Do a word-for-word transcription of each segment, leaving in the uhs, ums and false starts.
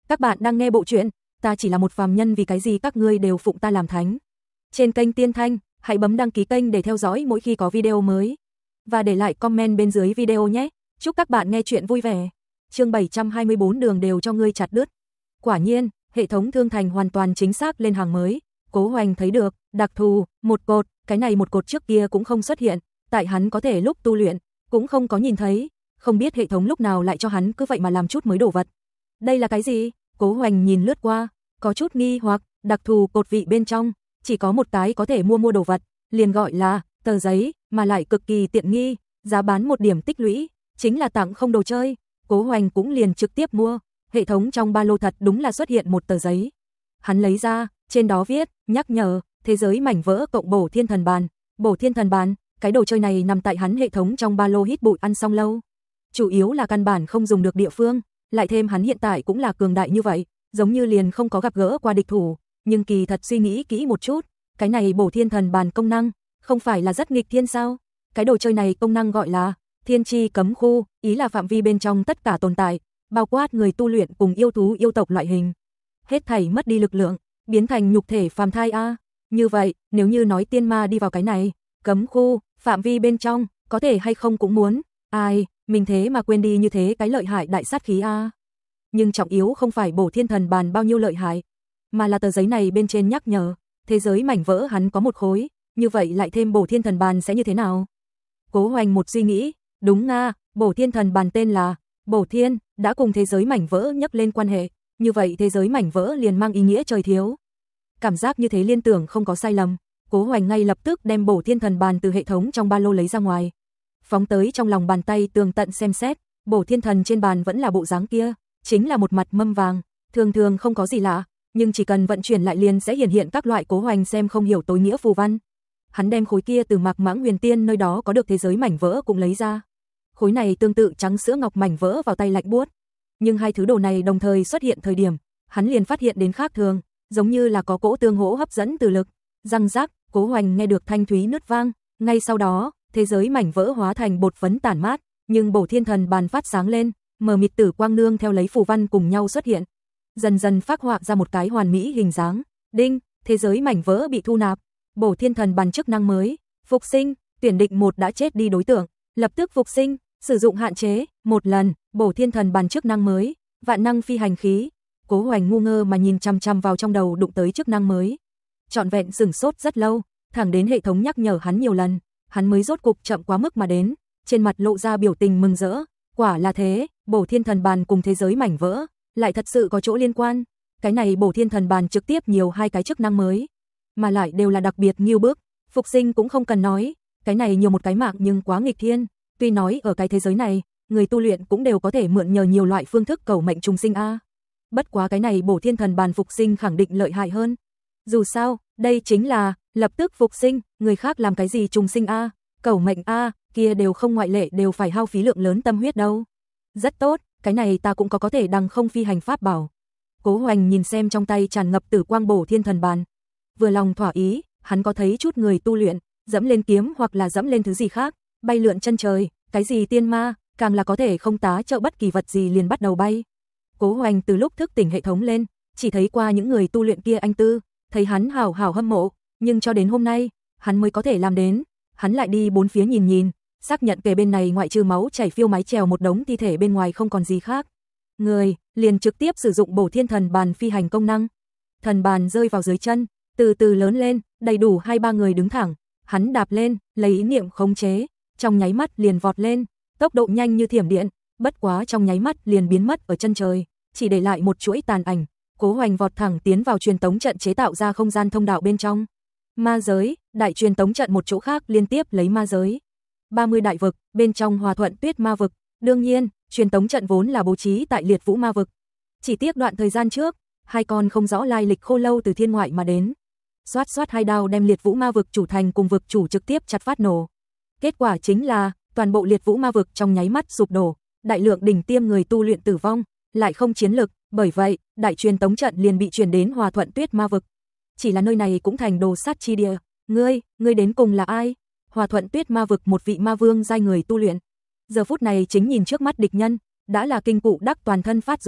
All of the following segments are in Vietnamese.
Các bạn đang nghe bộ truyện Ta chỉ là một phàm nhân vì cái gì các ngươi đều phụng ta làm thánh. Trên kênh Tiên Thanh, hãy bấm đăng ký kênh để theo dõi mỗi khi có video mới. Và để lại comment bên dưới video nhé. Chúc các bạn nghe chuyện vui vẻ. Chương bảy trăm hai mươi bốn đường đều cho ngươi chặt đứt. Quả nhiên, hệ thống thương thành hoàn toàn chính xác lên hàng mới. Cố Hoành thấy được, đặc thù, một cột, cái này một cột trước kia cũng không xuất hiện. Tại hắn có thể lúc tu luyện, cũng không có nhìn thấy. Không biết hệ thống lúc nào lại cho hắn cứ vậy mà làm chút mới đồ vật. Đây là cái gì? Cố Hoành nhìn lướt qua, có chút nghi hoặc, đặc thù cột vị bên trong, chỉ có một cái có thể mua mua đồ vật, liền gọi là tờ giấy, mà lại cực kỳ tiện nghi, giá bán một điểm tích lũy, chính là tặng không đồ chơi. Cố Hoành cũng liền trực tiếp mua, hệ thống trong ba lô thật đúng là xuất hiện một tờ giấy. Hắn lấy ra, trên đó viết, nhắc nhở, thế giới mảnh vỡ cộng bổ thiên thần bàn. Bổ thiên thần bàn, cái đồ chơi này nằm tại hắn hệ thống trong ba lô hít bụi ăn xong lâu. Chủ yếu là căn bản không dùng được địa phương, lại thêm hắn hiện tại cũng là cường đại như vậy, giống như liền không có gặp gỡ qua địch thủ, nhưng kỳ thật suy nghĩ kỹ một chút, cái này bổ thiên thần bàn công năng, không phải là rất nghịch thiên sao? Cái đồ chơi này công năng gọi là thiên chi cấm khu, ý là phạm vi bên trong tất cả tồn tại, bao quát người tu luyện cùng yêu thú yêu tộc loại hình. Hết thảy mất đi lực lượng, biến thành nhục thể phàm thai a. Như vậy, nếu như nói tiên ma đi vào cái này, cấm khu, phạm vi bên trong, có thể hay không cũng muốn, ai, mình thế mà quên đi như thế cái lợi hại đại sát khí a. Nhưng trọng yếu không phải bổ thiên thần bàn bao nhiêu lợi hại, mà là tờ giấy này bên trên nhắc nhở, thế giới mảnh vỡ hắn có một khối, như vậy lại thêm bổ thiên thần bàn sẽ như thế nào? Cố Hoành một suy nghĩ, đúng nga, bổ thiên thần bàn tên là Bổ Thiên, đã cùng thế giới mảnh vỡ nhắc lên quan hệ, như vậy thế giới mảnh vỡ liền mang ý nghĩa trời thiếu. Cảm giác như thế liên tưởng không có sai lầm, Cố Hoành ngay lập tức đem bổ thiên thần bàn từ hệ thống trong ba lô lấy ra ngoài, phóng tới trong lòng bàn tay tường tận xem xét, bổ thiên thần trên bàn vẫn là bộ dáng kia, chính là một mặt mâm vàng, thường thường không có gì lạ, nhưng chỉ cần vận chuyển lại liền sẽ hiển hiện các loại Cố Hoành xem không hiểu tối nghĩa phù văn. Hắn đem khối kia từ Mạc Mãng Huyền Tiên nơi đó có được thế giới mảnh vỡ cũng lấy ra. Khối này tương tự trắng sữa ngọc mảnh vỡ vào tay lạnh buốt, nhưng hai thứ đồ này đồng thời xuất hiện thời điểm, hắn liền phát hiện đến khác thường, giống như là có cỗ tương hỗ hấp dẫn từ lực. Răng rắc, Cố Hoành nghe được thanh thúy nứt vang, ngay sau đó, thế giới mảnh vỡ hóa thành bột phấn tản mát, nhưng bổ thiên thần bàn phát sáng lên, mờ mịt tử quang nương theo lấy phù văn cùng nhau xuất hiện, dần dần phác họa ra một cái hoàn mỹ hình dáng. Đinh, thế giới mảnh vỡ bị thu nạp, bổ thiên thần bàn chức năng mới, phục sinh, tuyển định một đã chết đi đối tượng, lập tức phục sinh, sử dụng hạn chế, một lần, bổ thiên thần bàn chức năng mới, vạn năng phi hành khí. Cố Hoành ngu ngơ mà nhìn chăm chăm vào trong đầu đụng tới chức năng mới, trọn vẹn sửng sốt rất lâu, thẳng đến hệ thống nhắc nhở hắn nhiều lần, hắn mới rốt cục chậm quá mức mà đến, trên mặt lộ ra biểu tình mừng rỡ, quả là thế, bổ thiên thần bàn cùng thế giới mảnh vỡ, lại thật sự có chỗ liên quan. Cái này bổ thiên thần bàn trực tiếp nhiều hai cái chức năng mới, mà lại đều là đặc biệt nghiêu bức, phục sinh cũng không cần nói, cái này nhiều một cái mạng nhưng quá nghịch thiên, tuy nói ở cái thế giới này, người tu luyện cũng đều có thể mượn nhờ nhiều loại phương thức cầu mệnh trùng sinh a. Bất quá cái này bổ thiên thần bàn phục sinh khẳng định lợi hại hơn. Dù sao, đây chính là lập tức phục sinh, người khác làm cái gì trùng sinh a, cầu mệnh a, kia đều không ngoại lệ đều phải hao phí lượng lớn tâm huyết đâu. Rất tốt, cái này ta cũng có có thể đằng không phi hành pháp bảo. Cố Hoành nhìn xem trong tay tràn ngập tử quang bổ thiên thần bàn, vừa lòng thỏa ý, hắn có thấy chút người tu luyện, dẫm lên kiếm hoặc là dẫm lên thứ gì khác, bay lượn chân trời, cái gì tiên ma, càng là có thể không tá trợ bất kỳ vật gì liền bắt đầu bay. Cố Hoành từ lúc thức tỉnh hệ thống lên, chỉ thấy qua những người tu luyện kia anh tư, thấy hắn hào hào hâm mộ, nhưng cho đến hôm nay, hắn mới có thể làm đến. Hắn lại đi bốn phía nhìn nhìn, xác nhận kề bên này ngoại trừ máu chảy phiêu mái trèo một đống thi thể bên ngoài không còn gì khác. Người, liền trực tiếp sử dụng bổ thiên thần bàn phi hành công năng. Thần bàn rơi vào dưới chân, từ từ lớn lên, đầy đủ hai ba người đứng thẳng. Hắn đạp lên, lấy ý niệm khống chế, trong nháy mắt liền vọt lên, tốc độ nhanh như thiểm điện, bất quá trong nháy mắt liền biến mất ở chân trời, chỉ để lại một chuỗi tàn ảnh. Cố Hoành vọt thẳng tiến vào truyền tống trận chế tạo ra không gian thông đạo bên trong. Ma giới, đại truyền tống trận một chỗ khác liên tiếp lấy ma giới. ba mươi đại vực, bên trong Hòa Thuận Tuyết ma vực, đương nhiên, truyền tống trận vốn là bố trí tại Liệt Vũ ma vực. Chỉ tiếc đoạn thời gian trước, hai con không rõ lai lịch khô lâu từ thiên ngoại mà đến, xoát xoát hai đao đem Liệt Vũ ma vực chủ thành cùng vực chủ trực tiếp chặt phát nổ. Kết quả chính là, toàn bộ Liệt Vũ ma vực trong nháy mắt sụp đổ, đại lượng đỉnh tiêm người tu luyện tử vong, lại không chiến lực, bởi vậy, đại truyền tống trận liền bị chuyển đến Hòa Thuận Tuyết ma vực. Chỉ là nơi này cũng thành đồ sát chi địa, ngươi, ngươi đến cùng là ai? Hòa Thuận Tuyết ma vực một vị ma vương giai người tu luyện, giờ phút này chính nhìn trước mắt địch nhân, đã là kinh cụ đắc toàn thân phát run,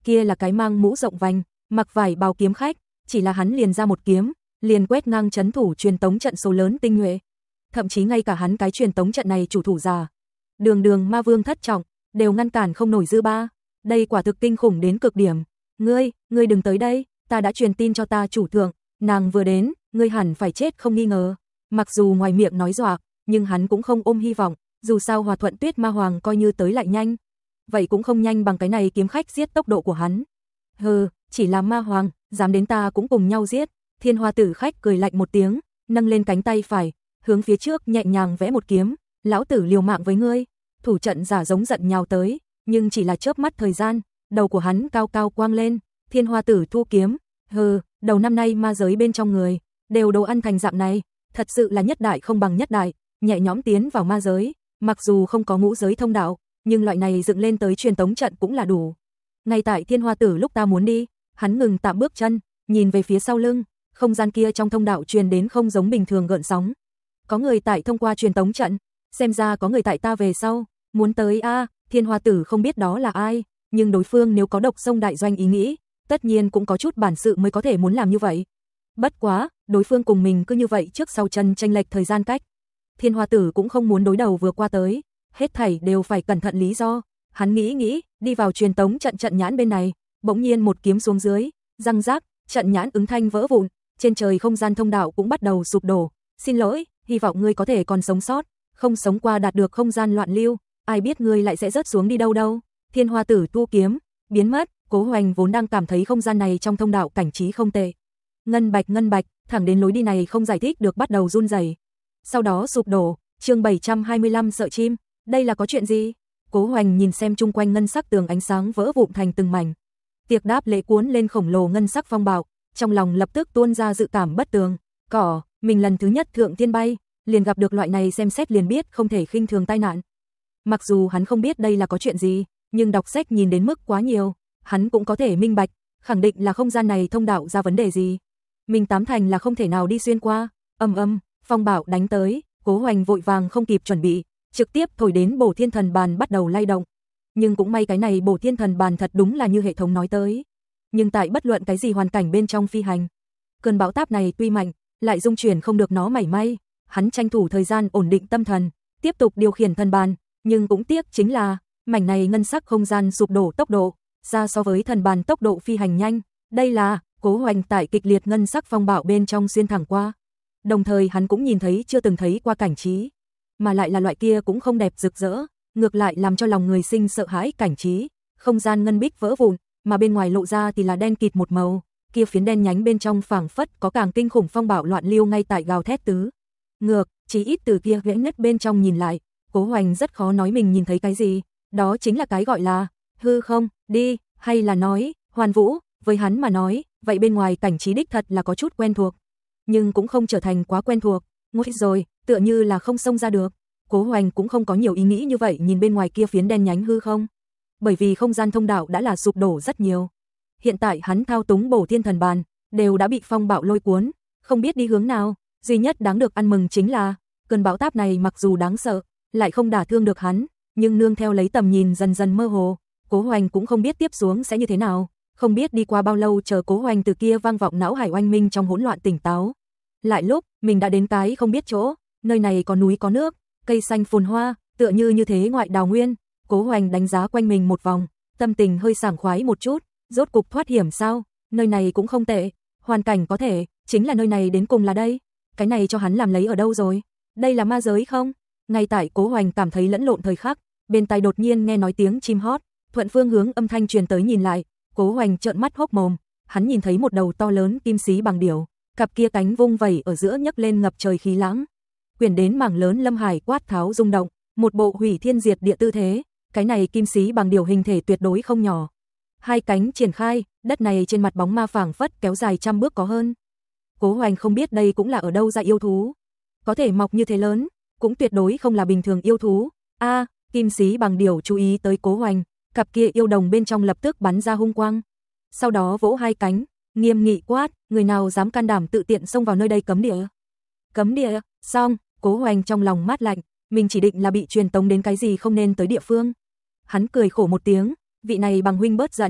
kia là cái mang mũ rộng vành, mặc vải bào kiếm khách, chỉ là hắn liền ra một kiếm, liền quét ngang trấn thủ truyền tống trận số lớn tinh nhuệ. Thậm chí ngay cả hắn cái truyền tống trận này chủ thủ già, Đường Đường Ma Vương thất trọng, đều ngăn cản không nổi dư ba. Đây quả thực kinh khủng đến cực điểm. Ngươi, ngươi đừng tới đây, ta đã truyền tin cho ta chủ thượng, nàng vừa đến, ngươi hẳn phải chết không nghi ngờ. Mặc dù ngoài miệng nói dọa, nhưng hắn cũng không ôm hy vọng, dù sao Hòa Thuận Tuyết Ma Hoàng coi như tới lại nhanh, vậy cũng không nhanh bằng cái này kiếm khách giết tốc độ của hắn. Hừ, chỉ là Ma Hoàng, dám đến ta cũng cùng nhau giết. Thiên Hoa Tử khách cười lạnh một tiếng, nâng lên cánh tay phải, hướng phía trước nhẹ nhàng vẽ một kiếm, lão tử liều mạng với ngươi. Thủ trận giả giống giận nhào tới, nhưng chỉ là chớp mắt thời gian, đầu của hắn cao cao quang lên, Thiên Hoa Tử thu kiếm, hừ, đầu năm nay ma giới bên trong người đều đồ ăn thành dạng này, thật sự là nhất đại không bằng nhất đại, nhẹ nhõm tiến vào ma giới, mặc dù không có ngũ giới thông đạo, nhưng loại này dựng lên tới truyền tống trận cũng là đủ. Ngay tại Thiên Hoa Tử lúc ta muốn đi, hắn ngừng tạm bước chân, nhìn về phía sau lưng, không gian kia trong thông đạo truyền đến không giống bình thường gợn sóng. Có người tại thông qua truyền tống trận, xem ra có người tại ta về sau, muốn tới a, à, Thiên Hoa Tử không biết đó là ai, nhưng đối phương nếu có độc sông đại doanh ý nghĩ, tất nhiên cũng có chút bản sự mới có thể muốn làm như vậy. Bất quá, đối phương cùng mình cứ như vậy trước sau chân chênh lệch thời gian cách. Thiên Hoa Tử cũng không muốn đối đầu vừa qua tới, hết thảy đều phải cẩn thận lý do. Hắn nghĩ nghĩ, đi vào truyền tống trận trận nhãn bên này, bỗng nhiên một kiếm xuống dưới, răng rác, trận nhãn ứng thanh vỡ vụn, trên trời không gian thông đạo cũng bắt đầu sụp đổ. Xin lỗi, hy vọng ngươi có thể còn sống sót, không sống qua đạt được không gian loạn lưu, ai biết ngươi lại sẽ rớt xuống đi đâu đâu. Thiên Hoa Tử tu kiếm, biến mất, Cố Hoành vốn đang cảm thấy không gian này trong thông đạo cảnh trí không tệ. Ngân bạch ngân bạch, thẳng đến lối đi này không giải thích được bắt đầu run rẩy. Sau đó sụp đổ, chương bảy trăm hai mươi lăm sợ chim, đây là có chuyện gì? Cố Hoành nhìn xem chung quanh ngân sắc tường ánh sáng vỡ vụn thành từng mảnh. Tiệc đáp lễ cuốn lên khổng lồ ngân sắc phong bạo, trong lòng lập tức tuôn ra dự cảm bất tường. Cỏ, mình lần thứ nhất thượng thiên bay, liền gặp được loại này xem xét liền biết không thể khinh thường tai nạn. Mặc dù hắn không biết đây là có chuyện gì, nhưng đọc sách nhìn đến mức quá nhiều, hắn cũng có thể minh bạch, khẳng định là không gian này thông đạo ra vấn đề gì. Mình tám thành là không thể nào đi xuyên qua. Ầm ầm, phong bạo đánh tới, Cố Hoành vội vàng không kịp chuẩn bị, trực tiếp thổi đến Bổ Thiên Thần Bàn bắt đầu lay động. Nhưng cũng may cái này Bổ Thiên Thần Bàn thật đúng là như hệ thống nói tới. Nhưng tại bất luận cái gì hoàn cảnh bên trong phi hành, cơn bão táp này tuy mạnh, lại dung chuyển không được nó mảy may. Hắn tranh thủ thời gian ổn định tâm thần, tiếp tục điều khiển thần bàn, nhưng cũng tiếc chính là mảnh này ngân sắc không gian sụp đổ tốc độ ra so với thần bàn tốc độ phi hành nhanh. Đây là Cố Hoành tại kịch liệt ngân sắc phong bạo bên trong xuyên thẳng qua. Đồng thời hắn cũng nhìn thấy chưa từng thấy qua cảnh trí, mà lại là loại kia cũng không đẹp rực rỡ, ngược lại làm cho lòng người sinh sợ hãi cảnh trí. Không gian ngân bích vỡ vụn, mà bên ngoài lộ ra thì là đen kịt một màu, kia phiến đen nhánh bên trong phảng phất có càng kinh khủng phong bạo loạn lưu ngay tại gào thét tứ ngược, chỉ ít từ kia ghẽ nứt bên trong nhìn lại, Cố Hoành rất khó nói mình nhìn thấy cái gì, đó chính là cái gọi là hư không, đi, hay là nói hoàn vũ, với hắn mà nói, vậy bên ngoài cảnh trí đích thật là có chút quen thuộc, nhưng cũng không trở thành quá quen thuộc. Nguy rồi, tựa như là không xông ra được. Cố Hoành cũng không có nhiều ý nghĩ như vậy nhìn bên ngoài kia phiến đen nhánh hư không, bởi vì không gian thông đạo đã là sụp đổ rất nhiều. Hiện tại hắn thao túng Bổ Thiên Thần Bàn đều đã bị phong bạo lôi cuốn, không biết đi hướng nào. Duy nhất đáng được ăn mừng chính là cơn bão táp này mặc dù đáng sợ, lại không đả thương được hắn, nhưng nương theo lấy tầm nhìn dần dần mơ hồ, Cố Hoành cũng không biết tiếp xuống sẽ như thế nào. Không biết đi qua bao lâu chờ Cố Hoành từ kia vang vọng não hải oanh minh trong hỗn loạn tỉnh táo. Lại lúc, mình đã đến cái không biết chỗ, nơi này có núi có nước, cây xanh phồn hoa, tựa như như thế ngoại đào nguyên. Cố Hoành đánh giá quanh mình một vòng, tâm tình hơi sảng khoái một chút, rốt cục thoát hiểm sao, nơi này cũng không tệ, hoàn cảnh có thể, chính là nơi này đến cùng là đây. Cái này cho hắn làm lấy ở đâu rồi? Đây là ma giới không? Ngay tại Cố Hoành cảm thấy lẫn lộn thời khắc, bên tai đột nhiên nghe nói tiếng chim hót, thuận phương hướng âm thanh truyền tới nhìn lại, Cố Hoành trợn mắt hốc mồm, hắn nhìn thấy một đầu to lớn kim xí bằng điểu, cặp kia cánh vung vẩy ở giữa nhấc lên ngập trời khí lãng, quyển đến mảng lớn lâm hải quát tháo rung động, một bộ hủy thiên diệt địa tư thế. Cái này kim xí bằng điểu hình thể tuyệt đối không nhỏ, hai cánh triển khai, đất này trên mặt bóng ma phảng phất kéo dài trăm bước có hơn. Cố Hoành không biết đây cũng là ở đâu ra yêu thú, có thể mọc như thế lớn, cũng tuyệt đối không là bình thường yêu thú. A, à, kim xí bằng điểu chú ý tới Cố Hoành, cặp kia yêu đồng bên trong lập tức bắn ra hung quang, sau đó vỗ hai cánh, nghiêm nghị quát, người nào dám can đảm tự tiện xông vào nơi đây cấm địa. Cấm địa, xong, Cố Hoành trong lòng mát lạnh, mình chỉ định là bị truyền tống đến cái gì không nên tới địa phương. Hắn cười khổ một tiếng, vị này bằng huynh bớt giận,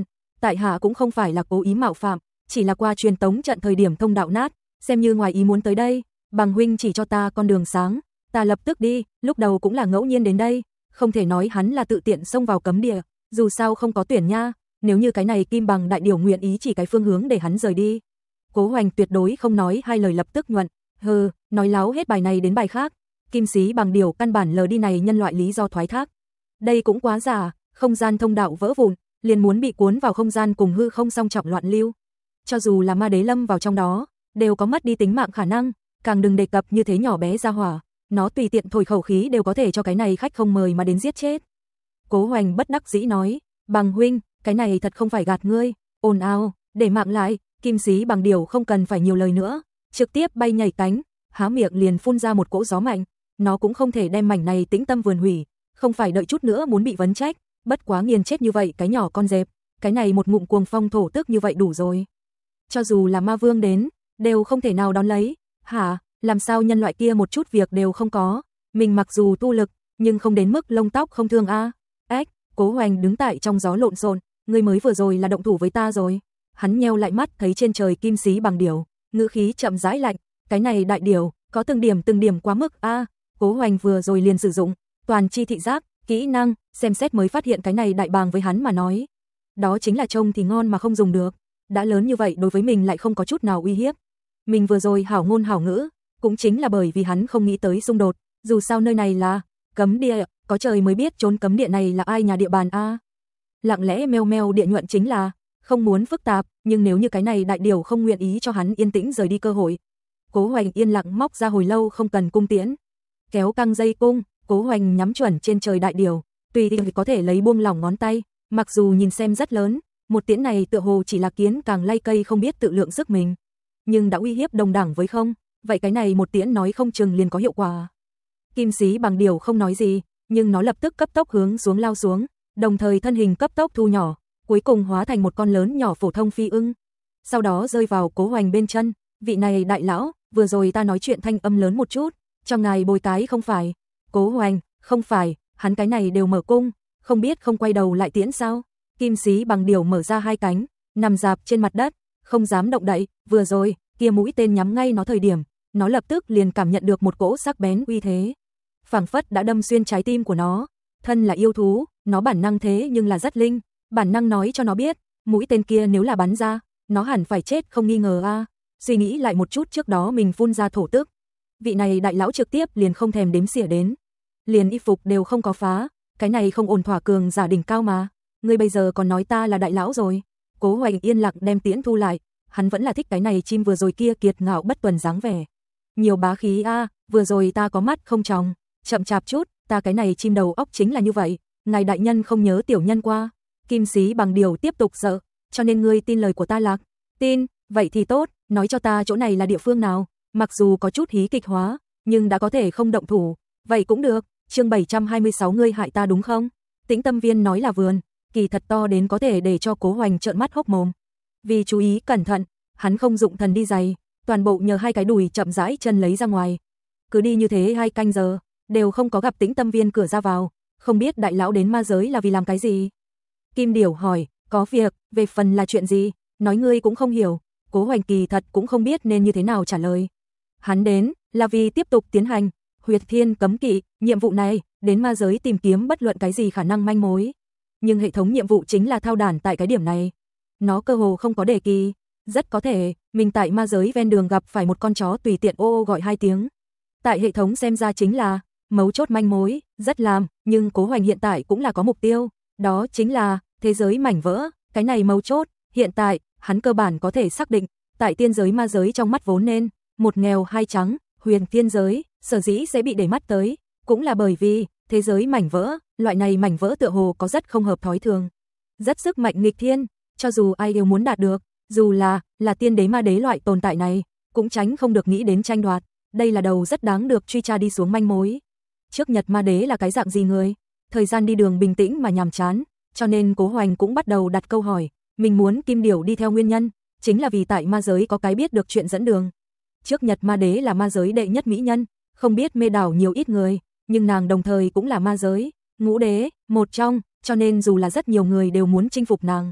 tại hạ cũng không phải là cố ý mạo phạm, chỉ là qua truyền tống trận thời điểm thông đạo nát, xem như ngoài ý muốn tới đây, Bằng huynh chỉ cho ta con đường sáng, ta lập tức đi, lúc đầu cũng là ngẫu nhiên đến đây, không thể nói hắn là tự tiện xông vào cấm địa, dù sao không có tuyển nha, nếu như cái này Kim Bằng đại điểu nguyện ý chỉ cái phương hướng để hắn rời đi. Cố Hoành tuyệt đối không nói hai lời lập tức nhuận, hừ, nói láo hết bài này đến bài khác, Kim Sĩ Bằng điểu căn bản lờ đi này nhân loại lý do thoái thác. Đây cũng quá giả, không gian thông đạo vỡ vụn, liền muốn bị cuốn vào không gian cùng hư không song trọng loạn lưu. Cho dù là ma đế lâm vào trong đó, đều có mất đi tính mạng khả năng, càng đừng đề cập như thế nhỏ bé ra hỏa, nó tùy tiện thổi khẩu khí đều có thể cho cái này khách không mời mà đến giết chết. Cố Hoành bất đắc dĩ nói, Bằng huynh, cái này thật không phải gạt ngươi, ồn ào, để mạng lại, Kim Sĩ Bằng điểu không cần phải nhiều lời nữa, trực tiếp bay nhảy cánh, há miệng liền phun ra một cỗ gió mạnh, nó cũng không thể đem mảnh này tĩnh tâm vườn hủy, không phải đợi chút nữa muốn bị vấn trách, bất quá nghiền chết như vậy cái nhỏ con dẹp, cái này một ngụm cuồng phong thổ tức như vậy đủ rồi. Cho dù là ma vương đến, đều không thể nào đón lấy, hả, làm sao nhân loại kia một chút việc đều không có, mình mặc dù tu lực, nhưng không đến mức lông tóc không thương a. Ếch, Cố Hoành đứng tại trong gió lộn xộn, ngươi mới vừa rồi là động thủ với ta rồi. Hắn nheo lại mắt thấy trên trời Kim Sĩ Bằng điểu, ngữ khí chậm rãi lạnh, cái này đại điểu, có từng điểm từng điểm quá mức a. À, Cố Hoành vừa rồi liền sử dụng toàn chi thị giác, kỹ năng, xem xét mới phát hiện cái này đại bàng với hắn mà nói. Đó chính là trông thì ngon mà không dùng được, đã lớn như vậy đối với mình lại không có chút nào uy hiếp. Mình vừa rồi hảo ngôn hảo ngữ, cũng chính là bởi vì hắn không nghĩ tới xung đột, dù sao nơi này là cấm địa, có trời mới biết trốn cấm địa này là ai nhà địa bàn a. À. Lặng lẽ meo meo địa nhuận chính là không muốn phức tạp, nhưng nếu như cái này đại điều không nguyện ý cho hắn yên tĩnh rời đi cơ hội. Cố Hoành yên lặng móc ra hồi lâu không cần cung tiễn, kéo căng dây cung, Cố Hoành nhắm chuẩn trên trời đại điều, tùy ý có thể lấy buông lỏng ngón tay, mặc dù nhìn xem rất lớn, một tiễn này tựa hồ chỉ là kiến càng lay cây không biết tự lượng sức mình, nhưng đã uy hiếp đồng đẳng với không, vậy cái này một tiễn nói không chừng liền có hiệu quả. Kim Sĩ Bằng điểu không nói gì, nhưng nó lập tức cấp tốc hướng xuống lao xuống, đồng thời thân hình cấp tốc thu nhỏ, cuối cùng hóa thành một con lớn nhỏ phổ thông phi ưng. Sau đó rơi vào Cố Hoành bên chân, vị này đại lão, vừa rồi ta nói chuyện thanh âm lớn một chút, cho ngài bồi cái không phải. Cố Hoành, không phải, hắn cái này đều mở cung, không biết không quay đầu lại tiễn sao? Kim Sĩ Bằng điểu mở ra hai cánh, nằm dạp trên mặt đất, không dám động đậy, vừa rồi, kia mũi tên nhắm ngay nó thời điểm, nó lập tức liền cảm nhận được một cỗ sắc bén uy thế, phảng phất đã đâm xuyên trái tim của nó. Thân là yêu thú, nó bản năng thế nhưng là rất linh, bản năng nói cho nó biết, mũi tên kia nếu là bắn ra, nó hẳn phải chết không nghi ngờ a. À. Suy nghĩ lại một chút trước đó mình phun ra thổ tức, vị này đại lão trực tiếp liền không thèm đếm xỉa đến, liền y phục đều không có phá, cái này không ổn thỏa cường giả đỉnh cao mà, ngươi bây giờ còn nói ta là đại lão rồi. Cố Hoành yên lặng đem tiễn thu lại, hắn vẫn là thích cái này chim vừa rồi kia kiệt ngạo bất tuần dáng vẻ. Nhiều bá khí a, à, vừa rồi ta có mắt không tròng, chậm chạp chút, ta cái này chim đầu óc chính là như vậy, ngài đại nhân không nhớ tiểu nhân qua. Kim Sĩ Bằng điểu tiếp tục sợ, cho nên ngươi tin lời của ta lạc. Tin, vậy thì tốt, nói cho ta chỗ này là địa phương nào, mặc dù có chút hí kịch hóa, nhưng đã có thể không động thủ, vậy cũng được. Chương bảy trăm hai mươi sáu ngươi hại ta đúng không? Tĩnh Tâm Viên nói là vườn, kỳ thật to đến có thể để cho Cố Hoành trợn mắt hốc mồm. Vì chú ý cẩn thận, hắn không dụng thần đi giày, toàn bộ nhờ hai cái đùi chậm rãi chân lấy ra ngoài. Cứ đi như thế hai canh giờ, đều không có gặp Tĩnh Tâm Viên cửa ra vào, không biết đại lão đến ma giới là vì làm cái gì. Kim Điểu hỏi, có việc, về phần là chuyện gì, nói ngươi cũng không hiểu. Cố Hoành kỳ thật cũng không biết nên như thế nào trả lời. Hắn đến, là vì tiếp tục tiến hành Huyệt Thiên cấm kỵ, nhiệm vụ này, đến ma giới tìm kiếm bất luận cái gì khả năng manh mối. Nhưng hệ thống nhiệm vụ chính là thao đản tại cái điểm này. Nó cơ hồ không có đề kỳ, rất có thể, mình tại ma giới ven đường gặp phải một con chó tùy tiện ô ô gọi hai tiếng. Tại hệ thống xem ra chính là mấu chốt manh mối, rất làm, nhưng Cố Hoành hiện tại cũng là có mục tiêu, đó chính là thế giới mảnh vỡ, cái này mấu chốt, hiện tại, hắn cơ bản có thể xác định, tại tiên giới ma giới trong mắt vốn nên, một nghèo hai trắng, huyền tiên giới, sở dĩ sẽ bị để mắt tới, cũng là bởi vì, thế giới mảnh vỡ, loại này mảnh vỡ tựa hồ có rất không hợp thói thường. Rất sức mạnh nghịch thiên, cho dù ai đều muốn đạt được, dù là, là tiên đế ma đế loại tồn tại này, cũng tránh không được nghĩ đến tranh đoạt, đây là đầu rất đáng được truy tra đi xuống manh mối. Trước Nhật ma đế là cái dạng gì người? Thời gian đi đường bình tĩnh mà nhàm chán, cho nên Cố Hoành cũng bắt đầu đặt câu hỏi, mình muốn Kim Điểu đi theo nguyên nhân, chính là vì tại ma giới có cái biết được chuyện dẫn đường. Trước Nhật ma đế là ma giới đệ nhất mỹ nhân, không biết mê đảo nhiều ít người, nhưng nàng đồng thời cũng là ma giới ngũ đế một trong, cho nên dù là rất nhiều người đều muốn chinh phục nàng.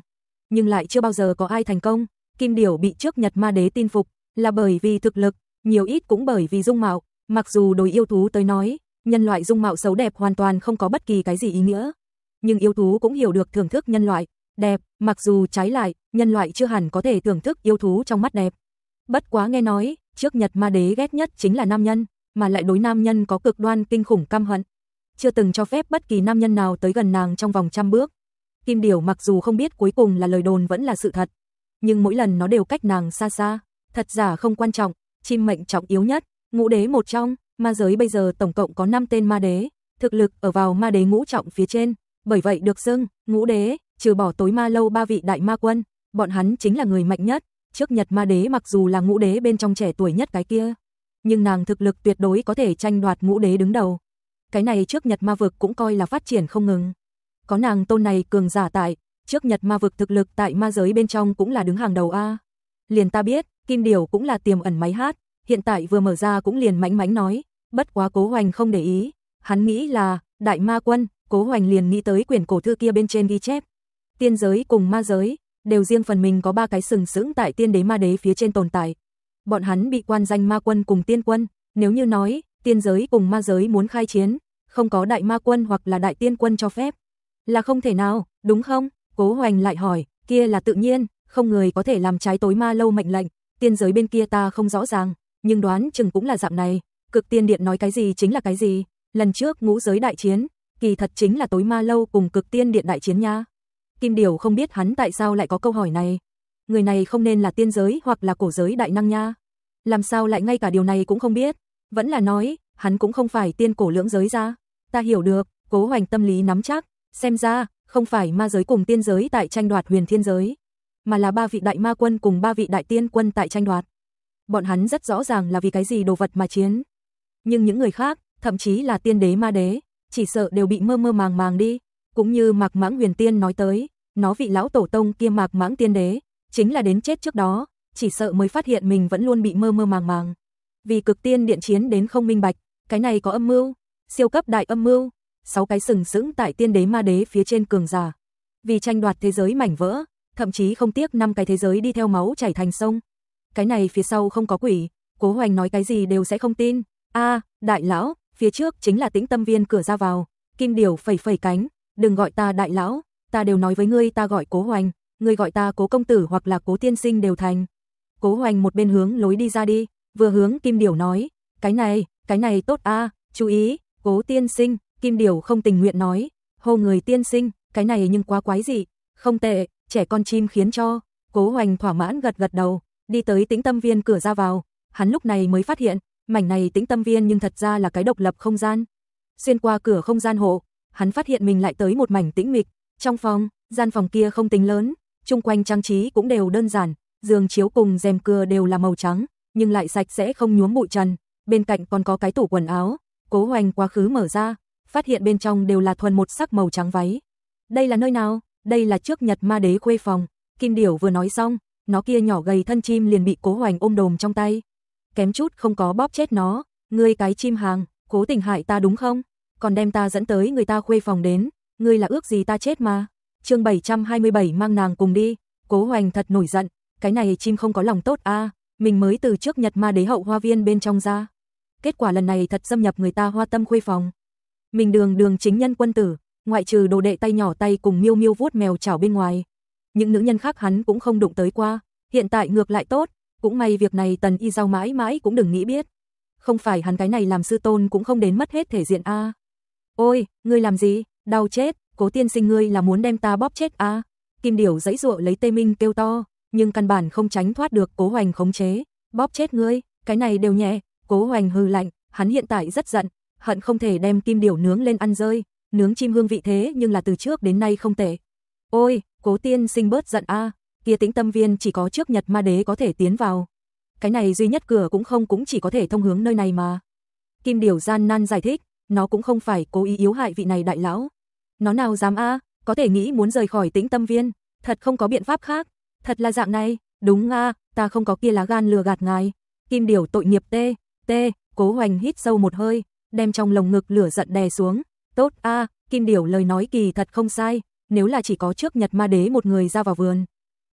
nhưng lại chưa bao giờ có ai thành công. Kim Điểu bị trước Nhật Ma Đế tin phục, là bởi vì thực lực, nhiều ít cũng bởi vì dung mạo, mặc dù đối yêu thú tới nói, nhân loại dung mạo xấu đẹp hoàn toàn không có bất kỳ cái gì ý nghĩa. Nhưng yêu thú cũng hiểu được thưởng thức nhân loại đẹp, mặc dù trái lại, nhân loại chưa hẳn có thể thưởng thức yêu thú trong mắt đẹp. Bất quá nghe nói, trước Nhật Ma Đế ghét nhất chính là nam nhân, mà lại đối nam nhân có cực đoan kinh khủng căm hận, chưa từng cho phép bất kỳ nam nhân nào tới gần nàng trong vòng trăm bước. Kim Điểu mặc dù không biết cuối cùng là lời đồn vẫn là sự thật, nhưng mỗi lần nó đều cách nàng xa xa, thật giả không quan trọng, chim mệnh trọng yếu nhất, ngũ đế một trong, ma giới bây giờ tổng cộng có năm tên ma đế, thực lực ở vào ma đế ngũ trọng phía trên, bởi vậy được xưng ngũ đế, trừ bỏ tối ma lâu ba vị đại ma quân, bọn hắn chính là người mạnh nhất. Trước Nhật Ma Đế mặc dù là ngũ đế bên trong trẻ tuổi nhất cái kia, nhưng nàng thực lực tuyệt đối có thể tranh đoạt ngũ đế đứng đầu. Cái này trước Nhật Ma vực cũng coi là phát triển không ngừng. Có nàng tôn này cường giả tại, trước Nhật Ma vực thực lực tại ma giới bên trong cũng là đứng hàng đầu a. Liền ta biết, Kim Điểu cũng là tiềm ẩn máy hát, hiện tại vừa mở ra cũng liền mãnh mãnh nói, bất quá Cố Hoành không để ý, hắn nghĩ là đại ma quân, Cố Hoành liền nghĩ tới quyển cổ thư kia bên trên ghi chép. Tiên giới cùng ma giới đều riêng phần mình có ba cái sừng sững tại tiên đế ma đế phía trên tồn tại. Bọn hắn bị quan danh ma quân cùng tiên quân, nếu như nói, tiên giới cùng ma giới muốn khai chiến, không có đại ma quân hoặc là đại tiên quân cho phép, là không thể nào, đúng không? Cố Hoành lại hỏi, kia là tự nhiên, không người có thể làm trái tối ma lâu mệnh lệnh, tiên giới bên kia ta không rõ ràng, nhưng đoán chừng cũng là dạng này, Cực Tiên Điện nói cái gì chính là cái gì, lần trước ngũ giới đại chiến, kỳ thật chính là tối ma lâu cùng Cực Tiên Điện đại chiến nha. Kim Điểu không biết hắn tại sao lại có câu hỏi này. Người này không nên là tiên giới hoặc là cổ giới đại năng nha. Làm sao lại ngay cả điều này cũng không biết. Vẫn là nói, hắn cũng không phải tiên cổ lưỡng giới ra. Ta hiểu được, Cố Hoành tâm lý nắm chắc. Xem ra, không phải ma giới cùng tiên giới tại tranh đoạt huyền thiên giới, mà là ba vị đại ma quân cùng ba vị đại tiên quân tại tranh đoạt. Bọn hắn rất rõ ràng là vì cái gì đồ vật mà chiến. Nhưng những người khác, thậm chí là tiên đế ma đế, chỉ sợ đều bị mơ mơ màng màng đi. Cũng như Mạc Mãng Huyền Tiên nói tới, nó vị lão tổ tông kia Mạc Mãng Tiên Đế, chính là đến chết trước đó, chỉ sợ mới phát hiện mình vẫn luôn bị mơ mơ màng màng. Vì Cực Tiên Điện chiến đến không minh bạch, cái này có âm mưu, siêu cấp đại âm mưu, sáu cái sừng sững tại tiên đế ma đế phía trên cường giả. Vì tranh đoạt thế giới mảnh vỡ, thậm chí không tiếc năm cái thế giới đi theo máu chảy thành sông. Cái này phía sau không có quỷ, Cố Hoành nói cái gì đều sẽ không tin. A, đại lão, phía trước chính là Tĩnh Tâm Viên cửa ra vào. Kim Điểu phẩy phẩy cánh, đừng gọi ta đại lão, ta đều nói với ngươi ta gọi Cố Hoành, ngươi gọi ta Cố công tử hoặc là Cố tiên sinh đều thành. Cố Hoành một bên hướng lối đi ra đi, vừa hướng Kim Điểu nói, cái này, cái này tốt a, chú ý, Cố tiên sinh. Kim Điểu không tình nguyện nói, hô người tiên sinh, cái này nhưng quá quái dị, không tệ, trẻ con chim khiến cho. Cố Hoành thỏa mãn gật gật đầu, đi tới Tĩnh Tâm Viên cửa ra vào, hắn lúc này mới phát hiện, mảnh này Tĩnh Tâm Viên nhưng thật ra là cái độc lập không gian. Xuyên qua cửa không gian hộ, hắn phát hiện mình lại tới một mảnh tĩnh mịch, trong phòng, gian phòng kia không tính lớn, chung quanh trang trí cũng đều đơn giản, giường chiếu cùng rèm cửa đều là màu trắng, nhưng lại sạch sẽ không nhuốm bụi trần, bên cạnh còn có cái tủ quần áo. Cố Hoành quá khứ mở ra, phát hiện bên trong đều là thuần một sắc màu trắng váy. Đây là nơi nào? Đây là trước Nhật Ma Đế khuê phòng. Kim Điểu vừa nói xong, nó kia nhỏ gầy thân chim liền bị Cố Hoành ôm đồm trong tay, kém chút không có bóp chết nó. Ngươi cái chim hàng, cố tình hại ta đúng không? Còn đem ta dẫn tới người ta khuê phòng đến, ngươi là ước gì ta chết mà. Chương bảy trăm hai mươi bảy mang nàng cùng đi. Cố Hoành thật nổi giận, cái này chim không có lòng tốt a, à, mình mới từ trước Nhật Ma Đế hậu hoa viên bên trong ra, kết quả lần này thật xâm nhập người ta Hoa Tâm khuê phòng. Mình đường đường chính nhân quân tử, ngoại trừ đồ đệ tay nhỏ tay cùng miêu miêu vuốt mèo chảo bên ngoài, những nữ nhân khác hắn cũng không đụng tới qua, hiện tại ngược lại tốt, cũng may việc này Tần Y Giao mãi mãi cũng đừng nghĩ biết. Không phải hắn cái này làm sư tôn cũng không đến mất hết thể diện a. À. Ôi, ngươi làm gì? Đau chết, Cố tiên sinh ngươi là muốn đem ta bóp chết a? À? Kim Điểu giãy giụa lấy tê minh kêu to, nhưng căn bản không tránh thoát được Cố Hoành khống chế. Bóp chết ngươi, cái này đều nhẹ. Cố Hoành hừ lạnh, hắn hiện tại rất giận, hận không thể đem Kim Điểu nướng lên ăn rơi, nướng chim hương vị thế nhưng là từ trước đến nay không tệ. Ôi, Cố tiên sinh bớt giận a, à, kia Tĩnh Tâm Viên chỉ có trước Nhật Ma Đế có thể tiến vào. Cái này duy nhất cửa cũng không cũng chỉ có thể thông hướng nơi này mà. Kim Điểu gian nan giải thích, nó cũng không phải cố ý yếu hại vị này đại lão. Nó nào dám a, à, có thể nghĩ muốn rời khỏi Tĩnh Tâm Viên, thật không có biện pháp khác. Thật là dạng này, đúng a, à, ta không có kia lá gan lừa gạt ngài. Kim Điểu tội nghiệp tê, tê, Cố Hoành hít sâu một hơi, đem trong lồng ngực lửa giận đè xuống. Tốt a, à, Kim Điểu lời nói kỳ thật không sai, nếu là chỉ có trước Nhật Ma Đế một người ra vào vườn,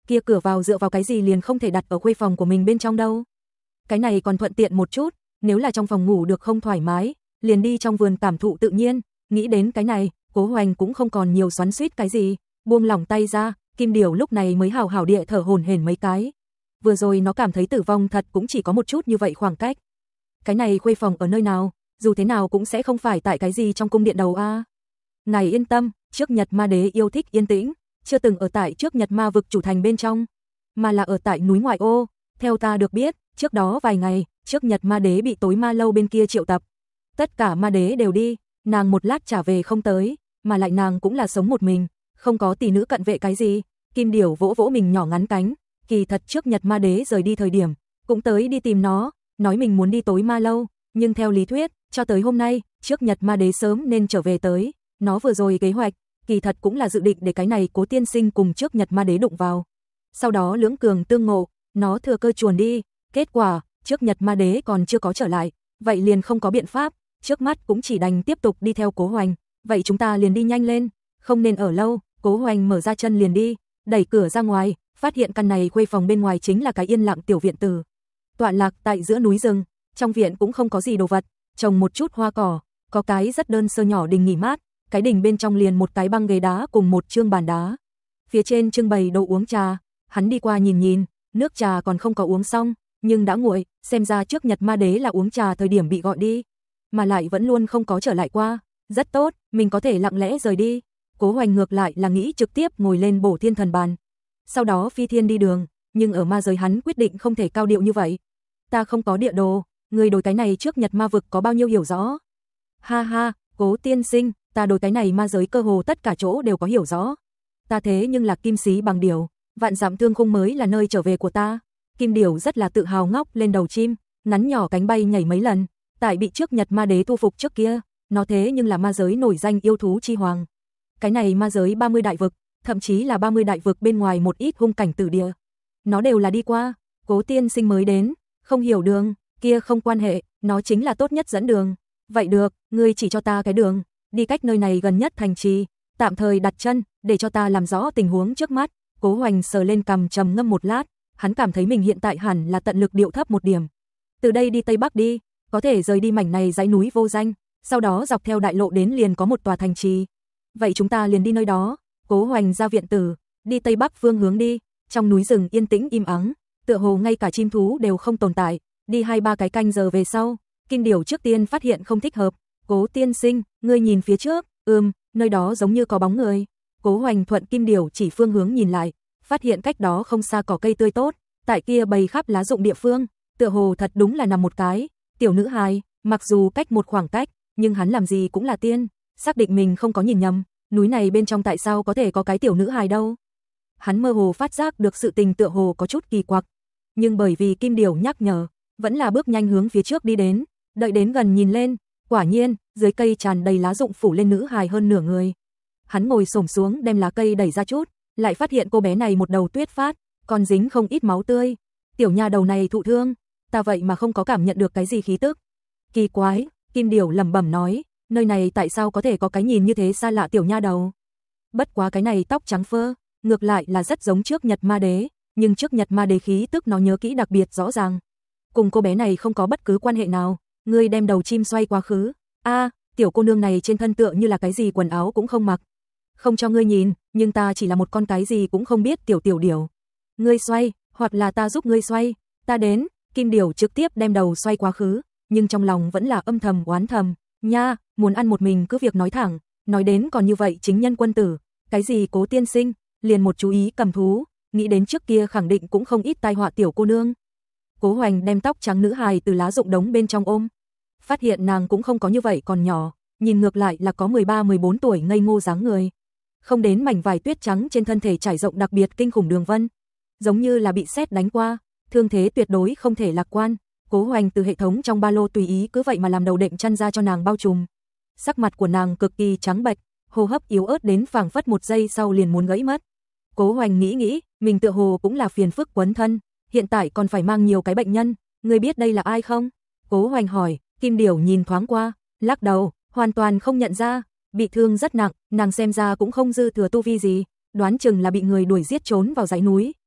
kia cửa vào dựa vào cái gì liền không thể đặt ở khuê phòng của mình bên trong đâu. Cái này còn thuận tiện một chút, nếu là trong phòng ngủ được không thoải mái, liền đi trong vườn cảm thụ tự nhiên, nghĩ đến cái này, Cố Hoành cũng không còn nhiều xoắn xuýt cái gì, buông lỏng tay ra, Kim Điểu lúc này mới hào hào địa thở hổn hển mấy cái. Vừa rồi nó cảm thấy tử vong thật cũng chỉ có một chút như vậy khoảng cách. Cái này khuê phòng ở nơi nào, dù thế nào cũng sẽ không phải tại cái gì trong cung điện đầu a. Ngài yên tâm, trước Nhật Ma Đế yêu thích yên tĩnh, chưa từng ở tại trước Nhật Ma vực chủ thành bên trong, mà là ở tại núi ngoại ô. Theo ta được biết, trước đó vài ngày, trước Nhật Ma Đế bị tối ma lâu bên kia triệu tập. Tất cả ma đế đều đi, nàng một lát trả về không tới, mà lại nàng cũng là sống một mình, không có tỷ nữ cận vệ cái gì. Kim Điểu vỗ vỗ mình nhỏ ngắn cánh, kỳ thật trước Nhật Ma Đế rời đi thời điểm, cũng tới đi tìm nó, nói mình muốn đi tối ma lâu, nhưng theo lý thuyết, cho tới hôm nay, trước Nhật Ma Đế sớm nên trở về tới, nó vừa rồi kế hoạch, kỳ thật cũng là dự định để cái này Cố tiên sinh cùng trước Nhật Ma Đế đụng vào. Sau đó lưỡng cường tương ngộ, nó thừa cơ chuồn đi, kết quả, trước Nhật Ma Đế còn chưa có trở lại, vậy liền không có biện pháp, trước mắt cũng chỉ đành tiếp tục đi theo Cố Hoành, vậy chúng ta liền đi nhanh lên, không nên ở lâu. Cố Hoành mở ra chân liền đi, đẩy cửa ra ngoài, phát hiện căn này khuê phòng bên ngoài chính là cái yên lặng tiểu viện tử. Tọa lạc tại giữa núi rừng, trong viện cũng không có gì đồ vật, trồng một chút hoa cỏ, có cái rất đơn sơ nhỏ đình nghỉ mát, cái đình bên trong liền một cái băng ghế đá cùng một chương bàn đá. Phía trên trưng bày đồ uống trà, hắn đi qua nhìn nhìn, nước trà còn không có uống xong, nhưng đã nguội, xem ra trước Nhật Ma Đế là uống trà thời điểm bị gọi đi, mà lại vẫn luôn không có trở lại qua. Rất tốt, mình có thể lặng lẽ rời đi. Cố Hoành ngược lại là nghĩ trực tiếp ngồi lên Bổ Thiên Thần Bàn, sau đó phi thiên đi đường, nhưng ở ma giới hắn quyết định không thể cao điệu như vậy. Ta không có địa đồ, người đối cái này trước Nhật Ma vực có bao nhiêu hiểu rõ? Ha ha, Cố tiên sinh, ta đối cái này ma giới cơ hồ tất cả chỗ đều có hiểu rõ. Ta thế nhưng là kim sĩ bằng điểu, vạn dặm thương khung mới là nơi trở về của ta. Kim Điểu rất là tự hào ngóc lên đầu chim, nắn nhỏ cánh bay nhảy mấy lần, tại bị trước Nhật Ma Đế thu phục trước kia, nó thế nhưng là ma giới nổi danh yêu thú chi hoàng. Cái này ma giới ba mươi đại vực, thậm chí là ba mươi đại vực bên ngoài một ít hung cảnh tử địa, nó đều là đi qua. Cố tiên sinh mới đến, không hiểu đường, kia không quan hệ, nó chính là tốt nhất dẫn đường. Vậy được, ngươi chỉ cho ta cái đường, đi cách nơi này gần nhất thành trì, tạm thời đặt chân, để cho ta làm rõ tình huống trước mắt. Cố Hoành sờ lên cằm trầm ngâm một lát, hắn cảm thấy mình hiện tại hẳn là tận lực điệu thấp một điểm. Từ đây đi Tây Bắc đi, có thể rời đi mảnh này dãy núi vô danh, sau đó dọc theo đại lộ đến liền có một tòa thành trì. Vậy chúng ta liền đi nơi đó. Cố Hoành ra viện tử, đi Tây Bắc phương hướng đi, trong núi rừng yên tĩnh im ắng, tựa hồ ngay cả chim thú đều không tồn tại. Đi hai ba cái canh giờ về sau, Kim Điểu trước tiên phát hiện không thích hợp. Cố tiên sinh, ngươi nhìn phía trước, ừm, nơi đó giống như có bóng người. Cố Hoành thuận Kim Điểu chỉ phương hướng nhìn lại, phát hiện cách đó không xa cỏ cây tươi tốt, tại kia bầy khắp lá rụng địa phương, tựa hồ thật đúng là nằm một cái tiểu nữ hài, mặc dù cách một khoảng cách, nhưng hắn làm gì cũng là tiên, xác định mình không có nhìn nhầm, núi này bên trong tại sao có thể có cái tiểu nữ hài đâu. Hắn mơ hồ phát giác được sự tình tựa hồ có chút kỳ quặc, nhưng bởi vì Kim Điểu nhắc nhở, vẫn là bước nhanh hướng phía trước đi đến, đợi đến gần nhìn lên, quả nhiên, dưới cây tràn đầy lá rụng phủ lên nữ hài hơn nửa người. Hắn ngồi xổm xuống đem lá cây đẩy ra chút, lại phát hiện cô bé này một đầu tuyết phát, còn dính không ít máu tươi. Tiểu nha đầu này thụ thương, ta vậy mà không có cảm nhận được cái gì khí tức. Kỳ quái, Kim Điểu lẩm bẩm nói, nơi này tại sao có thể có cái nhìn như thế xa lạ tiểu nha đầu. Bất quá cái này tóc trắng phơ, ngược lại là rất giống trước Nhật Ma Đế, nhưng trước Nhật Ma Đế khí tức nó nhớ kỹ đặc biệt rõ ràng. Cùng cô bé này không có bất cứ quan hệ nào, ngươi đem đầu chim xoay quá khứ. A, tiểu cô nương này trên thân tựa như là cái gì quần áo cũng không mặc. Không cho ngươi nhìn, nhưng ta chỉ là một con cái gì cũng không biết tiểu tiểu điểu. Ngươi xoay, hoặc là ta giúp ngươi xoay, ta đến. Kim Điểu trực tiếp đem đầu xoay quá khứ, nhưng trong lòng vẫn là âm thầm oán thầm, nha, muốn ăn một mình cứ việc nói thẳng, nói đến còn như vậy chính nhân quân tử, cái gì Cố tiên sinh, liền một chú ý cầm thú, nghĩ đến trước kia khẳng định cũng không ít tai họa tiểu cô nương. Cố Hoành đem tóc trắng nữ hài từ lá rụng đống bên trong ôm, phát hiện nàng cũng không có như vậy còn nhỏ, nhìn ngược lại là có mười ba mười bốn tuổi ngây ngô dáng người. Không đến mảnh vải tuyết trắng trên thân thể trải rộng đặc biệt kinh khủng đường vân, giống như là bị sét đánh qua, thương thế tuyệt đối không thể lạc quan. Cố Hoành từ hệ thống trong ba lô tùy ý cứ vậy mà làm đầu đệm chăn ra cho nàng bao trùm. Sắc mặt của nàng cực kỳ trắng bệch, hô hấp yếu ớt đến phảng phất một giây sau liền muốn gãy mất. Cố Hoành nghĩ nghĩ, mình tựa hồ cũng là phiền phức quấn thân, hiện tại còn phải mang nhiều cái bệnh nhân, ngươi biết đây là ai không? Cố Hoành hỏi. Kim Điểu nhìn thoáng qua, lắc đầu, hoàn toàn không nhận ra, bị thương rất nặng, nàng xem ra cũng không dư thừa tu vi gì, đoán chừng là bị người đuổi giết trốn vào dãy núi,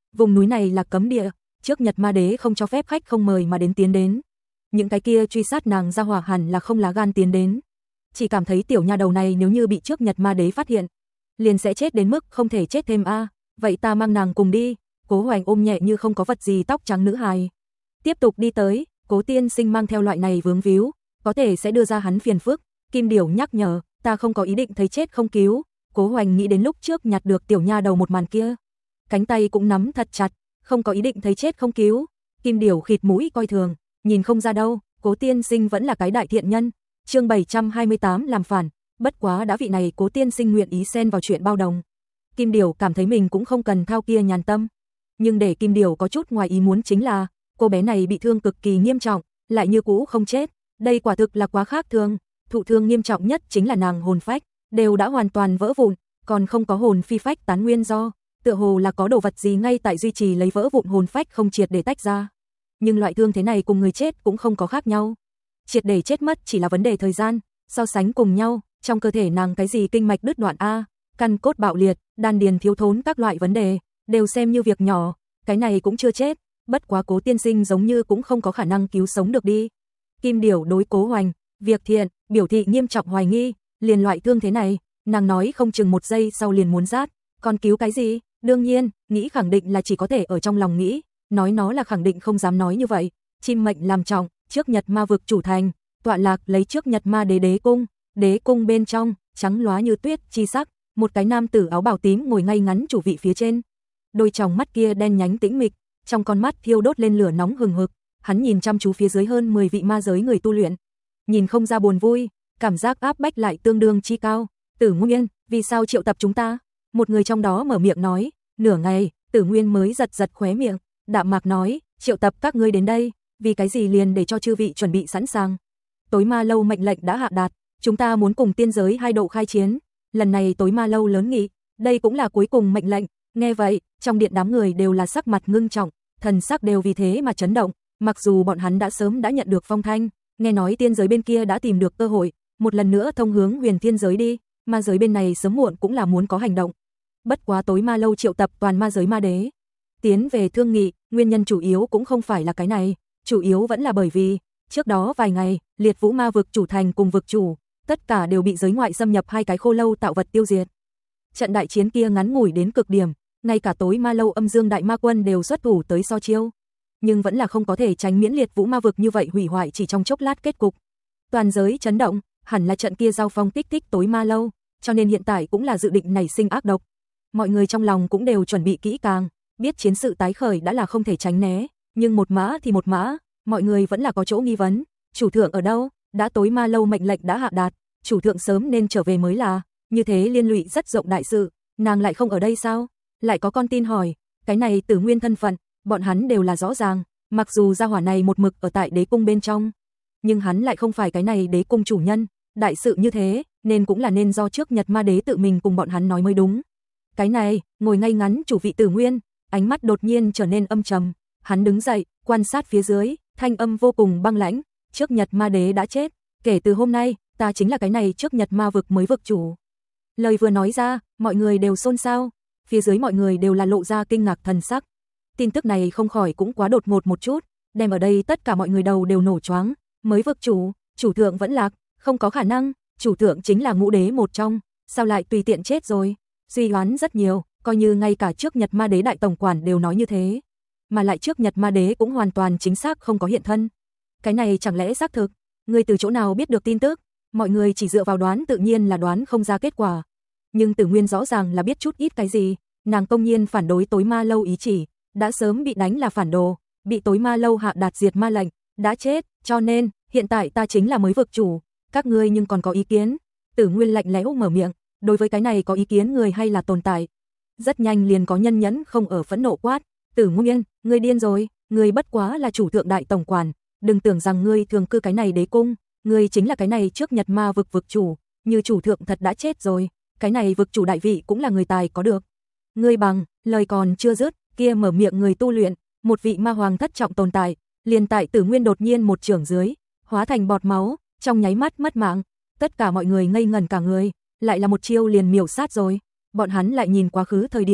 Vùng núi này là cấm địa, trước Nhật Ma Đế không cho phép khách không mời mà đến tiến đến. Những cái kia truy sát nàng ra hỏa hẳn là không lá gan tiến đến. Chỉ cảm thấy tiểu nha đầu này nếu như bị trước Nhật Ma Đế phát hiện, liền sẽ chết đến mức không thể chết thêm a. Vậy ta mang nàng cùng đi. Cố Hoành ôm nhẹ như không có vật gì tóc trắng nữ hài. Tiếp tục đi tới, Cố tiên sinh mang theo loại này vướng víu, có thể sẽ đưa ra hắn phiền phức. Kim Điểu nhắc nhở, ta không có ý định thấy chết không cứu. Cố Hoành nghĩ đến lúc trước nhặt được tiểu nha đầu một màn kia, cánh tay cũng nắm thật chặt, không có ý định thấy chết không cứu. Kim Điểu khịt mũi coi thường, nhìn không ra đâu, Cố tiên sinh vẫn là cái đại thiện nhân. Chương bảy trăm hai mươi tám làm phản, bất quá đã vị này Cố tiên sinh nguyện ý xen vào chuyện bao đồng. Kim Điểu cảm thấy mình cũng không cần thao kia nhàn tâm, nhưng để Kim Điểu có chút ngoài ý muốn chính là, cô bé này bị thương cực kỳ nghiêm trọng, lại như cũ không chết, đây quả thực là quá khác thường. Thụ thương nghiêm trọng nhất chính là nàng hồn phách đều đã hoàn toàn vỡ vụn, còn không có hồn phi phách tán nguyên do, tựa hồ là có đồ vật gì ngay tại duy trì lấy vỡ vụn hồn phách không triệt để tách ra. Nhưng loại thương thế này cùng người chết cũng không có khác nhau. Triệt để chết mất chỉ là vấn đề thời gian, so sánh cùng nhau, trong cơ thể nàng cái gì kinh mạch đứt đoạn a, căn cốt bạo liệt, đan điền thiếu thốn các loại vấn đề, đều xem như việc nhỏ, cái này cũng chưa chết, bất quá Cố tiên sinh giống như cũng không có khả năng cứu sống được đi. Kim Điểu đối Cố Hoành, việc thiện, biểu thị nghiêm trọng hoài nghi, liền loại thương thế này, nàng nói không chừng một giây sau liền muốn rát, còn cứu cái gì? Đương nhiên, nghĩ khẳng định là chỉ có thể ở trong lòng nghĩ, nói nó là khẳng định không dám nói như vậy. Chim mệnh làm trọng, trước Nhật Ma vực chủ thành, tọa lạc lấy trước Nhật Ma Đế đế cung, đế cung bên trong, trắng lóa như tuyết chi sắc, một cái nam tử áo bào tím ngồi ngay ngắn chủ vị phía trên. Đôi tròng mắt kia đen nhánh tĩnh mịch, trong con mắt thiêu đốt lên lửa nóng hừng hực, hắn nhìn chăm chú phía dưới hơn mười vị ma giới người tu luyện, nhìn không ra buồn vui, cảm giác áp bách lại tương đương chi cao. Tử Nguyên, vì sao triệu tập chúng ta? Một người trong đó mở miệng nói. Nửa ngày, Tử Nguyên mới giật giật khóe miệng, đạm mạc nói, triệu tập các ngươi đến đây, vì cái gì liền để cho chư vị chuẩn bị sẵn sàng. Tối Ma lâu mệnh lệnh đã hạ đạt, chúng ta muốn cùng tiên giới hai độ khai chiến. Lần này Tối Ma lâu lớn nghị, đây cũng là cuối cùng mệnh lệnh. Nghe vậy, trong điện đám người đều là sắc mặt ngưng trọng, thần sắc đều vì thế mà chấn động, mặc dù bọn hắn đã sớm đã nhận được phong thanh, nghe nói tiên giới bên kia đã tìm được cơ hội, một lần nữa thông hướng huyền thiên giới đi, ma giới bên này sớm muộn cũng là muốn có hành động. Bất quá Tối Ma lâu triệu tập toàn ma giới ma đế tiến về thương nghị, nguyên nhân chủ yếu cũng không phải là cái này, chủ yếu vẫn là bởi vì trước đó vài ngày, Liệt Vũ ma vực chủ thành cùng vực chủ, tất cả đều bị giới ngoại xâm nhập hai cái khô lâu tạo vật tiêu diệt. Trận đại chiến kia ngắn ngủi đến cực điểm, ngay cả Tối Ma lâu Âm Dương đại ma quân đều xuất thủ tới so chiêu, nhưng vẫn là không có thể tránh miễn Liệt Vũ ma vực như vậy hủy hoại chỉ trong chốc lát kết cục. Toàn giới chấn động, hẳn là trận kia giao phong kích thích Tối Ma lâu, cho nên hiện tại cũng là dự định nảy sinh ác độc. Mọi người trong lòng cũng đều chuẩn bị kỹ càng, biết chiến sự tái khởi đã là không thể tránh né, nhưng một mã thì một mã, mọi người vẫn là có chỗ nghi vấn. Chủ thượng ở đâu? Đã Tối Ma lâu mệnh lệnh đã hạ đạt, chủ thượng sớm nên trở về mới là, như thế liên lụy rất rộng đại sự, nàng lại không ở đây sao? Lại có con tin hỏi, cái này Tử Nguyên thân phận, bọn hắn đều là rõ ràng, mặc dù gia hỏa này một mực ở tại đế cung bên trong, nhưng hắn lại không phải cái này đế cung chủ nhân, đại sự như thế, nên cũng là nên do trước Nhật Ma Đế tự mình cùng bọn hắn nói mới đúng. Cái này, ngồi ngay ngắn chủ vị Tử Nguyên, ánh mắt đột nhiên trở nên âm trầm, hắn đứng dậy, quan sát phía dưới, thanh âm vô cùng băng lãnh, trước Nhật Ma Đế đã chết, kể từ hôm nay, ta chính là cái này trước Nhật Ma vực mới vực chủ. Lời vừa nói ra, mọi người đều xôn xao, phía dưới mọi người đều là lộ ra kinh ngạc thần sắc. Tin tức này không khỏi cũng quá đột ngột một chút, đem ở đây tất cả mọi người đầu đều nổ choáng, mới vực chủ, chủ thượng vẫn lạc, không có khả năng, chủ thượng chính là ngũ đế một trong, sao lại tùy tiện chết rồi? Suy đoán rất nhiều, coi như ngay cả trước Nhật Ma Đế đại tổng quản đều nói như thế, mà lại trước Nhật Ma Đế cũng hoàn toàn chính xác không có hiện thân. Cái này chẳng lẽ xác thực? Người từ chỗ nào biết được tin tức? Mọi người chỉ dựa vào đoán tự nhiên là đoán không ra kết quả. Nhưng Tử Nguyên rõ ràng là biết chút ít cái gì, nàng công nhiên phản đối Tối Ma lâu ý chỉ, đã sớm bị đánh là phản đồ, bị Tối Ma lâu hạ đạt diệt ma lệnh, đã chết, cho nên hiện tại ta chính là mới vực chủ, các ngươi nhưng còn có ý kiến? Tử Nguyên lạnh lẽo mở miệng, đối với cái này có ý kiến người hay là tồn tại? Rất nhanh liền có nhân nhẫn không ở phẫn nộ quát, Tử Nguyên, ngươi điên rồi, ngươi bất quá là chủ thượng đại tổng quản, đừng tưởng rằng ngươi thường cư cái này đế cung, ngươi chính là cái này trước Nhật Ma vực vực chủ, như chủ thượng thật đã chết rồi, cái này vực chủ đại vị cũng là người tài có được. Ngươi bằng, lời còn chưa dứt, kia mở miệng người tu luyện, một vị ma hoàng thất trọng tồn tại, liền tại Tử Nguyên đột nhiên một chưởng dưới, hóa thành bọt máu, trong nháy mắt mất mạng, tất cả mọi người ngây ngẩn cả người, lại là một chiêu liền miểu sát rồi. Bọn hắn lại nhìn quá khứ thời điểm,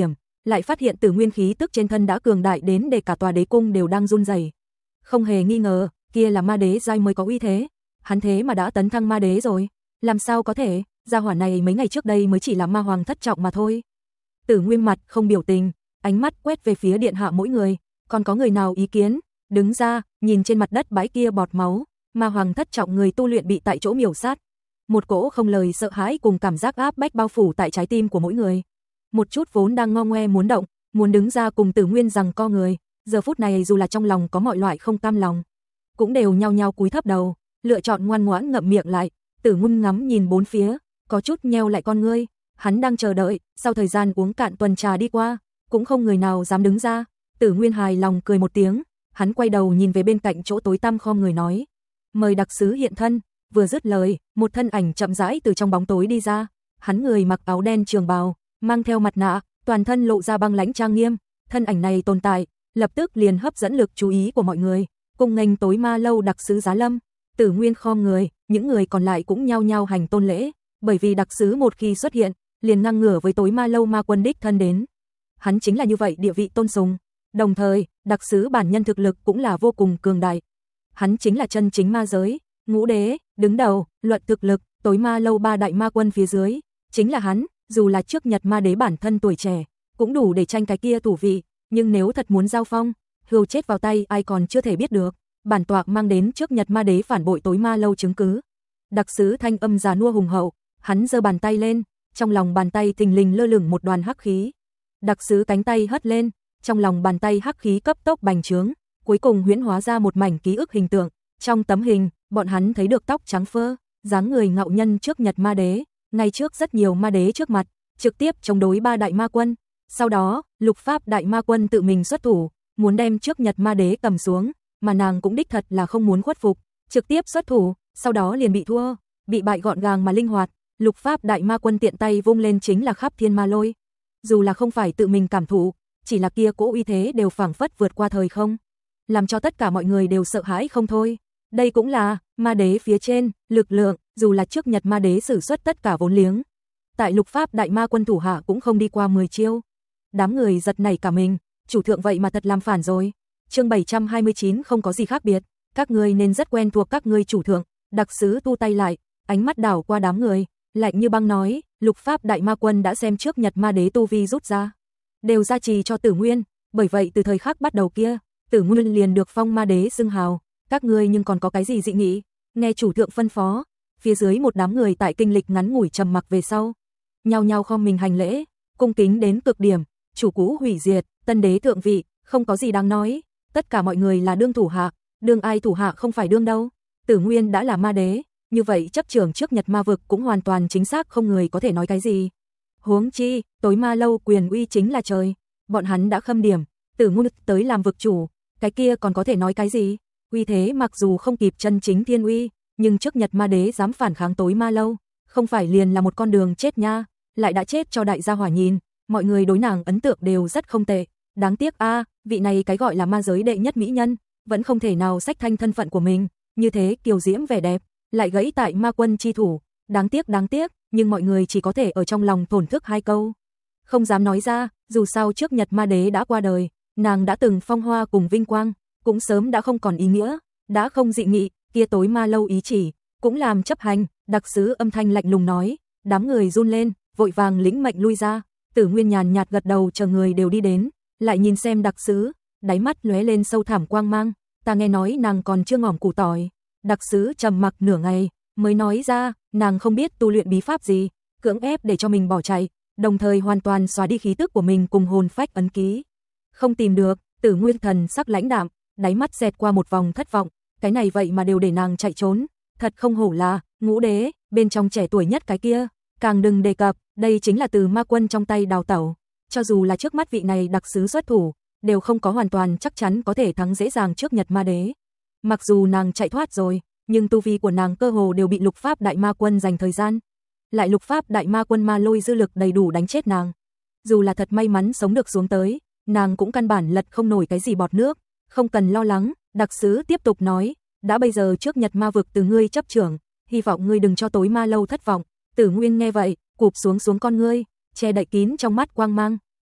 lại phát hiện Tử Nguyên khí tức trên thân đã cường đại đến để cả tòa đế cung đều đang run rẩy. Không hề nghi ngờ, kia là ma đế giai mới có uy thế. Hắn thế mà đã tấn thăng ma đế rồi, làm sao có thể, gia hỏa này mấy ngày trước đây mới chỉ là ma hoàng thất trọng mà thôi. Tử Nguyên mặt không biểu tình, ánh mắt quét về phía điện hạ mỗi người, còn có người nào ý kiến, đứng ra, nhìn trên mặt đất bãi kia bọt máu, ma hoàng thất trọng người tu luyện bị tại chỗ miểu sát. Một cỗ không lời sợ hãi cùng cảm giác áp bách bao phủ tại trái tim của mỗi người. Một chút vốn đang ngo ngoe muốn động, muốn đứng ra cùng Tử Nguyên rằng co người, giờ phút này dù là trong lòng có mọi loại không cam lòng, cũng đều nhao nhao cúi thấp đầu, lựa chọn ngoan ngoãn ngậm miệng lại. Tử Nguyên ngắm nhìn bốn phía, có chút nheo lại con ngươi, hắn đang chờ đợi, sau thời gian uống cạn tuần trà đi qua, cũng không người nào dám đứng ra. Tử Nguyên hài lòng cười một tiếng, hắn quay đầu nhìn về bên cạnh chỗ tối tăm khom người nói: "Mời đặc sứ hiện thân." Vừa dứt lời, một thân ảnh chậm rãi từ trong bóng tối đi ra, hắn người mặc áo đen trường bào, mang theo mặt nạ, toàn thân lộ ra băng lãnh trang nghiêm, thân ảnh này tồn tại, lập tức liền hấp dẫn lực chú ý của mọi người, cùng nghênh tối ma lâu đặc sứ Giá Lâm. Tử Nguyên khom người, những người còn lại cũng nhao nhao hành tôn lễ, bởi vì đặc sứ một khi xuất hiện, liền ngang ngửa với tối ma lâu ma quân đích thân đến. Hắn chính là như vậy địa vị tôn sùng, đồng thời, đặc sứ bản nhân thực lực cũng là vô cùng cường đại. Hắn chính là chân chính ma giới, ngũ đế, đứng đầu, luận thực lực, tối ma lâu ba đại ma quân phía dưới, chính là hắn, dù là trước Nhật ma đế bản thân tuổi trẻ, cũng đủ để tranh cái kia thủ vị, nhưng nếu thật muốn giao phong, hưu chết vào tay ai còn chưa thể biết được. Bản tọa mang đến trước Nhật ma đế phản bội tối ma lâu chứng cứ. Đặc sứ thanh âm già nua hùng hậu, hắn giơ bàn tay lên, trong lòng bàn tay thình lình lơ lửng một đoàn hắc khí. Đặc sứ cánh tay hất lên, trong lòng bàn tay hắc khí cấp tốc bành trướng, cuối cùng huyễn hóa ra một mảnh ký ức hình tượng. Trong tấm hình, bọn hắn thấy được tóc trắng phơ, dáng người ngạo nhân trước Nhật ma đế, ngay trước rất nhiều ma đế trước mặt, trực tiếp chống đối ba đại ma quân. Sau đó, Lục Pháp đại ma quân tự mình xuất thủ, muốn đem trước Nhật ma đế cầm xuống, mà nàng cũng đích thật là không muốn khuất phục, trực tiếp xuất thủ, sau đó liền bị thua, bị bại gọn gàng mà linh hoạt. Lục Pháp đại ma quân tiện tay vung lên chính là khắp thiên ma lôi. Dù là không phải tự mình cảm thụ, chỉ là kia cỗ uy thế đều phảng phất vượt qua thời không, làm cho tất cả mọi người đều sợ hãi không thôi. Đây cũng là ma đế phía trên, lực lượng, dù là trước Nhật ma đế sử xuất tất cả vốn liếng, tại Lục Pháp đại ma quân thủ hạ cũng không đi qua mười chiêu. Đám người giật nảy cả mình, chủ thượng vậy mà thật làm phản rồi. Chương bảy trăm hai mươi chín không có gì khác biệt, các ngươi nên rất quen thuộc các ngươi chủ thượng. Đặc sứ tu tay lại, ánh mắt đảo qua đám người, lạnh như băng nói: Lục Pháp đại ma quân đã xem trước Nhật ma đế tu vi rút ra, đều gia trì cho Tử Nguyên, bởi vậy từ thời khắc bắt đầu kia, Tử Nguyên liền được phong ma đế xưng hào. Các ngươi nhưng còn có cái gì dị nghị? Nghe chủ thượng phân phó. Phía dưới một đám người tại kinh lịch ngắn ngủi trầm mặc về sau, nhao nhao khom mình hành lễ, cung kính đến cực điểm. Chủ cũ hủy diệt, tân đế thượng vị, không có gì đáng nói, tất cả mọi người là đương thủ hạ, đương ai thủ hạ không phải đương đâu. Tử Nguyên đã là ma đế, như vậy chấp trưởng trước Nhật ma vực cũng hoàn toàn chính xác, không người có thể nói cái gì. Huống chi, tối ma lâu quyền uy chính là trời, bọn hắn đã khâm điểm, Tử Nguyên tới làm vực chủ, cái kia còn có thể nói cái gì? Uy thế mặc dù không kịp chân chính thiên uy, nhưng trước Nhật ma đế dám phản kháng tối ma lâu, không phải liền là một con đường chết nha, lại đã chết cho đại gia hỏa nhìn, mọi người đối nàng ấn tượng đều rất không tệ. Đáng tiếc a, vị này cái gọi là ma giới đệ nhất mỹ nhân, vẫn không thể nào xách thanh thân phận của mình, như thế kiều diễm vẻ đẹp, lại gãy tại ma quân chi thủ, đáng tiếc đáng tiếc, nhưng mọi người chỉ có thể ở trong lòng thổn thức hai câu, không dám nói ra, dù sao trước Nhật ma đế đã qua đời, nàng đã từng phong hoa cùng vinh quang, cũng sớm đã không còn ý nghĩa, đã không dị nghị, kia tối ma lâu ý chỉ, cũng làm chấp hành. Đặc sứ âm thanh lạnh lùng nói, đám người run lên, vội vàng lĩnh mệnh lui ra. Tử Nguyên nhàn nhạt gật đầu chờ người đều đi đến, lại nhìn xem đặc sứ, đáy mắt lóe lên sâu thẳm quang mang, ta nghe nói nàng còn chưa ngỏm củ tỏi. Đặc sứ trầm mặc nửa ngày, mới nói ra, nàng không biết tu luyện bí pháp gì, cưỡng ép để cho mình bỏ chạy, đồng thời hoàn toàn xóa đi khí tức của mình cùng hồn phách ấn ký. Không tìm được. Tử Nguyên thần sắc lãnh đạm, đáy mắt xẹt qua một vòng thất vọng, cái này vậy mà đều để nàng chạy trốn, thật không hổ là ngũ đế, bên trong trẻ tuổi nhất cái kia, càng đừng đề cập, đây chính là từ ma quân trong tay đào tẩu, cho dù là trước mắt vị này đặc sứ xuất thủ, đều không có hoàn toàn chắc chắn có thể thắng dễ dàng trước Nhật ma đế. Mặc dù nàng chạy thoát rồi, nhưng tu vi của nàng cơ hồ đều bị Lục Pháp đại ma quân dành thời gian, lại Lục Pháp đại ma quân ma lôi dư lực đầy đủ đánh chết nàng. Dù là thật may mắn sống được xuống tới, nàng cũng căn bản lật không nổi cái gì bọt nước. Không cần lo lắng, đặc sứ tiếp tục nói, đã bây giờ trước Nhật ma vực từ ngươi chấp trưởng, hy vọng ngươi đừng cho tối ma lâu thất vọng. Tử Nguyên nghe vậy, cụp xuống xuống con ngươi, che đậy kín trong mắt quang mang,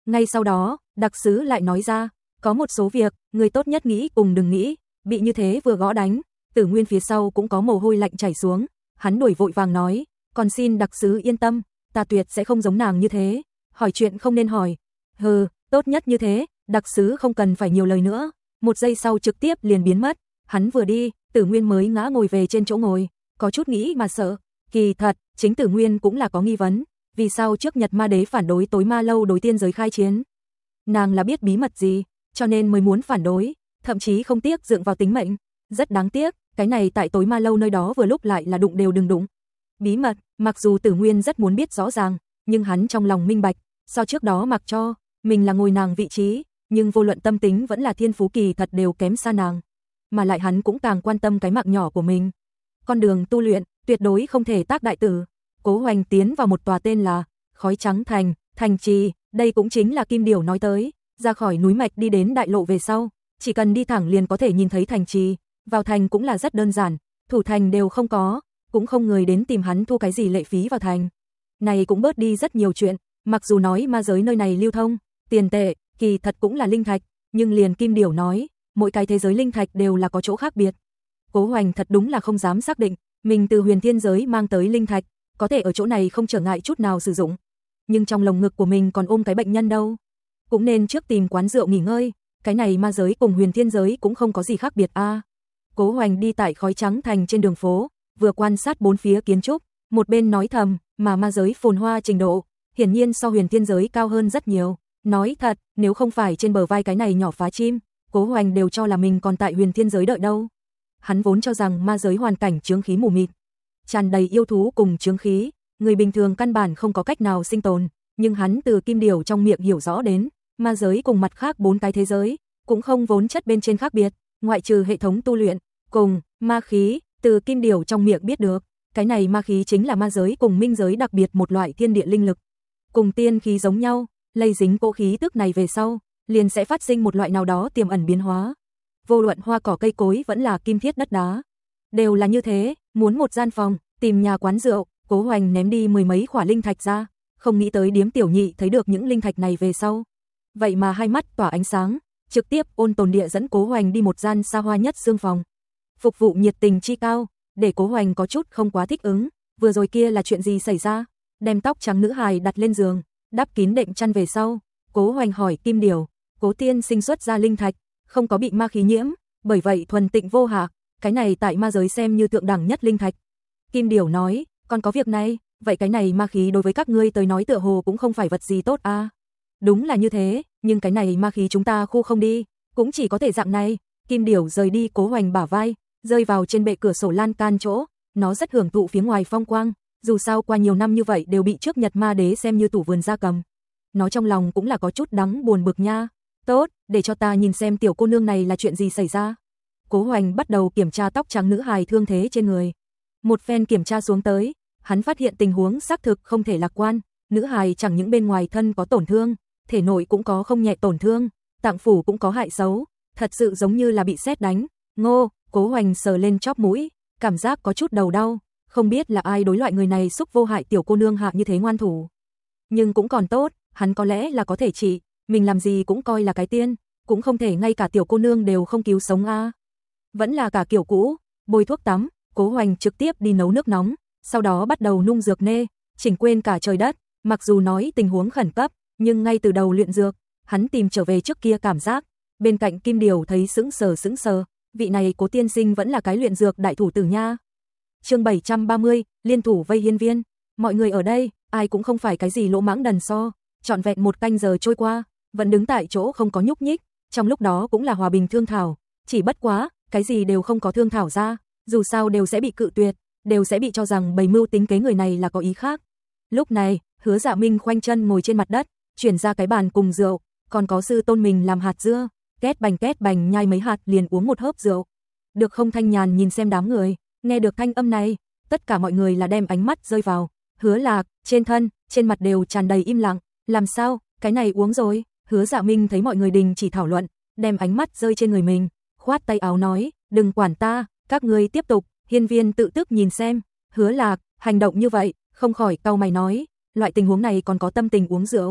Ngay sau đó, đặc sứ lại nói ra, có một số việc, người tốt nhất nghĩ cùng đừng nghĩ, bị như thế vừa gõ đánh, Tử Nguyên phía sau cũng có mồ hôi lạnh chảy xuống, hắn đuổi vội vàng nói, còn xin đặc sứ yên tâm, ta tuyệt sẽ không giống nàng như thế, hỏi chuyện không nên hỏi. Hừ, tốt nhất như thế, đặc sứ không cần phải nhiều lời nữa, một giây sau trực tiếp liền biến mất, hắn vừa đi, Tử Nguyên mới ngã ngồi về trên chỗ ngồi, có chút nghĩ mà sợ, kỳ thật, chính Tử Nguyên cũng là có nghi vấn, vì sao trước Nhật Ma Đế phản đối tối ma lâu đối tiên giới khai chiến? Nàng là biết bí mật gì, cho nên mới muốn phản đối, thậm chí không tiếc dựa vào tính mệnh, rất đáng tiếc, cái này tại tối ma lâu nơi đó vừa lúc lại là đụng đều đừng đụng. Bí mật, mặc dù Tử Nguyên rất muốn biết rõ ràng, nhưng hắn trong lòng minh bạch, sau trước đó mặc cho, mình là ngồi nàng vị trí, nhưng vô luận tâm tính vẫn là thiên phú kỳ thật đều kém xa nàng. Mà lại hắn cũng càng quan tâm cái mạng nhỏ của mình. Con đường tu luyện, tuyệt đối không thể tác đại tử. Cố Hoành tiến vào một tòa tên là Khói Trắng Thành, thành trì, đây cũng chính là Kim Điểu nói tới, ra khỏi núi mạch đi đến đại lộ về sau, chỉ cần đi thẳng liền có thể nhìn thấy thành trì, vào thành cũng là rất đơn giản, thủ thành đều không có, cũng không người đến tìm hắn thu cái gì lệ phí vào thành. Này cũng bớt đi rất nhiều chuyện, mặc dù nói ma giới nơi này lưu thông, tiền tệ, kỳ thật cũng là linh thạch, nhưng liền Kim Điểu nói, mỗi cái thế giới linh thạch đều là có chỗ khác biệt. Cố Hoành thật đúng là không dám xác định, mình từ huyền thiên giới mang tới linh thạch, có thể ở chỗ này không trở ngại chút nào sử dụng. Nhưng trong lồng ngực của mình còn ôm cái bệnh nhân đâu. Cũng nên trước tìm quán rượu nghỉ ngơi, cái này ma giới cùng huyền thiên giới cũng không có gì khác biệt a. À, Cố Hoành đi tại Khói Trắng Thành trên đường phố, vừa quan sát bốn phía kiến trúc, một bên nói thầm, mà ma giới phồn hoa trình độ, hiển nhiên so huyền thiên giới cao hơn rất nhiều. Nói thật, nếu không phải trên bờ vai cái này nhỏ phá chim, Cố Hoành đều cho là mình còn tại huyền thiên giới đợi đâu. Hắn vốn cho rằng ma giới hoàn cảnh chướng khí mù mịt, tràn đầy yêu thú cùng chướng khí, người bình thường căn bản không có cách nào sinh tồn, nhưng hắn từ Kim Điểu trong miệng hiểu rõ đến, ma giới cùng mặt khác bốn cái thế giới, cũng không vốn chất bên trên khác biệt, ngoại trừ hệ thống tu luyện, cùng ma khí, từ Kim Điểu trong miệng biết được, cái này ma khí chính là ma giới cùng minh giới đặc biệt một loại thiên địa linh lực. Cùng tiên khí giống nhau, lây dính cỗ khí tức này về sau, liền sẽ phát sinh một loại nào đó tiềm ẩn biến hóa. Vô luận hoa cỏ cây cối vẫn là kim thiết đất đá, đều là như thế, muốn một gian phòng, tìm nhà quán rượu, Cố Hoành ném đi mười mấy khỏa linh thạch ra, không nghĩ tới điếm tiểu nhị thấy được những linh thạch này về sau. Vậy mà hai mắt tỏa ánh sáng, trực tiếp ôn tồn địa dẫn Cố Hoành đi một gian xa hoa nhất xương phòng. Phục vụ nhiệt tình chi cao, để Cố Hoành có chút không quá thích ứng, vừa rồi kia là chuyện gì xảy ra? Đem tóc trắng nữ hài đặt lên giường, đắp kín đệm chăn về sau, Cố Hoành hỏi Kim Điểu, Cố tiên sinh xuất ra linh thạch, không có bị ma khí nhiễm, bởi vậy thuần tịnh vô hạ, cái này tại ma giới xem như thượng đẳng nhất linh thạch. Kim Điểu nói, còn có việc này, vậy cái này ma khí đối với các ngươi tới nói tựa hồ cũng không phải vật gì tốt a. À? Đúng là như thế, nhưng cái này ma khí chúng ta khu không đi, cũng chỉ có thể dạng này. Kim Điểu rời đi Cố Hoành bả vai, rơi vào trên bệ cửa sổ lan can chỗ, nó rất hưởng thụ phía ngoài phong quang, dù sao qua nhiều năm như vậy đều bị trước Nhật Ma Đế xem như tủ vườn gia cầm. Nó trong lòng cũng là có chút đắng buồn bực nha. Tốt, để cho ta nhìn xem tiểu cô nương này là chuyện gì xảy ra. Cố Hoành bắt đầu kiểm tra tóc trắng nữ hài thương thế trên người. Một phen kiểm tra xuống tới, hắn phát hiện tình huống xác thực không thể lạc quan, nữ hài chẳng những bên ngoài thân có tổn thương, thể nội cũng có không nhẹ tổn thương, tạng phủ cũng có hại xấu, thật sự giống như là bị sét đánh. Ngô, Cố Hoành sờ lên chóp mũi, cảm giác có chút đầu đau, không biết là ai đối loại người này xúc vô hại tiểu cô nương hạ như thế ngoan thủ. Nhưng cũng còn tốt, hắn có lẽ là có thể trị, mình làm gì cũng coi là cái tiên, cũng không thể ngay cả tiểu cô nương đều không cứu sống a. À. Vẫn là cả kiểu cũ, bôi thuốc tắm, Cố Hoành trực tiếp đi nấu nước nóng, sau đó bắt đầu nung dược nê, chỉnh quên cả trời đất, mặc dù nói tình huống khẩn cấp, nhưng ngay từ đầu luyện dược, hắn tìm trở về trước kia cảm giác. Bên cạnh Kim Điểu thấy sững sờ sững sờ, vị này Cố tiên sinh vẫn là cái luyện dược đại thủ tử nha. Chương bảy trăm ba mươi, liên thủ vây hiên viên. Mọi người ở đây, ai cũng không phải cái gì lỗ mãng đần so, trọn vẹn một canh giờ trôi qua, vẫn đứng tại chỗ không có nhúc nhích, trong lúc đó cũng là hòa bình thương thảo, chỉ bất quá, cái gì đều không có thương thảo ra, dù sao đều sẽ bị cự tuyệt, đều sẽ bị cho rằng bày mưu tính kế người này là có ý khác. Lúc này, Hứa Dạ Minh khoanh chân ngồi trên mặt đất, chuyển ra cái bàn cùng rượu, còn có sư tôn mình làm hạt dưa, két bành két bành nhai mấy hạt liền uống một hớp rượu. Được không Thanh Nhàn nhìn xem đám người, nghe được thanh âm này, tất cả mọi người là đem ánh mắt rơi vào Hứa Lạc, trên thân, trên mặt đều tràn đầy im lặng, làm sao, cái này uống rồi. Hứa Dạ Minh thấy mọi người đình chỉ thảo luận, đem ánh mắt rơi trên người mình, khoát tay áo nói, đừng quản ta, các ngươi tiếp tục. Hiên viên tự tức nhìn xem, Hứa Lạc, hành động như vậy, không khỏi cau mày nói, loại tình huống này còn có tâm tình uống rượu,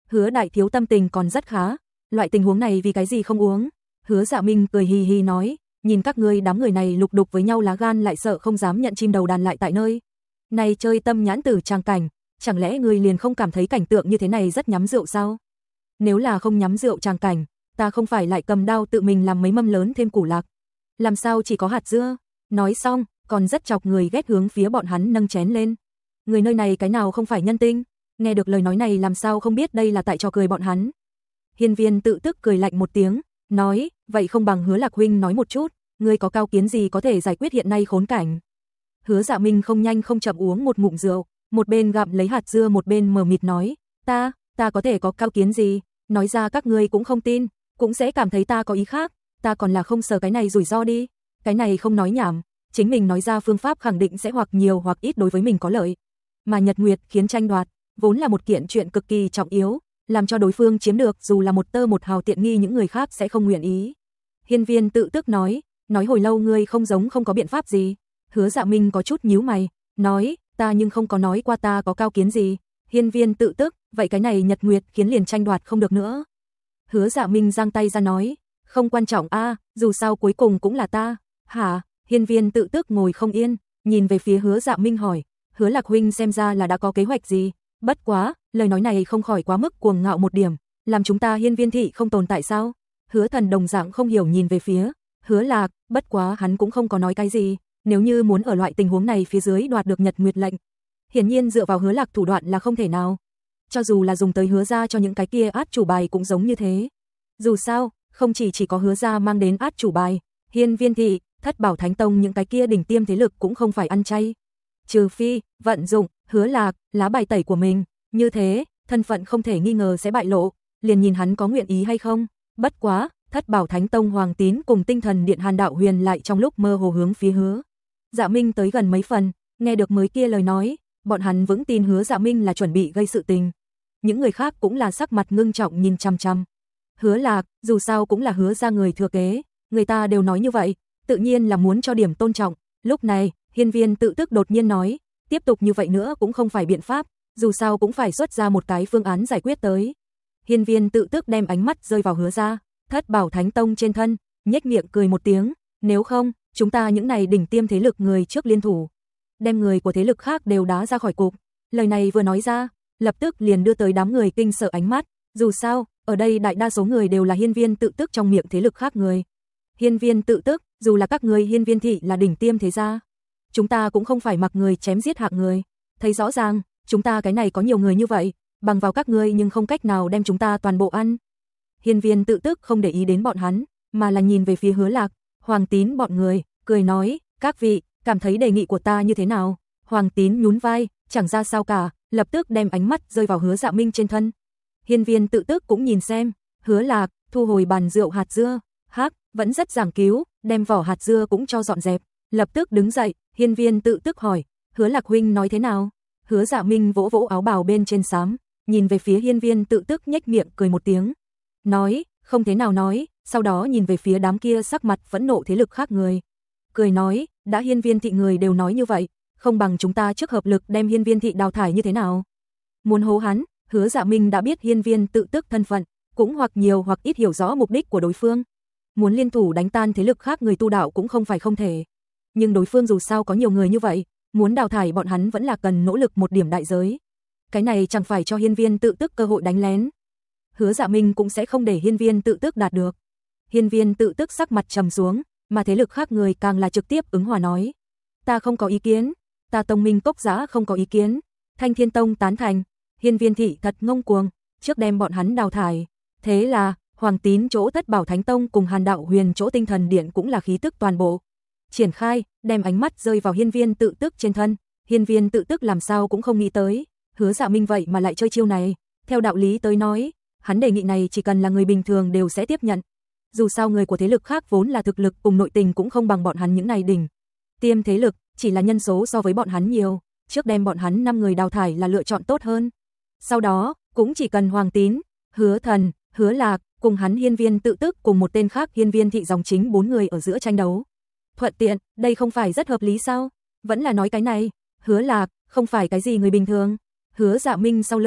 Hứa đại thiếu tâm tình còn rất khá, loại tình huống này vì cái gì không uống? Hứa Dạ Minh cười hì hì nói, nhìn các ngươi đám người này lục đục với nhau lá gan lại sợ không dám nhận chim đầu đàn lại tại nơi này chơi tâm nhãn tử tràng cảnh, chẳng lẽ ngươi liền không cảm thấy cảnh tượng như thế này rất nhắm rượu sao? Nếu là không nhắm rượu tràng cảnh, ta không phải lại cầm đao tự mình làm mấy mâm lớn thêm củ lạc. Làm sao chỉ có hạt dưa? Nói xong, còn rất chọc người ghét hướng phía bọn hắn nâng chén lên. Người nơi này cái nào không phải nhân tinh, nghe được lời nói này làm sao không biết đây là tại trò cười bọn hắn. Hiên Viên tự tức cười lạnh một tiếng, nói, vậy không bằng Hứa Lạc huynh nói một chút, ngươi có cao kiến gì có thể giải quyết hiện nay khốn cảnh. Hứa Dạ Minh không nhanh không chậm uống một ngụm rượu, một bên gặm lấy hạt dưa một bên mờ mịt nói, ta, ta có thể có cao kiến gì, nói ra các ngươi cũng không tin, cũng sẽ cảm thấy ta có ý khác, ta còn là không sợ cái này rủi ro đi, cái này không nói nhảm, chính mình nói ra phương pháp khẳng định sẽ hoặc nhiều hoặc ít đối với mình có lợi. Mà Nhật Nguyệt khiến tranh đoạt, vốn là một kiện chuyện cực kỳ trọng yếu, làm cho đối phương chiếm được dù là một tơ một hào tiện nghi những người khác sẽ không nguyện ý. Hiên Viên tự tức nói, nói hồi lâu ngươi không giống không có biện pháp gì. Hứa Dạ Minh có chút nhíu mày, nói, ta nhưng không có nói qua ta có cao kiến gì. Hiên Viên tự tức, vậy cái này Nhật Nguyệt khiến liền tranh đoạt không được nữa. Hứa Dạ Minh giang tay ra nói, không quan trọng a, dù sao cuối cùng cũng là ta. Hả? Hiên Viên tự tức ngồi không yên, nhìn về phía Hứa Dạ Minh hỏi, Hứa Lạc huynh xem ra là đã có kế hoạch gì? Bất quá, lời nói này không khỏi quá mức cuồng ngạo một điểm, làm chúng ta Hiên Viên thị không tồn tại sao? Hứa Thần đồng dạng không hiểu nhìn về phía Hứa Lạc, bất quá hắn cũng không có nói cái gì, nếu như muốn ở loại tình huống này phía dưới đoạt được Nhật Nguyệt lệnh, hiển nhiên dựa vào Hứa Lạc thủ đoạn là không thể nào. Cho dù là dùng tới Hứa gia cho những cái kia át chủ bài cũng giống như thế. Dù sao, không chỉ chỉ có Hứa gia mang đến át chủ bài, Hiên Viên thị, Thất Bảo Thánh Tông những cái kia đỉnh tiêm thế lực cũng không phải ăn chay. Trừ phi vận dụng Hứa Lạc lá bài tẩy của mình, như thế, thân phận không thể nghi ngờ sẽ bại lộ, liền nhìn hắn có nguyện ý hay không. Bất quá, Thất Bảo Thánh Tông Hoàng Tín cùng Tinh Thần Điện Hàn Đạo Huyền lại trong lúc mơ hồ hướng phía Hứa Dạ Minh tới gần mấy phần, nghe được mới kia lời nói, bọn hắn vững tin Hứa Dạ Minh là chuẩn bị gây sự tình. Những người khác cũng là sắc mặt ngưng trọng nhìn chằm chằm. Hứa Lạc, dù sao cũng là Hứa gia người thừa kế, người ta đều nói như vậy, tự nhiên là muốn cho điểm tôn trọng. Lúc này, Hiên Viên tự tức đột nhiên nói, tiếp tục như vậy nữa cũng không phải biện pháp, dù sao cũng phải xuất ra một cái phương án giải quyết tới. Hiên Viên tự tức đem ánh mắt rơi vào Hứa gia, Thất Bảo Thánh Tông trên thân, nhếch miệng cười một tiếng, nếu không, chúng ta những này đỉnh tiêm thế lực người trước liên thủ, đem người của thế lực khác đều đá ra khỏi cục. Lời này vừa nói ra, lập tức liền đưa tới đám người kinh sợ ánh mắt, dù sao, ở đây đại đa số người đều là Hiên Viên tự tức trong miệng thế lực khác người. Hiên Viên tự tức, dù là các người Hiên Viên thị là đỉnh tiêm thế gia, chúng ta cũng không phải mặc người chém giết hạng người, thấy rõ ràng, chúng ta cái này có nhiều người như vậy, bằng vào các ngươi nhưng không cách nào đem chúng ta toàn bộ ăn. Hiên Viên tự tức không để ý đến bọn hắn, mà là nhìn về phía Hứa Lạc, Hoàng Tín bọn người, cười nói, các vị, cảm thấy đề nghị của ta như thế nào? Hoàng Tín nhún vai, chẳng ra sao cả, lập tức đem ánh mắt rơi vào Hứa Dạ Minh trên thân. Hiên Viên tự tức cũng nhìn xem, Hứa Lạc, thu hồi bàn rượu hạt dưa, hắc, vẫn rất giảng cứu, đem vỏ hạt dưa cũng cho dọn dẹp, lập tức đứng dậy, Hiên Viên tự tức hỏi, Hứa Lạc huynh nói thế nào? Hứa Dạ Minh vỗ vỗ áo bào bên trên xám, nhìn về phía Hiên Viên tự tức nhếch miệng cười một tiếng, nói, không thế nào nói, sau đó nhìn về phía đám kia sắc mặt phẫn nộ thế lực khác người, cười nói, đã Hiên Viên thị người đều nói như vậy, không bằng chúng ta trước hợp lực đem Hiên Viên thị đào thải như thế nào? Muốn hố hắn, Hứa Dạ Minh đã biết Hiên Viên tự tức thân phận, cũng hoặc nhiều hoặc ít hiểu rõ mục đích của đối phương. Muốn liên thủ đánh tan thế lực khác người tu đạo cũng không phải không thể. Nhưng đối phương dù sao có nhiều người như vậy, muốn đào thải bọn hắn vẫn là cần nỗ lực một điểm đại giới. Cái này chẳng phải cho Hiên Viên tự tức cơ hội đánh lén. Hứa Dạ Minh cũng sẽ không để Hiên Viên tự tức đạt được. Hiên Viên tự tức sắc mặt trầm xuống, mà thế lực khác người càng là trực tiếp ứng hòa nói. Ta không có ý kiến, ta Tông Minh Cốc Giã không có ý kiến, Thanh Thiên Tông tán thành, Hiên Viên thị thật ngông cuồng, trước đem bọn hắn đào thải. Thế là, Hoàng Tín chỗ Thất Bảo Thánh Tông cùng Hàn Đạo Huyền chỗ Tinh Thần Điện cũng là khí tức toàn bộ triển khai, đem ánh mắt rơi vào Hiên Viên tự tức trên thân. Hiên Viên tự tức làm sao cũng không nghĩ tới, Hứa Dạ Minh vậy mà lại chơi chiêu này. Theo đạo lý tới nói, hắn đề nghị này chỉ cần là người bình thường đều sẽ tiếp nhận. Dù sao người của thế lực khác vốn là thực lực cùng nội tình cũng không bằng bọn hắn những này đỉnh tiêm thế lực, chỉ là nhân số so với bọn hắn nhiều, trước đem bọn hắn năm người đào thải là lựa chọn tốt hơn. Sau đó, cũng chỉ cần Hoàng Tín, Hứa Thần, Hứa Lạc, cùng hắn Hiên Viên tự tức cùng một tên khác Hiên Viên thị dòng chính bốn người ở giữa tranh đấu. Thuận tiện, đây không phải rất hợp lý sao? Vẫn là nói cái này, Hứa Lạc, không phải cái gì người bình thường. Hứa Dạ Minh sau lưng,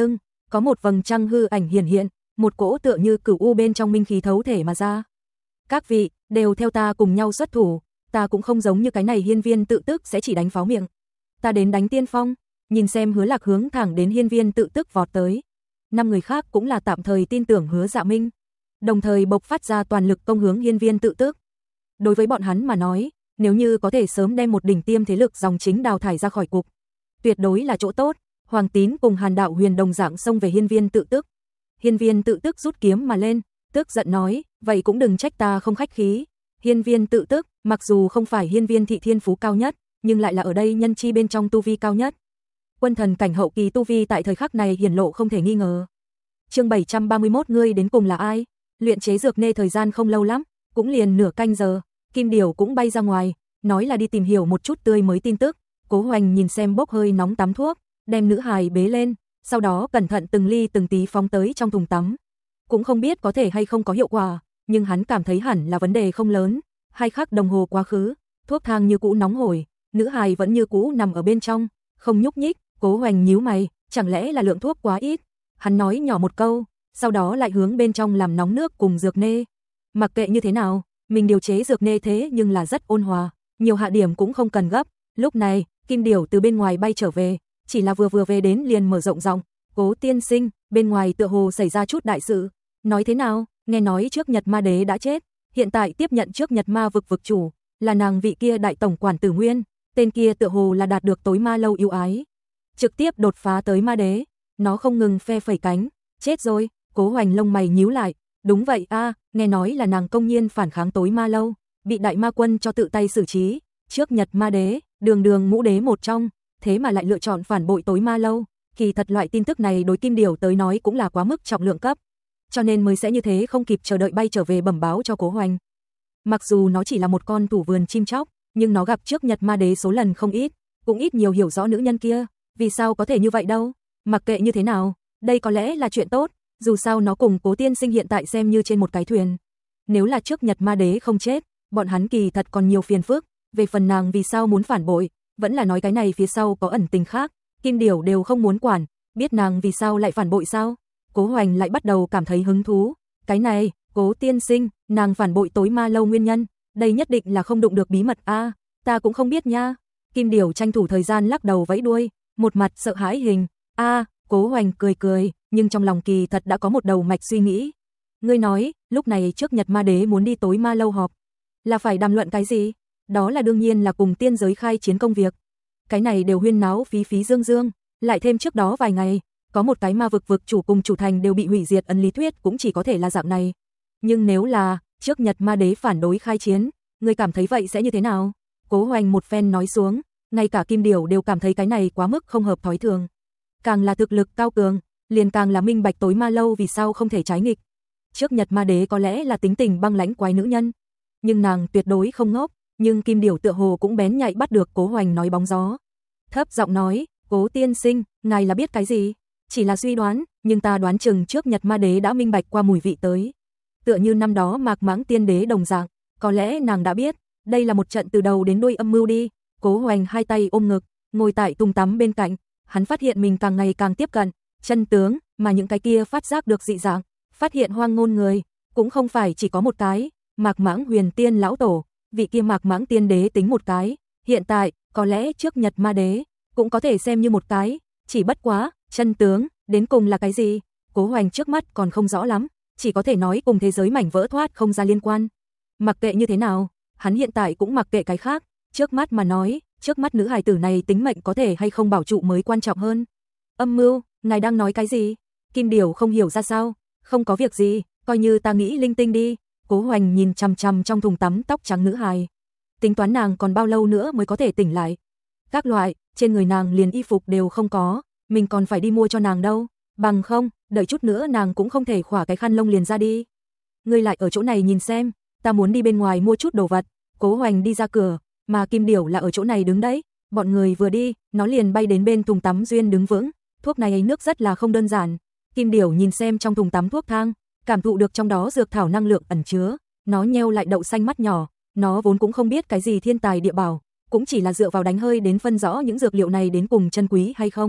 có một vầng trăng hư ảnh hiển hiện, một cỗ tựa như cửu u bên trong minh khí thấu thể mà ra. Các vị, đều theo ta cùng nhau xuất thủ, ta cũng không giống như cái này hiên viên tự tức sẽ chỉ đánh pháo miệng. Ta đến đánh tiên phong, nhìn xem Hứa Lạc hướng thẳng đến hiên viên tự tức vọt tới. Năm người khác cũng là tạm thời tin tưởng Hứa Dạ Minh, đồng thời bộc phát ra toàn lực công hướng hiên viên tự tức. Đối với bọn hắn mà nói, nếu như có thể sớm đem một đỉnh tiêm thế lực dòng chính đào thải ra khỏi cục, tuyệt đối là chỗ tốt. Hoàng Tín cùng Hàn Đạo Huyền đồng dạng xông về hiên viên tự tức. Hiên viên tự tức rút kiếm mà lên, tức giận nói, vậy cũng đừng trách ta không khách khí. Hiên viên tự tức, mặc dù không phải hiên viên thị thiên phú cao nhất, nhưng lại là ở đây nhân chi bên trong tu vi cao nhất. Quân thần cảnh hậu kỳ tu vi tại thời khắc này hiển lộ không thể nghi ngờ. Chương bảy trăm ba mươi mốt ngươi đến cùng là ai? Luyện chế dược nê thời gian không lâu lắm, cũng liền nửa canh giờ, Kim Điểu cũng bay ra ngoài, nói là đi tìm hiểu một chút tươi mới tin tức. Cố Hoành nhìn xem bốc hơi nóng tắm thuốc, đem nữ hài bế lên, sau đó cẩn thận từng ly từng tí phóng tới trong thùng tắm. Cũng không biết có thể hay không có hiệu quả, nhưng hắn cảm thấy hẳn là vấn đề không lớn. Hai khắc đồng hồ quá khứ, thuốc thang như cũ nóng hổi, nữ hài vẫn như cũ nằm ở bên trong, không nhúc nhích. Cố Hoành nhíu mày, chẳng lẽ là lượng thuốc quá ít? Hắn nói nhỏ một câu, sau đó lại hướng bên trong làm nóng nước cùng dược nê. Mặc kệ như thế nào, mình điều chế dược nê thế nhưng là rất ôn hòa, nhiều hạ điểm cũng không cần gấp. Lúc này, Kim Điểu từ bên ngoài bay trở về, chỉ là vừa vừa về đến liền mở rộng giọng, "Cố tiên sinh, bên ngoài tựa hồ xảy ra chút đại sự." "Nói thế nào?" "Nghe nói trước Nhật Ma Đế đã chết, hiện tại tiếp nhận trước Nhật Ma vực vực chủ là nàng vị kia đại tổng quản Tử Nguyên, tên kia tựa hồ là đạt được tối ma lâu yêu ái, trực tiếp đột phá tới ma đế." Nó không ngừng phe phẩy cánh, "Chết rồi." Cố Hoành lông mày nhíu lại, "Đúng vậy a, nghe nói là nàng công nhiên phản kháng tối ma lâu, bị đại ma quân cho tự tay xử trí, trước Nhật Ma Đế, đường đường ngũ đế một trong, thế mà lại lựa chọn phản bội tối ma lâu." Kỳ thật loại tin tức này đối Kim Điểu tới nói cũng là quá mức trọng lượng cấp, cho nên mới sẽ như thế không kịp chờ đợi bay trở về bẩm báo cho Cố Hoành. Mặc dù nó chỉ là một con thủ vườn chim chóc, nhưng nó gặp trước Nhật Ma Đế số lần không ít, cũng ít nhiều hiểu rõ nữ nhân kia, vì sao có thể như vậy đâu. Mặc kệ như thế nào, đây có lẽ là chuyện tốt, dù sao nó cùng Cố tiên sinh hiện tại xem như trên một cái thuyền. Nếu là trước Nhật Ma Đế không chết, bọn hắn kỳ thật còn nhiều phiền phức, về phần nàng vì sao muốn phản bội, vẫn là nói cái này phía sau có ẩn tình khác, Kim Điểu đều không muốn quản, biết nàng vì sao lại phản bội sao? Cố Hoành lại bắt đầu cảm thấy hứng thú, cái này, Cố tiên sinh, nàng phản bội tối ma lâu nguyên nhân, đây nhất định là không đụng được bí mật a, ta cũng không biết nha. Kim Điểu tranh thủ thời gian lắc đầu vẫy đuôi, một mặt sợ hãi hình, a, Cố Hoành cười cười, nhưng trong lòng kỳ thật đã có một đầu mạch suy nghĩ. Ngươi nói, lúc này trước Nhật Ma Đế muốn đi tối ma lâu họp, là phải đàm luận cái gì? Đó là đương nhiên là cùng tiên giới khai chiến công việc. Cái này đều huyên náo phí phí dương dương, lại thêm trước đó vài ngày, có một cái ma vực vực chủ cùng chủ thành đều bị hủy diệt, ấn lý thuyết cũng chỉ có thể là dạng này. Nhưng nếu là trước Nhật Ma Đế phản đối khai chiến, ngươi cảm thấy vậy sẽ như thế nào? Cố Hoành một phen nói xuống, ngay cả Kim Điểu đều cảm thấy cái này quá mức không hợp thói thường. Càng là thực lực cao cường, liền càng là minh bạch tối ma lâu vì sao không thể trái nghịch. Trước Nhật Ma Đế có lẽ là tính tình băng lãnh quái nữ nhân, nhưng nàng tuyệt đối không ngốc, nhưng Kim Điểu tựa hồ cũng bén nhạy bắt được Cố Hoành nói bóng gió. Thấp giọng nói, "Cố tiên sinh, ngài là biết cái gì? Chỉ là suy đoán, nhưng ta đoán chừng trước Nhật Ma Đế đã minh bạch qua mùi vị tới. Tựa như năm đó Mạc Mãng Tiên Đế đồng dạng, có lẽ nàng đã biết, đây là một trận từ đầu đến đuôi âm mưu đi." Cố Hoành hai tay ôm ngực, ngồi tại thùng tắm bên cạnh, hắn phát hiện mình càng ngày càng tiếp cận chân tướng, mà những cái kia phát giác được dị dạng, phát hiện hoang ngôn người, cũng không phải chỉ có một cái, Mạc Mãng Huyền Tiên lão tổ, vị kia Mạc Mãng Tiên Đế tính một cái, hiện tại, có lẽ trước Nhật Ma Đế, cũng có thể xem như một cái, chỉ bất quá, chân tướng, đến cùng là cái gì? Cố Hoành trước mắt còn không rõ lắm, chỉ có thể nói cùng thế giới mảnh vỡ thoát không ra liên quan. Mặc kệ như thế nào, hắn hiện tại cũng mặc kệ cái khác, trước mắt mà nói, trước mắt nữ hài tử này tính mệnh có thể hay không bảo trụ mới quan trọng hơn. Âm mưu, ngài đang nói cái gì? Kim Điểu không hiểu ra sao, không có việc gì, coi như ta nghĩ linh tinh đi. Cố Hoành nhìn chằm chằm trong thùng tắm tóc trắng nữ hài, tính toán nàng còn bao lâu nữa mới có thể tỉnh lại. Các loại, trên người nàng liền y phục đều không có, mình còn phải đi mua cho nàng đâu, bằng không, đợi chút nữa nàng cũng không thể khỏa cái khăn lông liền ra đi. Ngươi lại ở chỗ này nhìn xem, ta muốn đi bên ngoài mua chút đồ vật. Cố Hoành đi ra cửa, mà Kim Điểu là ở chỗ này đứng đấy, bọn người vừa đi, nó liền bay đến bên thùng tắm duyên đứng vững, thuốc này ấy nước rất là không đơn giản. Kim Điểu nhìn xem trong thùng tắm thuốc thang, cảm thụ được trong đó dược thảo năng lượng ẩn chứa, nó nheo lại đậu xanh mắt nhỏ, nó vốn cũng không biết cái gì thiên tài địa bảo, cũng chỉ là dựa vào đánh hơi đến phân rõ những dược liệu này đến cùng chân quý hay không.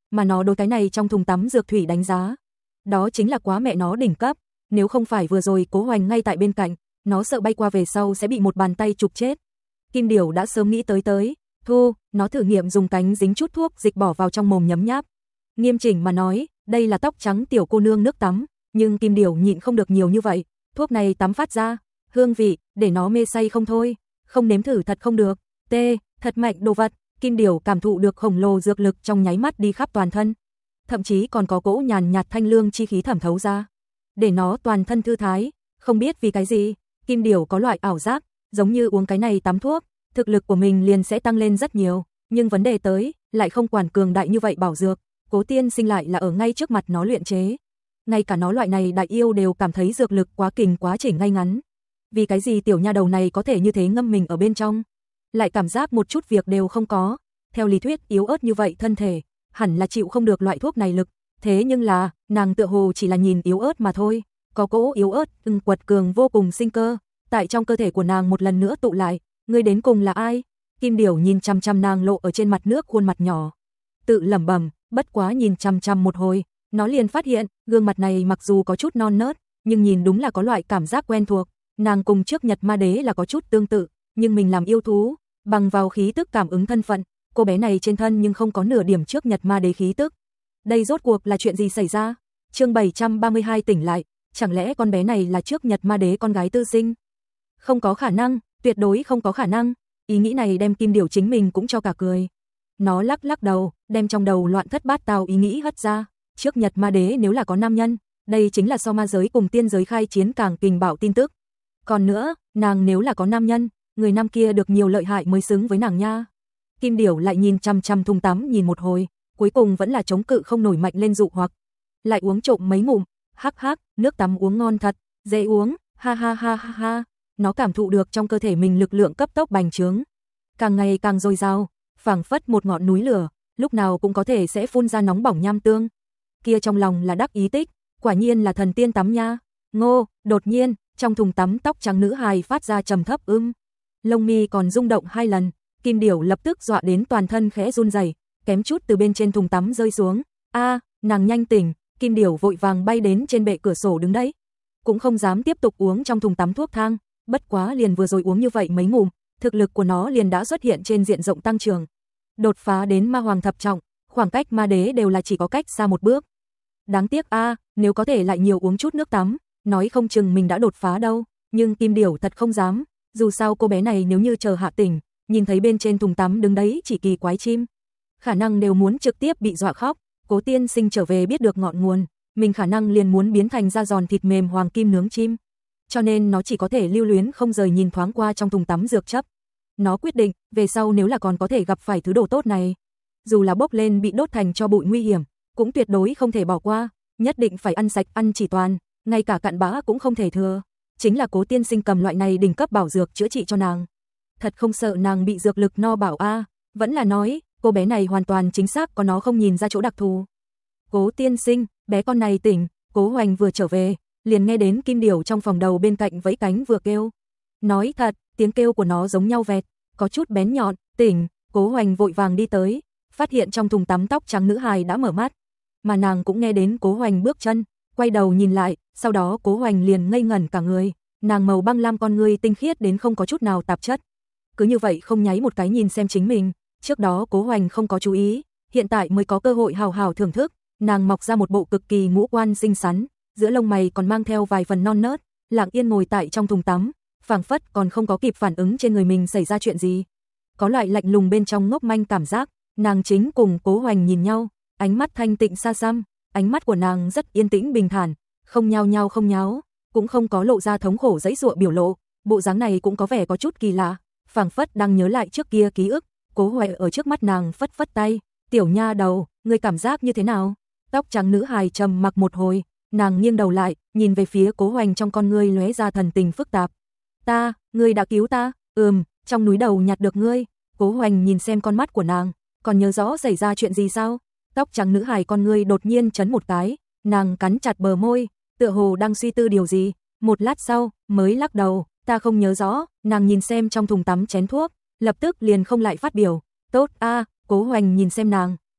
mà nó đối cái này trong thùng tắm dược thủy đánh giá. Đó chính là quá mẹ nó đỉnh cấp, nếu không phải vừa rồi Cố Hoành ngay tại bên cạnh, nó sợ bay qua về sau sẽ bị một bàn tay chụp chết. Kim Điểu đã sớm nghĩ tới tới, thu, nó thử nghiệm dùng cánh dính chút thuốc dịch bỏ vào trong mồm nhấm nháp. Nghiêm chỉnh mà nói, đây là tóc trắng tiểu cô nương nước tắm, nhưng Kim Điểu nhịn không được nhiều như vậy, thuốc này tắm phát ra, hương vị, để nó mê say không thôi, không nếm thử thật không được, tê, thật mạnh đồ vật, Kim Điểu cảm thụ được khổng lồ dược lực trong nháy mắt đi khắp toàn thân, thậm chí còn có cỗ nhàn nhạt thanh lương chi khí thẩm thấu ra, để nó toàn thân thư thái, không biết vì cái gì, Kim Điểu có loại ảo giác, giống như uống cái này tắm thuốc, thực lực của mình liền sẽ tăng lên rất nhiều, nhưng vấn đề tới, lại không quản cường đại như vậy bảo dược, Cố Tiên Sinh lại là ở ngay trước mặt nó luyện chế. Ngay cả nó loại này đại yêu đều cảm thấy dược lực quá kình quá chỉnh ngay ngắn. Vì cái gì tiểu nha đầu này có thể như thế ngâm mình ở bên trong, lại cảm giác một chút việc đều không có, theo lý thuyết yếu ớt như vậy thân thể, hẳn là chịu không được loại thuốc này lực, thế nhưng là, nàng tựa hồ chỉ là nhìn yếu ớt mà thôi, có cỗ yếu ớt, ưng quật cường vô cùng sinh cơ, tại trong cơ thể của nàng một lần nữa tụ lại, ngươi đến cùng là ai? Kim Điểu nhìn chăm chăm nàng lộ ở trên mặt nước khuôn mặt nhỏ, tự lẩm bẩm, bất quá nhìn chăm chăm một hồi, nó liền phát hiện, gương mặt này mặc dù có chút non nớt, nhưng nhìn đúng là có loại cảm giác quen thuộc, nàng cùng trước Nhật Ma Đế là có chút tương tự, nhưng mình làm yêu thú, bằng vào khí tức cảm ứng thân phận, cô bé này trên thân nhưng không có nửa điểm trước Nhật Ma Đế khí tức. Đây rốt cuộc là chuyện gì xảy ra? Chương bảy trăm ba mươi hai tỉnh lại, chẳng lẽ con bé này là trước Nhật Ma Đế con gái tư sinh? Không có khả năng, tuyệt đối không có khả năng. Ý nghĩ này đem Kim Điểu chính mình cũng cho cả cười. Nó lắc lắc đầu, đem trong đầu loạn thất bát tao ý nghĩ hất ra. Trước Nhật Ma Đế nếu là có nam nhân, đây chính là so ma giới cùng tiên giới khai chiến càng kình bạo tin tức. Còn nữa, nàng nếu là có nam nhân, người nam kia được nhiều lợi hại mới xứng với nàng nha. Kim Điểu lại nhìn chăm chăm thùng tắm nhìn một hồi, cuối cùng vẫn là chống cự không nổi mạnh lên dụ hoặc. Lại uống trộm mấy ngụm, hắc hắc, nước tắm uống ngon thật, dễ uống, ha ha ha ha ha. Nó cảm thụ được trong cơ thể mình lực lượng cấp tốc bành trướng, càng ngày càng dồi dào, phảng phất một ngọn núi lửa, lúc nào cũng có thể sẽ phun ra nóng bỏng nham tương. Kia trong lòng là đắc ý tích, quả nhiên là thần tiên tắm nha. Ngô, đột nhiên, trong thùng tắm tóc trắng nữ hài phát ra trầm thấp ưm. Lông mi còn rung động hai lần, Kim Điểu lập tức dọa đến toàn thân khẽ run rẩy, kém chút từ bên trên thùng tắm rơi xuống. A, nàng nhanh tỉnh, Kim Điểu vội vàng bay đến trên bệ cửa sổ đứng đấy, cũng không dám tiếp tục uống trong thùng tắm thuốc thang, bất quá liền vừa rồi uống như vậy mấy ngụm, thực lực của nó liền đã xuất hiện trên diện rộng tăng trưởng. Đột phá đến ma hoàng thập trọng, khoảng cách ma đế đều là chỉ có cách xa một bước. Đáng tiếc a, nếu có thể lại nhiều uống chút nước tắm, nói không chừng mình đã đột phá đâu, nhưng Kim Điểu thật không dám, dù sao cô bé này nếu như chờ hạ tỉnh, nhìn thấy bên trên thùng tắm đứng đấy chỉ kỳ quái chim, khả năng đều muốn trực tiếp bị dọa khóc. Cố Tiên Sinh trở về biết được ngọn nguồn, mình khả năng liền muốn biến thành da giòn thịt mềm hoàng kim nướng chim, cho nên nó chỉ có thể lưu luyến không rời nhìn thoáng qua trong thùng tắm dược chấp. Nó quyết định, về sau nếu là còn có thể gặp phải thứ đồ tốt này, dù là bốc lên bị đốt thành cho bụi nguy hiểm, cũng tuyệt đối không thể bỏ qua, nhất định phải ăn sạch ăn chỉ toàn, ngay cả cặn bã cũng không thể thừa. Chính là Cố Tiên Sinh cầm loại này đỉnh cấp bảo dược chữa trị cho nàng. Thật không sợ nàng bị dược lực no bảo a, vẫn là nói, cô bé này hoàn toàn chính xác có nó không nhìn ra chỗ đặc thù. Cố Tiên Sinh, bé con này tỉnh, Cố Hoành vừa trở về, liền nghe đến Kim Điểu trong phòng đầu bên cạnh vẫy cánh vừa kêu. Nói thật, tiếng kêu của nó giống nhau vẹt, có chút bén nhọn, tỉnh, Cố Hoành vội vàng đi tới, phát hiện trong thùng tắm tóc trắng nữ hài đã mở mắt, mà nàng cũng nghe đến Cố Hoành bước chân, quay đầu nhìn lại, sau đó Cố Hoành liền ngây ngẩn cả người, nàng màu băng lam con ngươi tinh khiết đến không có chút nào tạp chất. Cứ như vậy không nháy một cái nhìn xem chính mình, trước đó Cố Hoành không có chú ý, hiện tại mới có cơ hội hào hào thưởng thức, nàng mọc ra một bộ cực kỳ ngũ quan xinh xắn, giữa lông mày còn mang theo vài phần non nớt, lặng yên ngồi tại trong thùng tắm, phảng phất còn không có kịp phản ứng trên người mình xảy ra chuyện gì. Có loại lạnh lùng bên trong ngốc manh cảm giác, nàng chính cùng Cố Hoành nhìn nhau, ánh mắt thanh tịnh xa xăm, ánh mắt của nàng rất yên tĩnh bình thản, không nhao nhao không nháo, cũng không có lộ ra thống khổ giãy giụa biểu lộ, bộ dáng này cũng có vẻ có chút kỳ lạ, phảng phất đang nhớ lại trước kia ký ức. Cố Hoành ở trước mắt nàng phất phất tay, "Tiểu nha đầu, ngươi cảm giác như thế nào?" Tóc trắng nữ hài trầm mặc một hồi, nàng nghiêng đầu lại, nhìn về phía Cố Hoành trong con ngươi lóe ra thần tình phức tạp. "Ta, ngươi đã cứu ta?" "Ừm, trong núi đầu nhặt được ngươi." Cố Hoành nhìn xem con mắt của nàng, "Còn nhớ rõ xảy ra chuyện gì sao?" Tóc trắng nữ hài con ngươi đột nhiên chấn một cái, nàng cắn chặt bờ môi, tựa hồ đang suy tư điều gì, một lát sau mới lắc đầu, "Ta không nhớ rõ." Nàng nhìn xem trong thùng tắm chén thuốc, lập tức liền không lại phát biểu. "Tốt a." Cố Hoành nhìn xem nàng,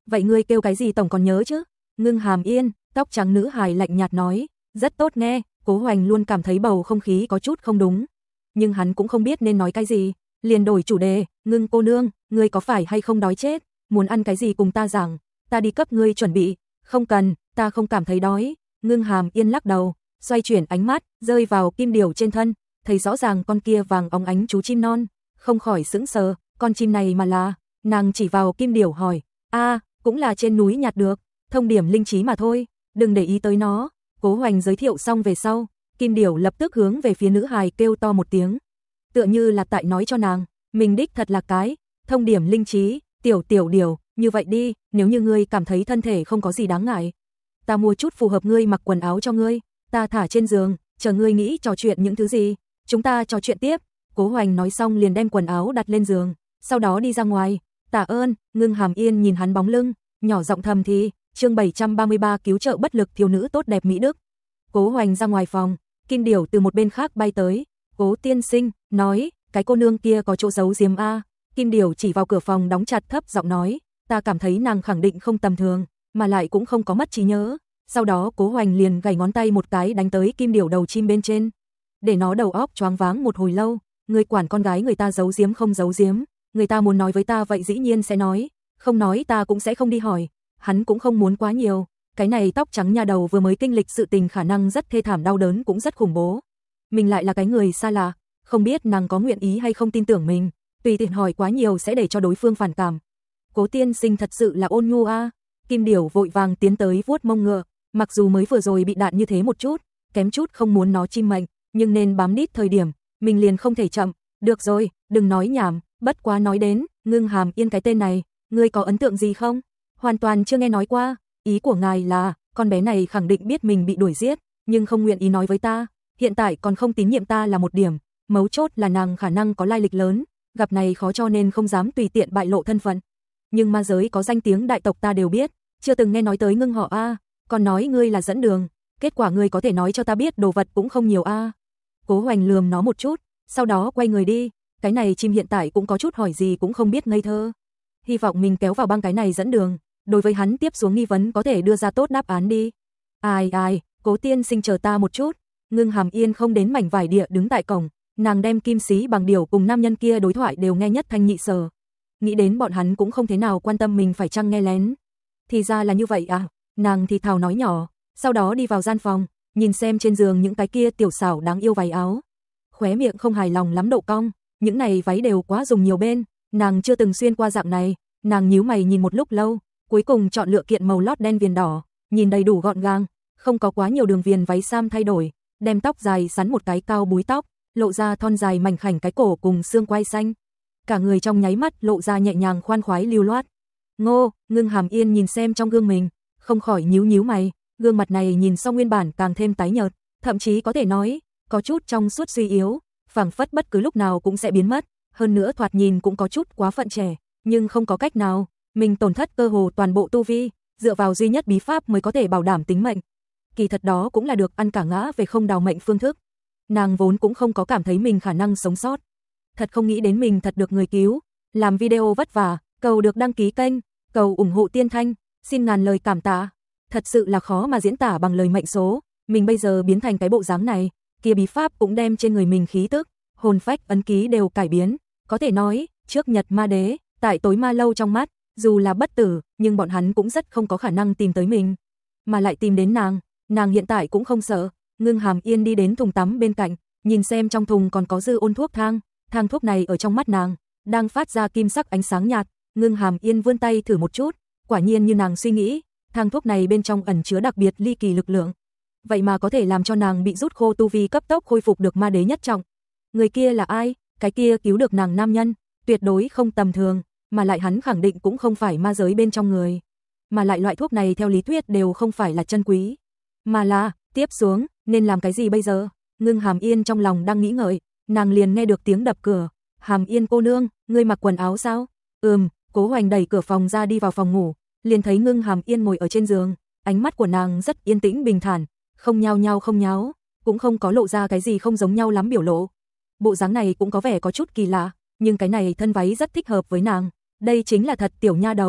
Vậy ngươi kêu cái gì tổng còn nhớ chứ? Ngưng Hàm Yên, tóc trắng nữ hài lạnh nhạt nói, rất tốt nghe. Cố Hoành luôn cảm thấy bầu không khí có chút không đúng, nhưng hắn cũng không biết nên nói cái gì, liền đổi chủ đề, Ngưng cô nương, ngươi có phải hay không đói chết, muốn ăn cái gì cùng ta rằng, ta đi cấp ngươi chuẩn bị. Không cần, ta không cảm thấy đói. Ngưng Hàm Yên lắc đầu, xoay chuyển ánh mắt, rơi vào kim điểu trên thân, thấy rõ ràng con kia vàng óng ánh chú chim non, không khỏi sững sờ, con chim này mà là, nàng chỉ vào kim điểu hỏi, a, cũng là trên núi nhặt được, thông điểm linh trí mà thôi, đừng để ý tới nó. Cố Hoành giới thiệu xong về sau, kim điểu lập tức hướng về phía nữ hài kêu to một tiếng, tựa như là tại nói cho nàng, mình đích thật là cái thông điểm linh trí. Tiểu tiểu điều, như vậy đi, nếu như ngươi cảm thấy thân thể không có gì đáng ngại, ta mua chút phù hợp ngươi mặc quần áo cho ngươi, ta thả trên giường, chờ ngươi nghĩ trò chuyện những thứ gì, chúng ta trò chuyện tiếp. Cố Hoành nói xong liền đem quần áo đặt lên giường, sau đó đi ra ngoài. Tạ ơn. Ngưng Hàm Yên nhìn hắn bóng lưng, nhỏ giọng thầm thì, chương bảy trăm ba mươi ba cứu trợ bất lực thiếu nữ tốt đẹp Mỹ Đức. Cố Hoành ra ngoài phòng, kim điểu từ một bên khác bay tới, Cố tiên sinh, nói, cái cô nương kia có chỗ giấu giếm a. Kim điểu chỉ vào cửa phòng đóng chặt thấp giọng nói, ta cảm thấy nàng khẳng định không tầm thường, mà lại cũng không có mất trí nhớ. Sau đó Cố Hoành liền gảy ngón tay một cái đánh tới kim điểu đầu chim bên trên, để nó đầu óc choáng váng một hồi lâu. Người quản con gái người ta giấu giếm không giấu giếm, người ta muốn nói với ta vậy dĩ nhiên sẽ nói, không nói ta cũng sẽ không đi hỏi. Hắn cũng không muốn quá nhiều, cái này tóc trắng nha đầu vừa mới kinh lịch sự tình khả năng rất thê thảm đau đớn cũng rất khủng bố. Mình lại là cái người xa lạ, không biết nàng có nguyện ý hay không tin tưởng mình, tùy tiện hỏi quá nhiều sẽ để cho đối phương phản cảm. Cố tiên sinh thật sự là ôn nhu a. Kim điểu vội vàng tiến tới vuốt mông ngựa, mặc dù mới vừa rồi bị đạn như thế một chút, kém chút không muốn nó chim mệnh, nhưng nên bám đít thời điểm, mình liền không thể chậm. Được rồi, đừng nói nhảm, bất quá nói đến, Ngưng Hàm Yên cái tên này, ngươi có ấn tượng gì không? Hoàn toàn chưa nghe nói qua, ý của ngài là, con bé này khẳng định biết mình bị đuổi giết, nhưng không nguyện ý nói với ta, hiện tại còn không tín nhiệm ta là một điểm, mấu chốt là nàng khả năng có lai lịch lớn, gặp này khó cho nên không dám tùy tiện bại lộ thân phận. Nhưng ma giới có danh tiếng đại tộc ta đều biết, chưa từng nghe nói tới Ngưng họ a, còn nói ngươi là dẫn đường, kết quả ngươi có thể nói cho ta biết đồ vật cũng không nhiều a. Cố Hoành lườm nó một chút, sau đó quay người đi, cái này chim hiện tại cũng có chút hỏi gì cũng không biết ngây thơ. Hy vọng mình kéo vào băng cái này dẫn đường, đối với hắn tiếp xuống nghi vấn có thể đưa ra tốt đáp án đi. Ai ai, Cố tiên sinh chờ ta một chút. Ngưng Hàm Yên không đến mảnh vải địa đứng tại cổng, nàng đem kim sĩ bằng điểu cùng nam nhân kia đối thoại đều nghe nhất thanh nhị sở. Nghĩ đến bọn hắn cũng không thế nào quan tâm mình phải chăng nghe lén. Thì ra là như vậy à, nàng thì thào nói nhỏ, sau đó đi vào gian phòng, nhìn xem trên giường những cái kia tiểu xảo đáng yêu váy áo. Khóe miệng không hài lòng lắm độ cong, những này váy đều quá dùng nhiều bên, nàng chưa từng xuyên qua dạng này, nàng nhíu mày nhìn một lúc lâu, cuối cùng chọn lựa kiện màu lót đen viền đỏ, nhìn đầy đủ gọn gàng, không có quá nhiều đường viền váy sam thay đổi, đem tóc dài sắn một cái cao búi tóc, lộ ra thon dài mảnh khảnh cái cổ cùng xương quai xanh. Cả người trong nháy mắt lộ ra nhẹ nhàng khoan khoái lưu loát. Ngô, Ngưng Hàm Yên nhìn xem trong gương mình, không khỏi nhíu nhíu mày, gương mặt này nhìn so nguyên bản càng thêm tái nhợt, thậm chí có thể nói, có chút trong suốt suy yếu, phảng phất bất cứ lúc nào cũng sẽ biến mất, hơn nữa thoạt nhìn cũng có chút quá phận trẻ, nhưng không có cách nào, mình tổn thất cơ hồ toàn bộ tu vi, dựa vào duy nhất bí pháp mới có thể bảo đảm tính mệnh. Kỳ thật đó cũng là được ăn cả ngã về không đào mệnh phương thức. Nàng vốn cũng không có cảm thấy mình khả năng sống sót. Thật không nghĩ đến mình thật được người cứu, làm video vất vả, cầu được đăng ký kênh, cầu ủng hộ Tiên Thanh, xin ngàn lời cảm tạ. Thật sự là khó mà diễn tả bằng lời mệnh số, mình bây giờ biến thành cái bộ dáng này, kia bí pháp cũng đem trên người mình khí tức, hồn phách ấn ký đều cải biến, có thể nói, trước Nhật Ma Đế, tại tối ma lâu trong mắt, dù là bất tử, nhưng bọn hắn cũng rất không có khả năng tìm tới mình, mà lại tìm đến nàng, nàng hiện tại cũng không sợ. Ngưng Hàm Yên đi đến thùng tắm bên cạnh, nhìn xem trong thùng còn có dư ôn thuốc thang, thang thuốc này ở trong mắt nàng, đang phát ra kim sắc ánh sáng nhạt, Ngưng Hàm Yên vươn tay thử một chút, quả nhiên như nàng suy nghĩ, thang thuốc này bên trong ẩn chứa đặc biệt ly kỳ lực lượng, vậy mà có thể làm cho nàng bị rút khô tu vi cấp tốc khôi phục được ma đế nhất trọng. Người kia là ai? Cái kia cứu được nàng nam nhân, tuyệt đối không tầm thường, mà lại hắn khẳng định cũng không phải ma giới bên trong người, mà lại loại thuốc này theo lý thuyết đều không phải là chân quý, mà là, tiếp xuống, nên làm cái gì bây giờ? Ngưng Hàm Yên trong lòng đang nghĩ ngợi, nàng liền nghe được tiếng đập cửa. Hàm Yên cô nương, ngươi mặc quần áo sao? Ừm, Cố Hoành đẩy cửa phòng ra đi vào phòng ngủ, liền thấy Ngưng Hàm Yên ngồi ở trên giường, ánh mắt của nàng rất yên tĩnh bình thản, không nhao nhao không nháo, cũng không có lộ ra cái gì không giống nhau lắm biểu lộ. Bộ dáng này cũng có vẻ có chút kỳ lạ, nhưng cái này thân váy rất thích hợp với nàng, đây chính là thật tiểu nha đầu,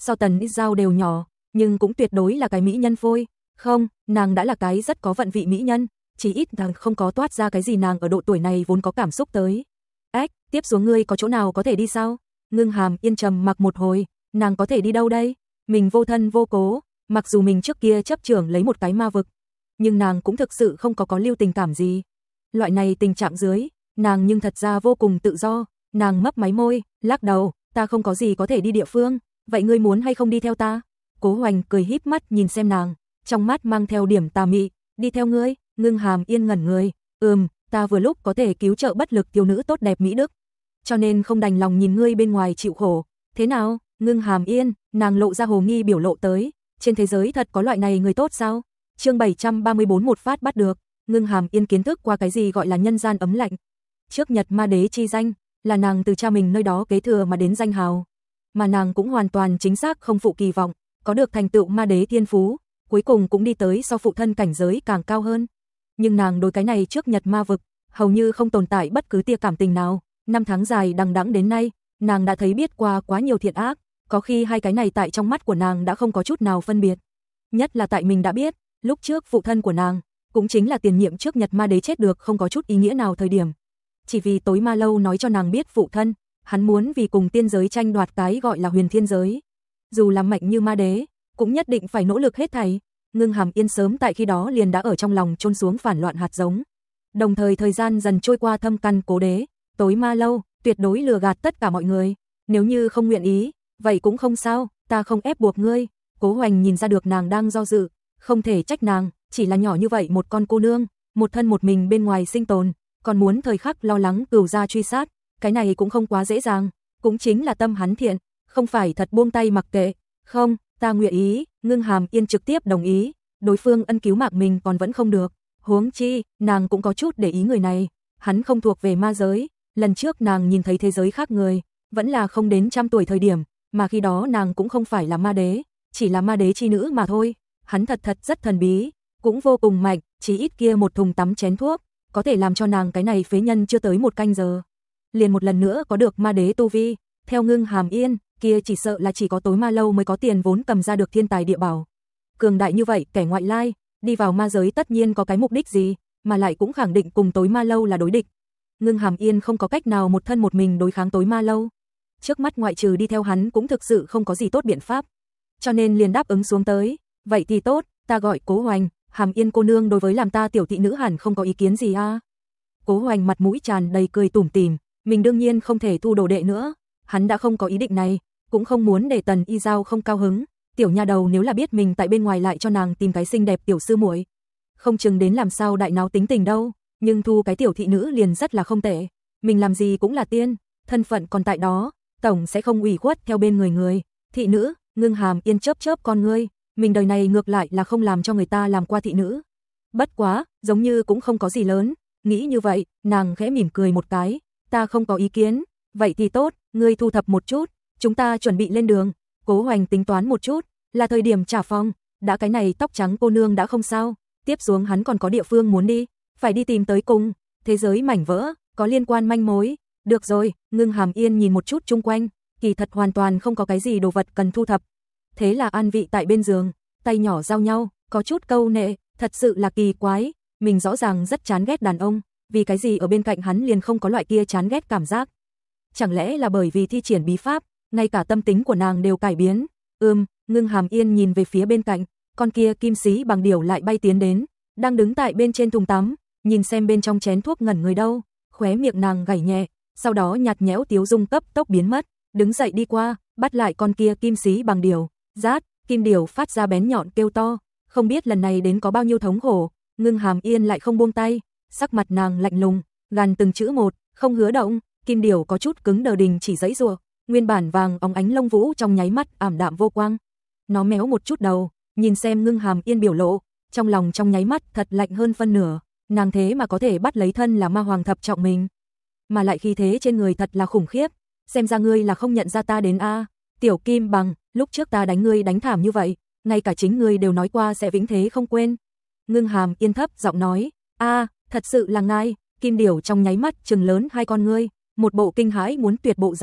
so Tần Ít Giao đều nhỏ, nhưng cũng tuyệt đối là cái mỹ nhân phôi. Không, nàng đã là cái rất có vận vị mỹ nhân, chỉ ít nàng không có toát ra cái gì nàng ở độ tuổi này vốn có cảm xúc tới. Ếch, tiếp xuống ngươi có chỗ nào có thể đi sao? Ngưng Hàm Yên trầm mặc một hồi, nàng có thể đi đâu đây? Mình vô thân vô cố, mặc dù mình trước kia chấp trưởng lấy một cái ma vực, nhưng nàng cũng thực sự không có có lưu tình cảm gì. Loại này tình trạng dưới, nàng nhưng thật ra vô cùng tự do, nàng mấp máy môi, lắc đầu, ta không có gì có thể đi địa phương, vậy ngươi muốn hay không đi theo ta? Cố Hoành cười híp mắt nhìn xem nàng, trong mắt mang theo điểm tà mị, đi theo ngươi? Ngưng Hàm Yên ngẩn người, ừm, ta vừa lúc có thể cứu trợ bất lực thiếu nữ tốt đẹp Mỹ Đức, cho nên không đành lòng nhìn ngươi bên ngoài chịu khổ. Thế nào? Ngưng Hàm Yên, nàng lộ ra hồ nghi biểu lộ tới, trên thế giới thật có loại này người tốt sao? Chương bảy trăm ba mươi bốn một phát bắt được. Ngưng Hàm Yên kiến thức qua cái gì gọi là nhân gian ấm lạnh. Trước Nhật Ma Đế chi danh, là nàng từ cha mình nơi đó kế thừa mà đến danh hào, mà nàng cũng hoàn toàn chính xác không phụ kỳ vọng, có được thành tựu Ma Đế thiên phú, cuối cùng cũng đi tới so phụ thân cảnh giới càng cao hơn. Nhưng nàng đối cái này trước Nhật ma vực, hầu như không tồn tại bất cứ tia cảm tình nào. Năm tháng dài đằng đẵng đến nay, nàng đã thấy biết qua quá nhiều thiện ác, có khi hai cái này tại trong mắt của nàng đã không có chút nào phân biệt. Nhất là tại mình đã biết, lúc trước phụ thân của nàng, cũng chính là tiền nhiệm trước Nhật Ma Đế chết được không có chút ý nghĩa nào thời điểm. Chỉ vì tối ma lâu nói cho nàng biết phụ thân, hắn muốn vì cùng tiên giới tranh đoạt cái gọi là huyền thiên giới. Dù là mạnh như Ma Đế, cũng nhất định phải nỗ lực hết thảy. Ngưng Hàm Yên sớm tại khi đó liền đã ở trong lòng chôn xuống phản loạn hạt giống. Đồng thời thời gian dần trôi qua thâm căn cố đế, tối ma lâu, tuyệt đối lừa gạt tất cả mọi người. Nếu như không nguyện ý, vậy cũng không sao, ta không ép buộc ngươi. Cố Hoành nhìn ra được nàng đang do dự, không thể trách nàng, chỉ là nhỏ như vậy một con cô nương, một thân một mình bên ngoài sinh tồn, còn muốn thời khắc lo lắng cừu gia truy sát, cái này cũng không quá dễ dàng, cũng chính là tâm hắn thiện, không phải thật buông tay mặc kệ. Không, ta nguyện ý. Ngưng Hàm Yên trực tiếp đồng ý, đối phương ân cứu mạng mình còn vẫn không được, huống chi, nàng cũng có chút để ý người này, hắn không thuộc về ma giới, lần trước nàng nhìn thấy thế giới khác người, vẫn là không đến trăm tuổi thời điểm, mà khi đó nàng cũng không phải là ma đế, chỉ là ma đế chi nữ mà thôi, hắn thật thật rất thần bí, cũng vô cùng mạnh, chỉ ít kia một thùng tắm chén thuốc, có thể làm cho nàng cái này phế nhân chưa tới một canh giờ, liền một lần nữa có được ma đế tu vi. Theo Ngưng Hàm Yên, kia chỉ sợ là chỉ có tối ma lâu mới có tiền vốn cầm ra được thiên tài địa bảo. Cường đại như vậy, kẻ ngoại lai, đi vào ma giới tất nhiên có cái mục đích gì, mà lại cũng khẳng định cùng tối ma lâu là đối địch. Ngưng Hàm Yên không có cách nào một thân một mình đối kháng tối ma lâu. Trước mắt ngoại trừ đi theo hắn cũng thực sự không có gì tốt biện pháp. Cho nên liền đáp ứng xuống tới. Vậy thì tốt, ta gọi Cố Hoành, Hàm Yên cô nương đối với làm ta tiểu thị nữ hẳn không có ý kiến gì a? À? Cố Hoành mặt mũi tràn đầy cười tủm tỉm, mình đương nhiên không thể thu đồ đệ nữa. Hắn đã không có ý định này, cũng không muốn để Tần Y Giao không cao hứng. Tiểu nha đầu nếu là biết mình tại bên ngoài lại cho nàng tìm cái xinh đẹp tiểu sư muội, không chừng đến làm sao đại náo tính tình đâu. Nhưng thu cái tiểu thị nữ liền rất là không tệ. Mình làm gì cũng là tiên, thân phận còn tại đó, tổng sẽ không ủy khuất theo bên người người. Thị nữ, Ngưng Hàm Yên chớp chớp con ngươi, mình đời này ngược lại là không làm cho người ta làm qua thị nữ. Bất quá, giống như cũng không có gì lớn. Nghĩ như vậy, nàng khẽ mỉm cười một cái, ta không có ý kiến. Vậy thì tốt, ngươi thu thập một chút, chúng ta chuẩn bị lên đường. Cố Hoành tính toán một chút, là thời điểm trả phòng, đã cái này tóc trắng cô nương đã không sao, tiếp xuống hắn còn có địa phương muốn đi, phải đi tìm tới cùng thế giới mảnh vỡ, có liên quan manh mối. Được rồi, Ngưng Hàm Yên nhìn một chút chung quanh, kỳ thật hoàn toàn không có cái gì đồ vật cần thu thập. Thế là an vị tại bên giường, tay nhỏ giao nhau, có chút câu nệ, thật sự là kỳ quái, mình rõ ràng rất chán ghét đàn ông, vì cái gì ở bên cạnh hắn liền không có loại kia chán ghét cảm giác. Chẳng lẽ là bởi vì thi triển bí pháp, ngay cả tâm tính của nàng đều cải biến. Ừm, Ngưng Hàm Yên nhìn về phía bên cạnh, con kia kim sĩ bằng điểu lại bay tiến đến, đang đứng tại bên trên thùng tắm, nhìn xem bên trong chén thuốc ngẩn người đâu, khóe miệng nàng gảy nhẹ, sau đó nhạt nhẽo tiếu dung cấp tốc biến mất, đứng dậy đi qua, bắt lại con kia kim sĩ bằng điểu, rát, kim điểu phát ra bén nhọn kêu to, không biết lần này đến có bao nhiêu thống khổ. Ngưng Hàm Yên lại không buông tay, sắc mặt nàng lạnh lùng, gằn từng chữ một, không hứa động. Kim điểu có chút cứng đờ đình chỉ giãy giụa, nguyên bản vàng óng ánh lông vũ trong nháy mắt ảm đạm vô quang. Nó méo một chút đầu, nhìn xem Ngưng Hàm Yên biểu lộ, trong lòng trong nháy mắt thật lạnh hơn phân nửa, nàng thế mà có thể bắt lấy thân là ma hoàng thập trọng mình, mà lại khí thế trên người thật là khủng khiếp, xem ra ngươi là không nhận ra ta đến a. À. Tiểu Kim Bằng, lúc trước ta đánh ngươi đánh thảm như vậy, ngay cả chính ngươi đều nói qua sẽ vĩnh thế không quên. Ngưng Hàm Yên thấp giọng nói, a, à, thật sự là ngài. Kim điểu trong nháy mắt trừng lớn hai con ngươi, một bộ kinh hãi muốn tuyệt bộ dáng,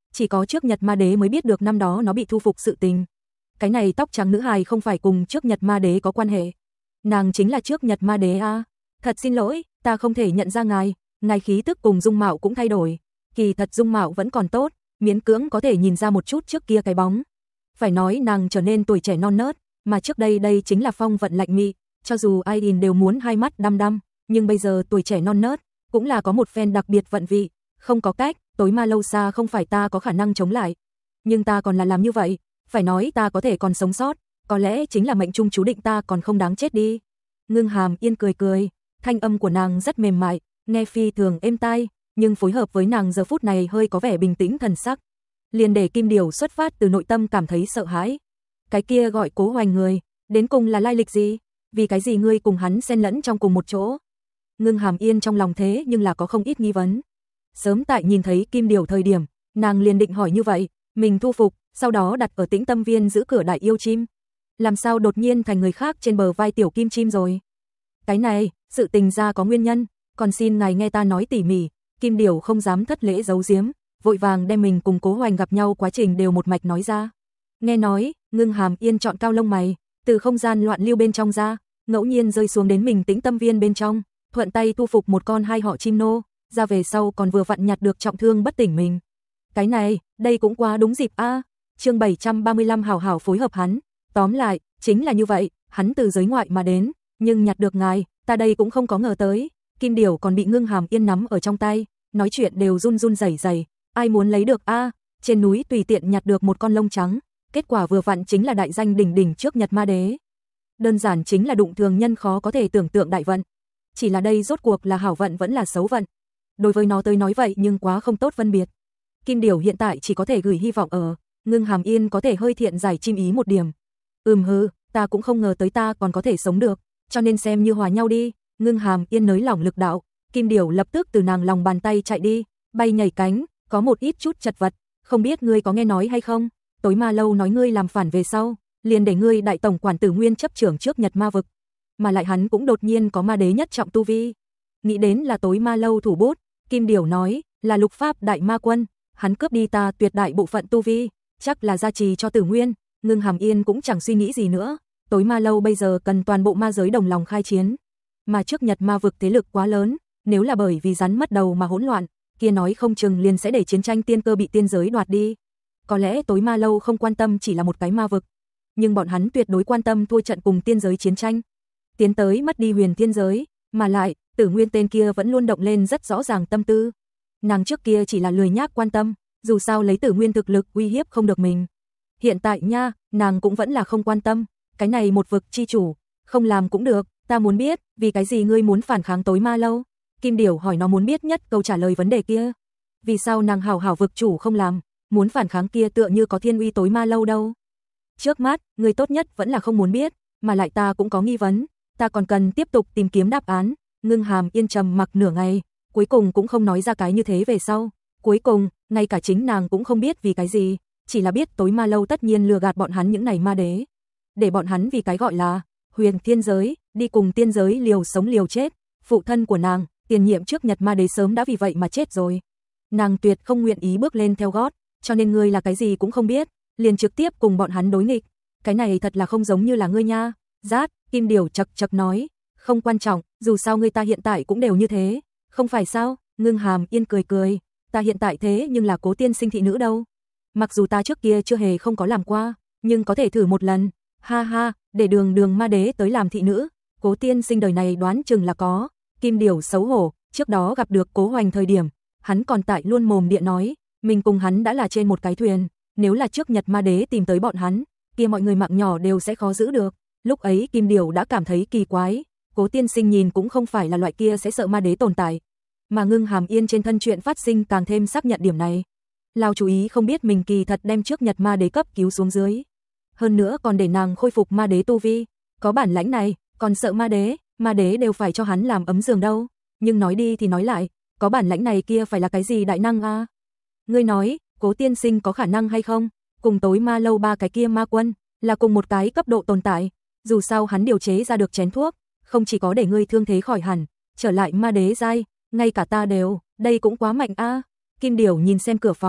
Chỉ có trước Nhật Ma Đế mới biết được năm đó nó bị thu phục sự tình. Cái này tóc trắng nữ hài không phải cùng trước Nhật Ma Đế có quan hệ. Nàng chính là trước Nhật Ma Đế a. Thật xin lỗi, ta không thể nhận ra ngài, ngài khí tức cùng dung mạo cũng thay đổi. Kỳ thật dung mạo vẫn còn tốt, miễn cưỡng có thể nhìn ra một chút trước kia cái bóng. Phải nói nàng trở nên tuổi trẻ non nớt, mà trước đây đây chính là phong vận lạnh mị, cho dù ai nhìn đều muốn hai mắt đăm đăm, nhưng bây giờ tuổi trẻ non nớt, cũng là có một phen đặc biệt vận vị, không có cách, tối ma lâu xa không phải ta có khả năng chống lại. Nhưng ta còn là làm như vậy, phải nói ta có thể còn sống sót, có lẽ chính là mệnh trung chú định ta còn không đáng chết đi. Ngưng Hàm Yên cười cười, thanh âm của nàng rất mềm mại, nghe phi thường êm tai, nhưng phối hợp với nàng giờ phút này hơi có vẻ bình tĩnh thần sắc. Liền để Kim Điểu xuất phát từ nội tâm cảm thấy sợ hãi. Cái kia gọi Cố Hoành người, đến cùng là lai lịch gì? Vì cái gì ngươi cùng hắn xen lẫn trong cùng một chỗ? Ngưng Hàm Yên trong lòng thế nhưng là có không ít nghi vấn. Sớm tại nhìn thấy Kim Điểu thời điểm, nàng liền định hỏi như vậy, mình thu phục, sau đó đặt ở Tĩnh Tâm Viên giữ cửa đại yêu chim. Làm sao đột nhiên thành người khác trên bờ vai tiểu kim chim rồi? Cái này, sự tình ra có nguyên nhân, còn xin ngài nghe ta nói tỉ mỉ. Kim Điểu không dám thất lễ giấu giếm, vội vàng đem mình cùng Cố Hoành gặp nhau quá trình đều một mạch nói ra. Nghe nói, Ngưng Hàm Yên chọn cao lông mày, từ không gian loạn lưu bên trong ra, ngẫu nhiên rơi xuống đến mình Tĩnh Tâm Viên bên trong, thuận tay thu phục một con hai họ chim nô, ra về sau còn vừa vặn nhặt được trọng thương bất tỉnh mình. Cái này, đây cũng quá đúng dịp a. À. Chương bảy trăm ba mươi lăm hảo hảo phối hợp hắn. Tóm lại, chính là như vậy, hắn từ giới ngoại mà đến, nhưng nhặt được ngài, ta đây cũng không có ngờ tới. Kim Điểu còn bị Ngưng Hàm Yên nắm ở trong tay, nói chuyện đều run run rẩy rẩy, ai muốn lấy được a? À, trên núi tùy tiện nhặt được một con lông trắng, kết quả vừa vặn chính là đại danh đỉnh đỉnh trước Nhật Ma Đế. Đơn giản chính là đụng thường nhân khó có thể tưởng tượng đại vận. Chỉ là đây rốt cuộc là hảo vận vẫn là xấu vận. Đối với nó tới nói vậy nhưng quá không tốt phân biệt. Kim Điểu hiện tại chỉ có thể gửi hy vọng ở Ngưng Hàm Yên có thể hơi thiện giải chim ý một điểm. Ừm hừ, ta cũng không ngờ tới ta còn có thể sống được, cho nên xem như hòa nhau đi. Ngưng Hàm Yên nới lỏng lực đạo, Kim Điểu lập tức từ nàng lòng bàn tay chạy đi, bay nhảy cánh, có một ít chút chật vật, không biết ngươi có nghe nói hay không? Tối Ma Lâu nói ngươi làm phản về sau, liền để ngươi đại tổng quản Tử Nguyên chấp trưởng trước Nhật Ma vực, mà lại hắn cũng đột nhiên có ma đế nhất trọng tu vi. Nghĩ đến là Tối Ma Lâu thủ bút, Kim Điểu nói, là Lục Pháp đại ma quân, hắn cướp đi ta tuyệt đại bộ phận tu vi, chắc là gia trì cho Tử Nguyên. Ngưng Hàm Yên cũng chẳng suy nghĩ gì nữa, Tối Ma Lâu bây giờ cần toàn bộ ma giới đồng lòng khai chiến, mà trước Nhật Ma vực thế lực quá lớn, nếu là bởi vì rắn mất đầu mà hỗn loạn, kia nói không chừng liền sẽ để chiến tranh tiên cơ bị tiên giới đoạt đi. Có lẽ Tối Ma Lâu không quan tâm chỉ là một cái ma vực, nhưng bọn hắn tuyệt đối quan tâm thua trận cùng tiên giới chiến tranh, tiến tới mất đi huyền tiên giới, mà lại, Tử Nguyên tên kia vẫn luôn động lên rất rõ ràng tâm tư. Nàng trước kia chỉ là lười nhác quan tâm, dù sao lấy Tử Nguyên thực lực uy hiếp không được mình. Hiện tại nha, nàng cũng vẫn là không quan tâm, cái này một vực chi chủ, không làm cũng được, ta muốn biết, vì cái gì ngươi muốn phản kháng Tối Ma Lâu? Kim Điểu hỏi nó muốn biết nhất câu trả lời vấn đề kia. Vì sao nàng hảo hảo vực chủ không làm, muốn phản kháng kia tựa như có thiên uy Tối Ma Lâu đâu? Trước mắt, người tốt nhất vẫn là không muốn biết, mà lại ta cũng có nghi vấn, ta còn cần tiếp tục tìm kiếm đáp án. Ngưng Hàm Yên trầm mặc nửa ngày, cuối cùng cũng không nói ra cái như thế về sau. Cuối cùng, ngay cả chính nàng cũng không biết vì cái gì, chỉ là biết Tối Ma Lâu tất nhiên lừa gạt bọn hắn những này ma đế, để bọn hắn vì cái gọi là huyền thiên giới, đi cùng tiên giới liều sống liều chết. Phụ thân của nàng, tiền nhiệm trước Nhật Ma Đế sớm đã vì vậy mà chết rồi. Nàng tuyệt không nguyện ý bước lên theo gót, cho nên ngươi là cái gì cũng không biết, liền trực tiếp cùng bọn hắn đối nghịch. Cái này thật là không giống như là ngươi nha. Rát, Kim Điểu chậc chậc nói, không quan trọng, dù sao ngươi ta hiện tại cũng đều như thế, không phải sao? Ngưng Hàm Yên cười cười, ta hiện tại thế nhưng là Cố tiên sinh thị nữ đâu. Mặc dù ta trước kia chưa hề không có làm qua, nhưng có thể thử một lần. Ha ha, để đường đường ma đế tới làm thị nữ, Cố tiên sinh đời này đoán chừng là có. Kim Điểu xấu hổ, trước đó gặp được Cố Hoành thời điểm, hắn còn tại luôn mồm địa nói, mình cùng hắn đã là trên một cái thuyền, nếu là trước Nhật Ma Đế tìm tới bọn hắn, kia mọi người mạng nhỏ đều sẽ khó giữ được. Lúc ấy Kim Điểu đã cảm thấy kỳ quái, Cố tiên sinh nhìn cũng không phải là loại kia sẽ sợ ma đế tồn tại, mà Ngưng Hàm Yên trên thân chuyện phát sinh càng thêm xác nhận điểm này. Lao chú ý không biết mình kỳ thật đem trước Nhật Ma Đế cấp cứu xuống dưới, hơn nữa còn để nàng khôi phục ma đế tu vi, có bản lãnh này, còn sợ ma đế, ma đế đều phải cho hắn làm ấm giường đâu. Nhưng nói đi thì nói lại, có bản lãnh này kia phải là cái gì đại năng a? À? Ngươi nói, Cố tiên sinh có khả năng hay không? Cùng Tối Ma Lâu ba cái kia ma quân, là cùng một cái cấp độ tồn tại, dù sao hắn điều chế ra được chén thuốc, không chỉ có để ngươi thương thế khỏi hẳn, trở lại ma đế giai, ngay cả ta đều, đây cũng quá mạnh a. À? Kim Điểu nhìn xem cửa phòng,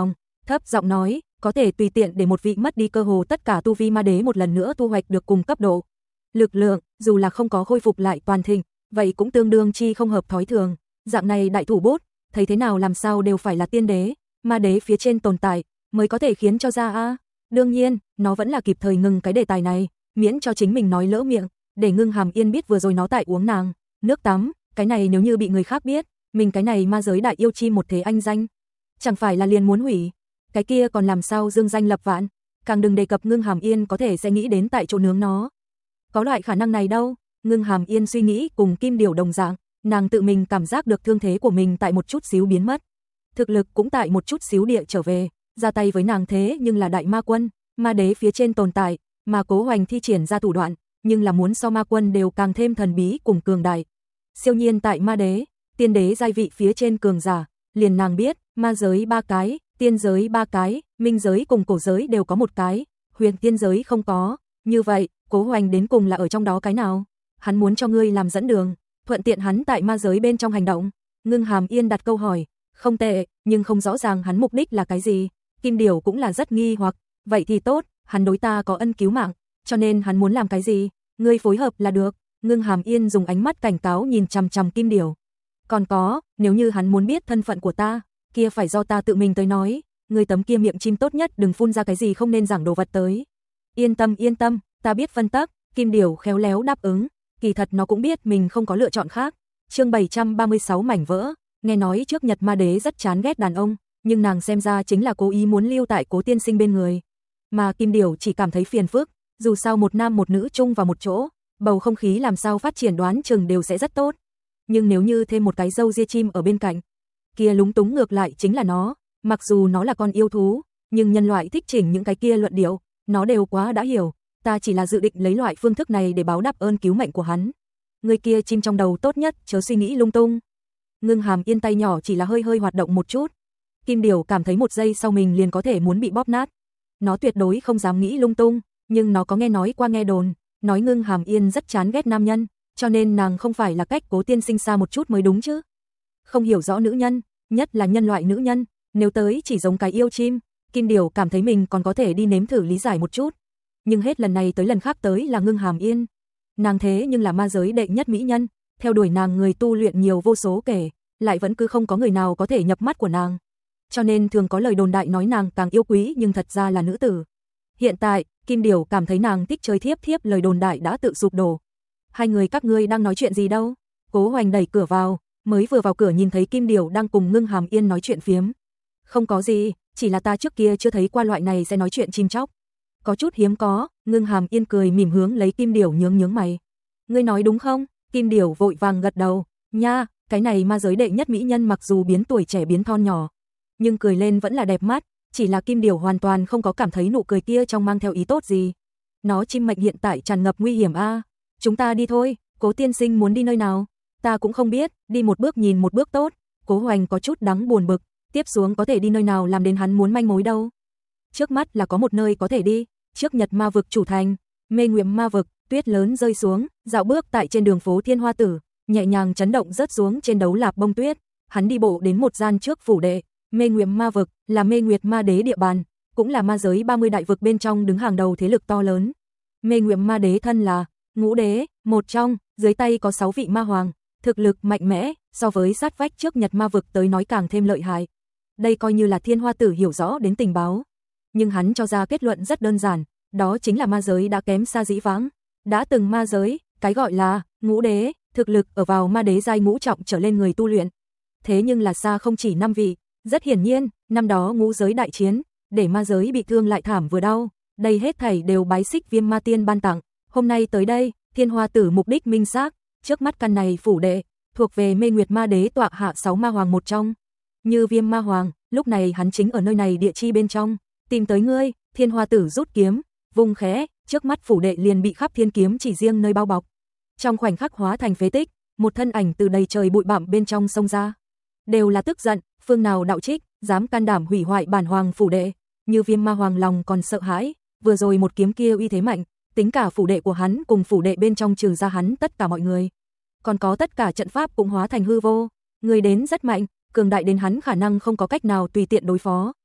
thấp giọng nói, có thể tùy tiện để một vị mất đi cơ hồ tất cả tu vi ma đế một lần nữa thu hoạch được cùng cấp độ. Lực lượng, dù là không có khôi phục lại toàn thịnh, vậy cũng tương đương chi không hợp thói thường. Dạng này đại thủ bút, thấy thế nào làm sao đều phải là tiên đế, ma đế phía trên tồn tại, mới có thể khiến cho ra a. Đương nhiên, nó vẫn là kịp thời ngừng cái đề tài này, miễn cho chính mình nói lỡ miệng, để Ngưng Hàm Yên biết vừa rồi nó tại uống nàng nước tắm, cái này nếu như bị người khác biết, mình cái này ma giới đại yêu chi một thế anh danh, chẳng phải là liền muốn hủy, cái kia còn làm sao dương danh lập vạn, càng đừng đề cập Ngưng Hàm Yên có thể sẽ nghĩ đến tại chỗ nướng nó. Có loại khả năng này đâu, Ngưng Hàm Yên suy nghĩ cùng Kim Điểu đồng dạng, nàng tự mình cảm giác được thương thế của mình tại một chút xíu biến mất, thực lực cũng tại một chút xíu địa trở về, ra tay với nàng thế nhưng là đại ma quân, ma đế phía trên tồn tại, mà Cố Hoành thi triển ra thủ đoạn, nhưng là muốn so ma quân đều càng thêm thần bí cùng cường đại. Siêu nhiên tại ma đế, tiên đế giai vị phía trên cường giả, liền nàng biết, ma giới ba cái, tiên giới ba cái, minh giới cùng cổ giới đều có một cái, huyền tiên giới không có, như vậy, Cố Hoành đến cùng là ở trong đó cái nào? Hắn muốn cho ngươi làm dẫn đường, thuận tiện hắn tại ma giới bên trong hành động. Ngưng Hàm Yên đặt câu hỏi, không tệ, nhưng không rõ ràng hắn mục đích là cái gì. Kim Điểu cũng là rất nghi hoặc, vậy thì tốt, hắn đối ta có ân cứu mạng, cho nên hắn muốn làm cái gì, ngươi phối hợp là được. Ngưng Hàm Yên dùng ánh mắt cảnh cáo nhìn chằm chằm Kim Điểu. Còn có, nếu như hắn muốn biết thân phận của ta, kia phải do ta tự mình tới nói, ngươi tấm kia miệng chim tốt nhất đừng phun ra cái gì không nên giảng đồ vật tới. Yên tâm yên tâm, ta biết phân tắc. Kim Điểu khéo léo đáp ứng, kỳ thật nó cũng biết mình không có lựa chọn khác. Chương bảy trăm ba mươi sáu mảnh vỡ, nghe nói trước Nhật Ma Đế rất chán ghét đàn ông, nhưng nàng xem ra chính là cố ý muốn lưu tại Cố tiên sinh bên người. Mà Kim Điểu chỉ cảm thấy phiền phức, dù sao một nam một nữ chung vào một chỗ, bầu không khí làm sao phát triển đoán chừng đều sẽ rất tốt. Nhưng nếu như thêm một cái râu ria chim ở bên cạnh, kia lúng túng ngược lại chính là nó, mặc dù nó là con yêu thú, nhưng nhân loại thích chỉnh những cái kia luận điệu, nó đều quá đã hiểu, ta chỉ là dự định lấy loại phương thức này để báo đáp ơn cứu mệnh của hắn. Người kia chim trong đầu tốt nhất chớ suy nghĩ lung tung. Ngưng Hàm Yên tay nhỏ chỉ là hơi hơi hoạt động một chút. Kim Điểu cảm thấy một giây sau mình liền có thể muốn bị bóp nát. Nó tuyệt đối không dám nghĩ lung tung, nhưng nó có nghe nói qua nghe đồn, nói Ngưng Hàm Yên rất chán ghét nam nhân, cho nên nàng không phải là cách Cố tiên sinh xa một chút mới đúng chứ. Không hiểu rõ nữ nhân, nhất là nhân loại nữ nhân, nếu tới chỉ giống cái yêu chim, Kim Điểu cảm thấy mình còn có thể đi nếm thử lý giải một chút. Nhưng hết lần này tới lần khác tới là Ngưng Hàm Yên. Nàng thế nhưng là ma giới đệ nhất mỹ nhân, theo đuổi nàng người tu luyện nhiều vô số kể, lại vẫn cứ không có người nào có thể nhập mắt của nàng. Cho nên thường có lời đồn đại nói nàng càng yêu quý nhưng thật ra là nữ tử. Hiện tại, Kim Điểu cảm thấy nàng thích chơi thiếp thiếp lời đồn đại đã tự sụp đổ. Hai người các ngươi đang nói chuyện gì đâu? Cố Hoành đẩy cửa vào, mới vừa vào cửa nhìn thấy Kim Điểu đang cùng Ngưng Hàm Yên nói chuyện phiếm. Không có gì, chỉ là ta trước kia chưa thấy qua loại này sẽ nói chuyện chim chóc. Có chút hiếm có, Ngưng Hàm Yên cười mỉm hướng lấy Kim Điểu nhướng nhướng mày. Ngươi nói đúng không? Kim Điểu vội vàng gật đầu. Nha, cái này ma giới đệ nhất mỹ nhân mặc dù biến tuổi trẻ biến thon nhỏ, nhưng cười lên vẫn là đẹp mắt, chỉ là Kim Điểu hoàn toàn không có cảm thấy nụ cười kia trong mang theo ý tốt gì. Nó chim mệnh hiện tại tràn ngập nguy hiểm a. À. Chúng ta đi thôi, Cố tiên sinh muốn đi nơi nào? Ta cũng không biết, đi một bước nhìn một bước tốt. Cố Hoành có chút đắng buồn bực, tiếp xuống có thể đi nơi nào làm đến hắn muốn manh mối đâu. Trước mắt là có một nơi có thể đi, trước Nhật ma vực chủ thành, Mê Nguyệt ma vực, tuyết lớn rơi xuống, dạo bước tại trên đường phố Thiên Hoa Tử, nhẹ nhàng chấn động rớt xuống trên đấu lạp bông tuyết, hắn đi bộ đến một gian trước phủ đệ. Mê Nguyệt ma vực là Mê Nguyệt ma đế địa bàn, cũng là ma giới ba mươi đại vực bên trong đứng hàng đầu thế lực to lớn. Mê Nguyệt ma đế thân là ngũ đế, một trong, dưới tay có sáu vị ma hoàng, thực lực mạnh mẽ, so với sát vách trước Nhật ma vực tới nói càng thêm lợi hại. Đây coi như là Thiên Hoa Tử hiểu rõ đến tình báo, nhưng hắn cho ra kết luận rất đơn giản, đó chính là ma giới đã kém xa dĩ vãng. Đã từng ma giới, cái gọi là ngũ đế, thực lực ở vào ma đế giai ngũ trọng trở lên người tu luyện. Thế nhưng là xa không chỉ năm vị, rất hiển nhiên, năm đó ngũ giới đại chiến, để ma giới bị thương lại thảm vừa đau, đây hết thảy đều bái xích Viêm Ma Tiên ban tặng. Hôm nay tới đây, Thiên Hoa Tử mục đích minh xác, trước mắt căn này phủ đệ, thuộc về Mê Nguyệt ma đế tọa hạ sáu ma hoàng một trong. Như Viêm ma hoàng, lúc này hắn chính ở nơi này địa chi bên trong, tìm tới ngươi. Thiên Hoa Tử rút kiếm, vung khẽ, trước mắt phủ đệ liền bị khắp thiên kiếm chỉ riêng nơi bao bọc. Trong khoảnh khắc hóa thành phế tích, một thân ảnh từ đầy trời bụi bặm bên trong xông ra. Đều là tức giận, phương nào đạo trích, dám can đảm hủy hoại bản hoàng phủ đệ. Như Viêm ma hoàng lòng còn sợ hãi, vừa rồi một kiếm kia uy thế mạnh, tính cả phủ đệ của hắn cùng phủ đệ bên trong trừ ra hắn tất cả mọi người. Còn có tất cả trận pháp cũng hóa thành hư vô, người đến rất mạnh, cường đại đến hắn khả năng không có cách nào tùy tiện đối phó.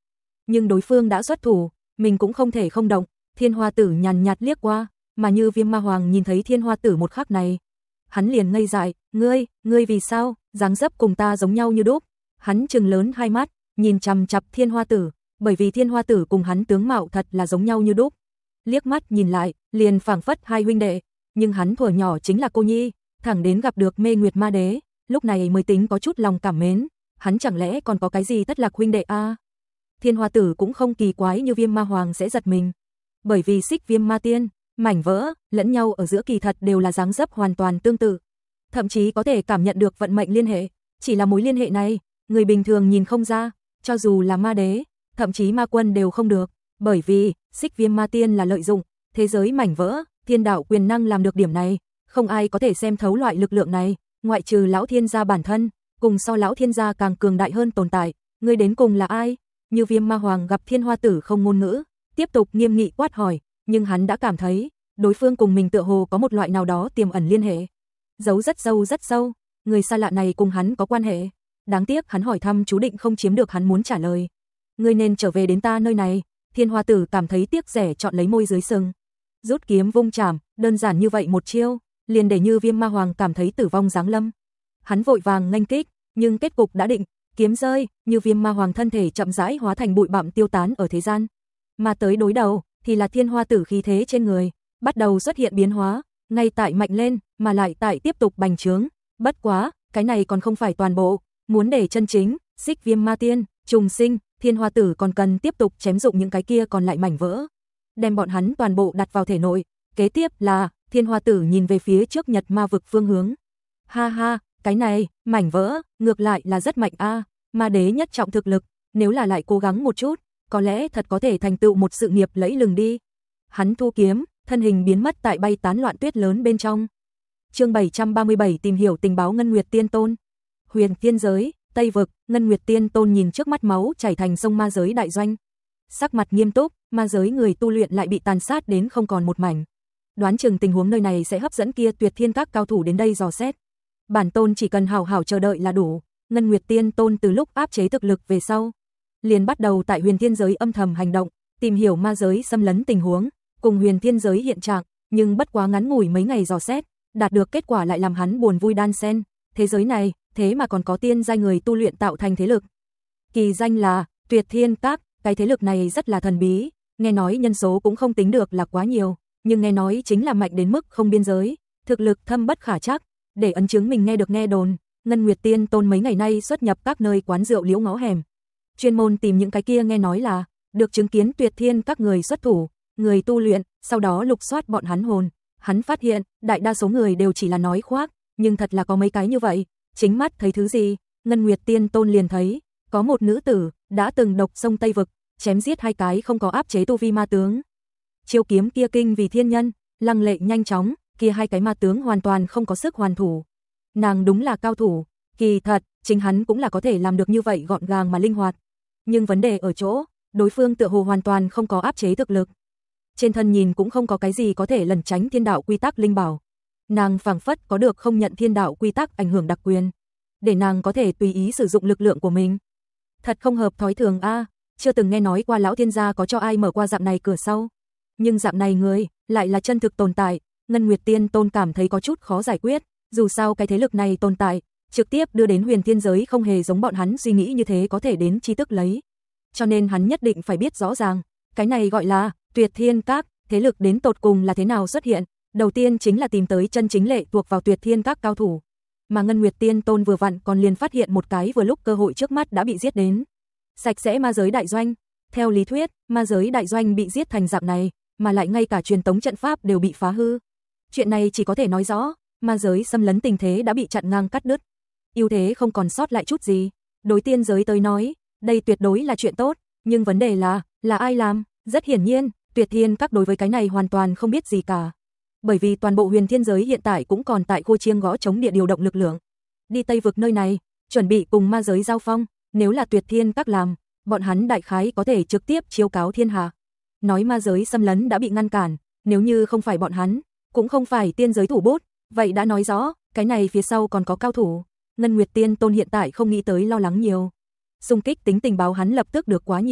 nhưng đối phương đã xuất thủ, mình cũng không thể không động. Thiên Hoa Tử nhàn nhạt liếc qua, mà như Viêm Ma Hoàng nhìn thấy Thiên Hoa Tử một khắc này, hắn liền ngây dại, "Ngươi, ngươi vì sao, dáng dấp cùng ta giống nhau như đúc?" Hắn trừng lớn hai mắt, nhìn chằm chằm Thiên Hoa Tử, bởi vì Thiên Hoa Tử cùng hắn tướng mạo thật là giống nhau như đúc. Liếc mắt nhìn lại, liền phảng phất hai huynh đệ, nhưng hắn thuở nhỏ chính là cô nhi, thẳng đến gặp được Mê Nguyệt Ma Đế, lúc này mới tính có chút lòng cảm mến, hắn chẳng lẽ còn có cái gì thất lạc huynh đệ a? À? Thiên Hoa Tử cũng không kỳ quái như Viêm Ma Hoàng sẽ giật mình, bởi vì Xích Viêm Ma Tiên, mảnh vỡ, lẫn nhau ở giữa kỳ thật đều là dáng dấp hoàn toàn tương tự, thậm chí có thể cảm nhận được vận mệnh liên hệ, chỉ là mối liên hệ này, người bình thường nhìn không ra, cho dù là ma đế, thậm chí ma quân đều không được, bởi vì Xích Viêm Ma Tiên là lợi dụng thế giới mảnh vỡ, thiên đạo quyền năng làm được điểm này, không ai có thể xem thấu loại lực lượng này, ngoại trừ lão thiên gia bản thân, cùng so lão thiên gia càng cường đại hơn tồn tại, ngươi đến cùng là ai? Như Viêm Ma Hoàng gặp Thiên Hoa Tử không ngôn ngữ, tiếp tục nghiêm nghị quát hỏi, nhưng hắn đã cảm thấy, đối phương cùng mình tựa hồ có một loại nào đó tiềm ẩn liên hệ. Giấu rất sâu rất sâu, người xa lạ này cùng hắn có quan hệ. Đáng tiếc hắn hỏi thăm chú định không chiếm được hắn muốn trả lời. Ngươi nên trở về đến ta nơi này. Thiên Hoa Tử cảm thấy tiếc rẻ chọn lấy môi dưới sừng. Rút kiếm vung chảm, đơn giản như vậy một chiêu, liền để như Viêm Ma Hoàng cảm thấy tử vong giáng lâm. Hắn vội vàng nghênh kích, nhưng kết cục đã định, kiếm rơi, như Viêm Ma Hoàng thân thể chậm rãi hóa thành bụi bặm tiêu tán ở thế gian. Mà tới đối đầu, thì là Thiên Hoa Tử khí thế trên người, bắt đầu xuất hiện biến hóa, ngay tại mạnh lên, mà lại tại tiếp tục bành trướng. Bất quá, cái này còn không phải toàn bộ, muốn để chân chính, Xích Viêm Ma Tiên, trùng sinh, Thiên Hoa Tử còn cần tiếp tục chém dụng những cái kia còn lại mảnh vỡ, đem bọn hắn toàn bộ đặt vào thể nội. Kế tiếp là, Thiên Hoa Tử nhìn về phía trước Nhật Ma vực phương hướng. Ha ha, cái này, mảnh vỡ, ngược lại là rất mạnh a, ma đế nhất trọng thực lực, nếu là lại cố gắng một chút, có lẽ thật có thể thành tựu một sự nghiệp lẫy lừng đi. Hắn thu kiếm, thân hình biến mất tại bay tán loạn tuyết lớn bên trong. Chương bảy trăm ba mươi bảy tìm hiểu tình báo Ngân Nguyệt Tiên Tôn. Huyền Thiên giới, Tây vực, Ngân Nguyệt Tiên Tôn nhìn trước mắt máu chảy thành sông ma giới đại doanh, sắc mặt nghiêm túc, ma giới người tu luyện lại bị tàn sát đến không còn một mảnh. Đoán chừng tình huống nơi này sẽ hấp dẫn kia Tuyệt Thiên các cao thủ đến đây dò xét. Bản tôn chỉ cần hào hảo chờ đợi là đủ. Ngân Nguyệt Tiên Tôn từ lúc áp chế thực lực về sau, liền bắt đầu tại Huyền Thiên giới âm thầm hành động, tìm hiểu ma giới xâm lấn tình huống, cùng Huyền Thiên giới hiện trạng, nhưng bất quá ngắn ngủi mấy ngày dò xét, đạt được kết quả lại làm hắn buồn vui đan xen. Thế giới này, thế mà còn có tiên giai người tu luyện tạo thành thế lực. Kỳ danh là Tuyệt Thiên Các, cái thế lực này rất là thần bí, nghe nói nhân số cũng không tính được là quá nhiều, nhưng nghe nói chính là mạnh đến mức không biên giới, thực lực thâm bất khả trắc. Để ấn chứng mình nghe được nghe đồn, Ngân Nguyệt Tiên Tôn mấy ngày nay xuất nhập các nơi quán rượu liễu ngõ hẻm, chuyên môn tìm những cái kia nghe nói là được chứng kiến Tuyệt Thiên các người xuất thủ, người tu luyện, sau đó lục soát bọn hắn hồn. Hắn phát hiện, đại đa số người đều chỉ là nói khoác, nhưng thật là có mấy cái như vậy, chính mắt thấy thứ gì, Ngân Nguyệt Tiên Tôn liền thấy, có một nữ tử đã từng độc sông Tây vực, chém giết hai cái không có áp chế tu vi ma tướng. Chiêu kiếm kia kinh vì thiên nhân, lăng lệ nhanh chóng, kia hai cái ma tướng hoàn toàn không có sức hoàn thủ. Nàng đúng là cao thủ, kỳ thật, chính hắn cũng là có thể làm được như vậy gọn gàng mà linh hoạt. Nhưng vấn đề ở chỗ, đối phương tựa hồ hoàn toàn không có áp chế thực lực. Trên thân nhìn cũng không có cái gì có thể lẩn tránh thiên đạo quy tắc linh bảo. Nàng phảng phất có được không nhận thiên đạo quy tắc ảnh hưởng đặc quyền, để nàng có thể tùy ý sử dụng lực lượng của mình. Thật không hợp thói thường a, à, chưa từng nghe nói qua lão thiên gia có cho ai mở qua dạng này cửa sau. Nhưng dạng này người, lại là chân thực tồn tại, Ngân Nguyệt Tiên Tôn cảm thấy có chút khó giải quyết, dù sao cái thế lực này tồn tại, trực tiếp đưa đến Huyền Thiên giới không hề giống bọn hắn suy nghĩ như thế có thể đến tri thức lấy. Cho nên hắn nhất định phải biết rõ ràng, cái này gọi là Tuyệt Thiên Các, thế lực đến tột cùng là thế nào xuất hiện. Đầu tiên chính là tìm tới chân chính lệ thuộc vào Tuyệt Thiên Các cao thủ. Mà Ngân Nguyệt Tiên Tôn vừa vặn còn liền phát hiện một cái vừa lúc cơ hội trước mắt đã bị giết đến. Sạch sẽ ma giới đại doanh. Theo lý thuyết, ma giới đại doanh bị giết thành dạng này, mà lại ngay cả truyền tống trận pháp đều bị phá hư. Chuyện này chỉ có thể nói rõ, ma giới xâm lấn tình thế đã bị chặn ngang cắt đứt. Ưu thế không còn sót lại chút gì. Đối tiên giới tới nói, đây tuyệt đối là chuyện tốt, nhưng vấn đề là, là ai làm? Rất hiển nhiên, Tuyệt Thiên Các đối với cái này hoàn toàn không biết gì cả. Bởi vì toàn bộ Huyền Thiên giới hiện tại cũng còn tại khu chiêng gõ chống địa điều động lực lượng. Đi Tây vực nơi này, chuẩn bị cùng ma giới giao phong, nếu là Tuyệt Thiên Các làm, bọn hắn đại khái có thể trực tiếp chiếu cáo thiên hạ. Nói ma giới xâm lấn đã bị ngăn cản, nếu như không phải bọn hắn, cũng không phải tiên giới thủ bút, vậy đã nói rõ, cái này phía sau còn có cao thủ. Ngân Nguyệt Tiên Tôn hiện tại không nghĩ tới lo lắng nhiều. Xung kích tính tình báo hắn lập tức được quá nhiều,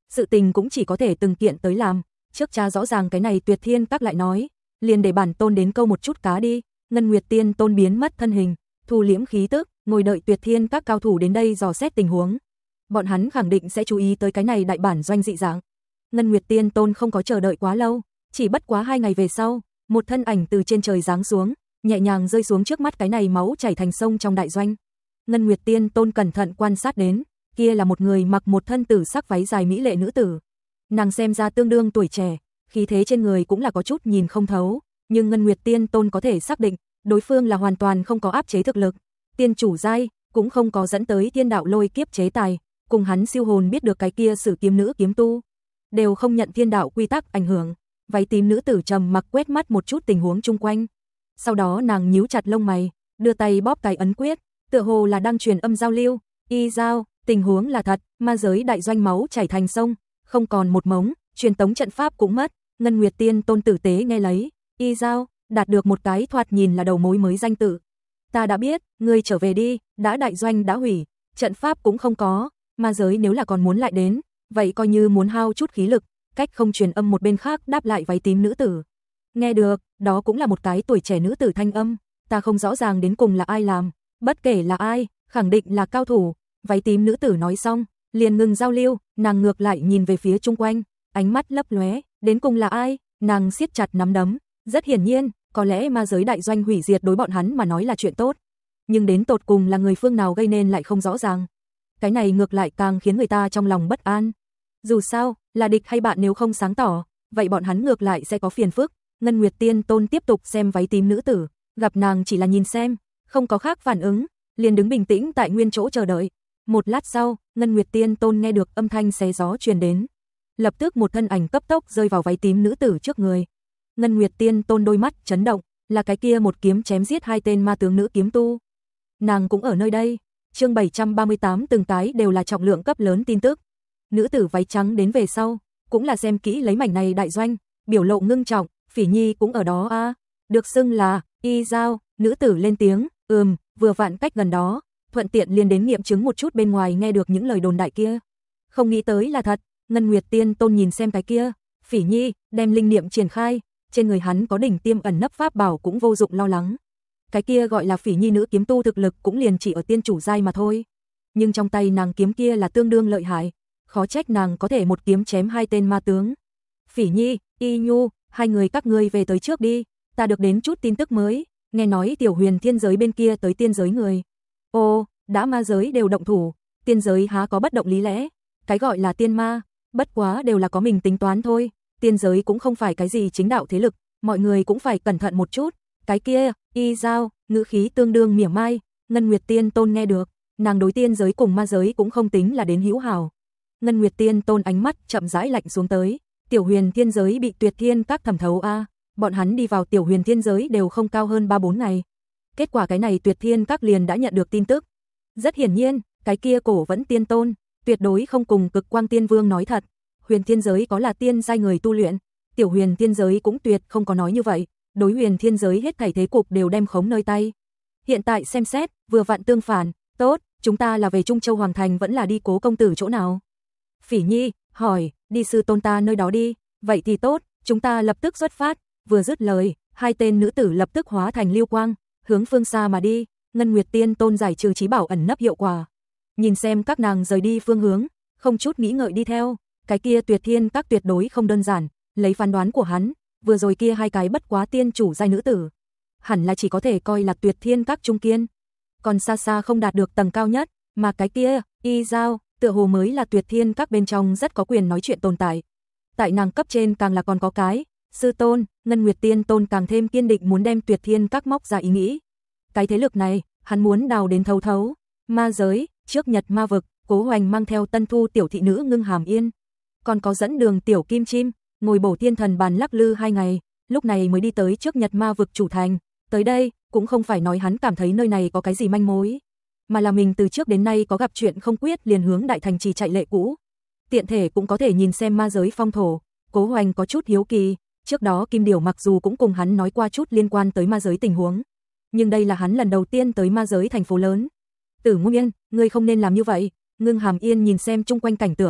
Sự tình cũng chỉ có thể từng kiện tới làm, trước cha rõ ràng cái này Tuyệt Thiên Các lại nói, liền để bản tôn đến câu một chút cá đi. Ngân Nguyệt Tiên Tôn biến mất thân hình, thu liễm khí tức, ngồi đợi Tuyệt Thiên Các cao thủ đến đây dò xét tình huống. Bọn hắn khẳng định sẽ chú ý tới cái này đại bản doanh dị dạng. Ngân Nguyệt Tiên Tôn không có chờ đợi quá lâu, chỉ bất quá hai ngày về sau, một thân ảnh từ trên trời giáng xuống, nhẹ nhàng rơi xuống trước mắt cái này máu chảy thành sông trong đại doanh. Ngân Nguyệt Tiên Tôn cẩn thận quan sát đến, kia là một người mặc một thân tử sắc váy dài mỹ lệ nữ tử. Nàng xem ra tương đương tuổi trẻ, khí thế trên người cũng là có chút nhìn không thấu, nhưng Ngân Nguyệt Tiên Tôn có thể xác định, đối phương là hoàn toàn không có áp chế thực lực, tiên chủ giai, cũng không có dẫn tới thiên đạo lôi kiếp chế tài, cùng hắn siêu hồn biết được cái kia sử kiếm nữ kiếm tu, đều không nhận thiên đạo quy tắc ảnh hưởng. Váy tím nữ tử trầm mặc quét mắt một chút tình huống chung quanh. Sau đó nàng nhíu chặt lông mày, đưa tay bóp cái ấn quyết, tựa hồ là đang truyền âm giao lưu. Y giao, tình huống là thật, ma giới đại doanh máu chảy thành sông, không còn một mống, truyền tống trận pháp cũng mất. Ngân Nguyệt Tiên Tôn tử tế nghe lấy. Y giao, đạt được một cái thoạt nhìn là đầu mối mới danh tự. Ta đã biết, ngươi trở về đi, đã đại doanh đã hủy, trận pháp cũng không có, ma giới nếu là còn muốn lại đến, vậy coi như muốn hao chút khí lực. Cách không truyền âm một bên khác đáp lại váy tím nữ tử. Nghe được, đó cũng là một cái tuổi trẻ nữ tử thanh âm, ta không rõ ràng đến cùng là ai làm, bất kể là ai, khẳng định là cao thủ. Váy tím nữ tử nói xong, liền ngừng giao lưu, nàng ngược lại nhìn về phía chung quanh, ánh mắt lấp lóe, đến cùng là ai, nàng siết chặt nắm đấm, rất hiển nhiên, có lẽ ma giới đại doanh hủy diệt đối bọn hắn mà nói là chuyện tốt, nhưng đến tột cùng là người phương nào gây nên lại không rõ ràng. Cái này ngược lại càng khiến người ta trong lòng bất an. Dù sao, là địch hay bạn nếu không sáng tỏ, vậy bọn hắn ngược lại sẽ có phiền phức. Ngân Nguyệt Tiên Tôn tiếp tục xem váy tím nữ tử, gặp nàng chỉ là nhìn xem, không có khác phản ứng, liền đứng bình tĩnh tại nguyên chỗ chờ đợi. Một lát sau, Ngân Nguyệt Tiên Tôn nghe được âm thanh xé gió truyền đến. Lập tức một thân ảnh cấp tốc rơi vào váy tím nữ tử trước người. Ngân Nguyệt Tiên Tôn đôi mắt chấn động, là cái kia một kiếm chém giết hai tên ma tướng nữ kiếm tu. Nàng cũng ở nơi đây. Chương bảy trăm ba mươi tám từng cái đều là trọng lượng cấp lớn tin tức. Nữ tử váy trắng đến về sau, cũng là xem kỹ lấy mảnh này đại doanh, biểu lộ ngưng trọng, Phỉ Nhi cũng ở đó a, à. Được xưng là Y giao, nữ tử lên tiếng, ừm, vừa vặn cách gần đó, thuận tiện liền đến nghiệm chứng một chút bên ngoài nghe được những lời đồn đại kia. Không nghĩ tới là thật. Ngân Nguyệt Tiên Tôn nhìn xem cái kia, Phỉ Nhi đem linh niệm triển khai, trên người hắn có đỉnh tiêm ẩn nấp pháp bảo cũng vô dụng lo lắng. Cái kia gọi là Phỉ Nhi nữ kiếm tu thực lực cũng liền chỉ ở tiên chủ giai mà thôi, nhưng trong tay nàng kiếm kia là tương đương lợi hại, khó trách nàng có thể một kiếm chém hai tên ma tướng. Phỉ Nhi, Y Nhu, hai người các ngươi về tới trước đi, ta được đến chút tin tức mới, nghe nói Tiểu Huyền thiên giới bên kia tới tiên giới người. Ồ, đã ma giới đều động thủ, tiên giới há có bất động lý lẽ, cái gọi là tiên ma, bất quá đều là có mình tính toán thôi, tiên giới cũng không phải cái gì chính đạo thế lực, mọi người cũng phải cẩn thận một chút. Cái kia, Y giao, ngữ khí tương đương mỉa mai. Ngân Nguyệt Tiên Tôn nghe được, nàng đối tiên giới cùng ma giới cũng không tính là đến hữu hảo. Ngân Nguyệt Tiên Tôn ánh mắt chậm rãi lạnh xuống tới, Tiểu Huyền thiên giới bị Tuyệt Thiên Các thẩm thấu a, bọn hắn đi vào Tiểu Huyền thiên giới đều không cao hơn ba bốn ngày. Kết quả cái này Tuyệt Thiên Các liền đã nhận được tin tức. Rất hiển nhiên, cái kia Cổ Vẫn Tiên Tôn tuyệt đối không cùng Cực Quang Tiên Vương nói thật. Huyền thiên giới có là tiên giai người tu luyện, Tiểu Huyền thiên giới cũng tuyệt không có nói như vậy. Đối Huyền thiên giới hết thảy thế cục đều đem khống nơi tay. Hiện tại xem xét, vừa vặn tương phản, tốt, chúng ta là về Trung Châu Hoàng Thành vẫn là đi Cố công tử chỗ nào? Phỉ Nhi hỏi, đi sư tôn ta nơi đó đi, vậy thì tốt, chúng ta lập tức xuất phát. Vừa dứt lời, hai tên nữ tử lập tức hóa thành lưu quang, hướng phương xa mà đi. Ngân Nguyệt Tiên Tôn giải trừ trí bảo ẩn nấp hiệu quả, nhìn xem các nàng rời đi phương hướng, không chút nghĩ ngợi đi theo. Cái kia Tuyệt Thiên Các tuyệt đối không đơn giản, lấy phán đoán của hắn, vừa rồi kia hai cái bất quá tiên chủ giai nữ tử, hẳn là chỉ có thể coi là Tuyệt Thiên Các trung kiên, còn xa xa không đạt được tầng cao nhất, mà cái kia, Y giao, tựa hồ mới là Tuyệt Thiên Các bên trong rất có quyền nói chuyện tồn tại. Tại nàng cấp trên càng là còn có cái sư tôn. Ngân Nguyệt Tiên Tôn càng thêm kiên định muốn đem Tuyệt Thiên Các móc ra ý nghĩ. Cái thế lực này, hắn muốn đào đến thấu thấu. Ma giới, trước Nhật Ma vực, Cố Hoành mang theo Tân Thu tiểu thị nữ Ngưng Hàm Yên, còn có dẫn đường tiểu Kim Chim, ngồi bổ thiên thần bàn lắc lư hai ngày, lúc này mới đi tới trước Nhật Ma vực chủ thành. Tới đây, cũng không phải nói hắn cảm thấy nơi này có cái gì manh mối, mà là mình từ trước đến nay có gặp chuyện không quyết liền hướng đại thành trì chạy lệ cũ. Tiện thể cũng có thể nhìn xem ma giới phong thổ. Cố Hoành có chút hiếu kỳ, trước đó Kim Điểu mặc dù cũng cùng hắn nói qua chút liên quan tới ma giới tình huống, nhưng đây là hắn lần đầu tiên tới ma giới thành phố lớn. Tử Nguyên, ngươi không nên làm như vậy. Ngưng Hàm Yên nhìn xem chung quanh cảnh tượng,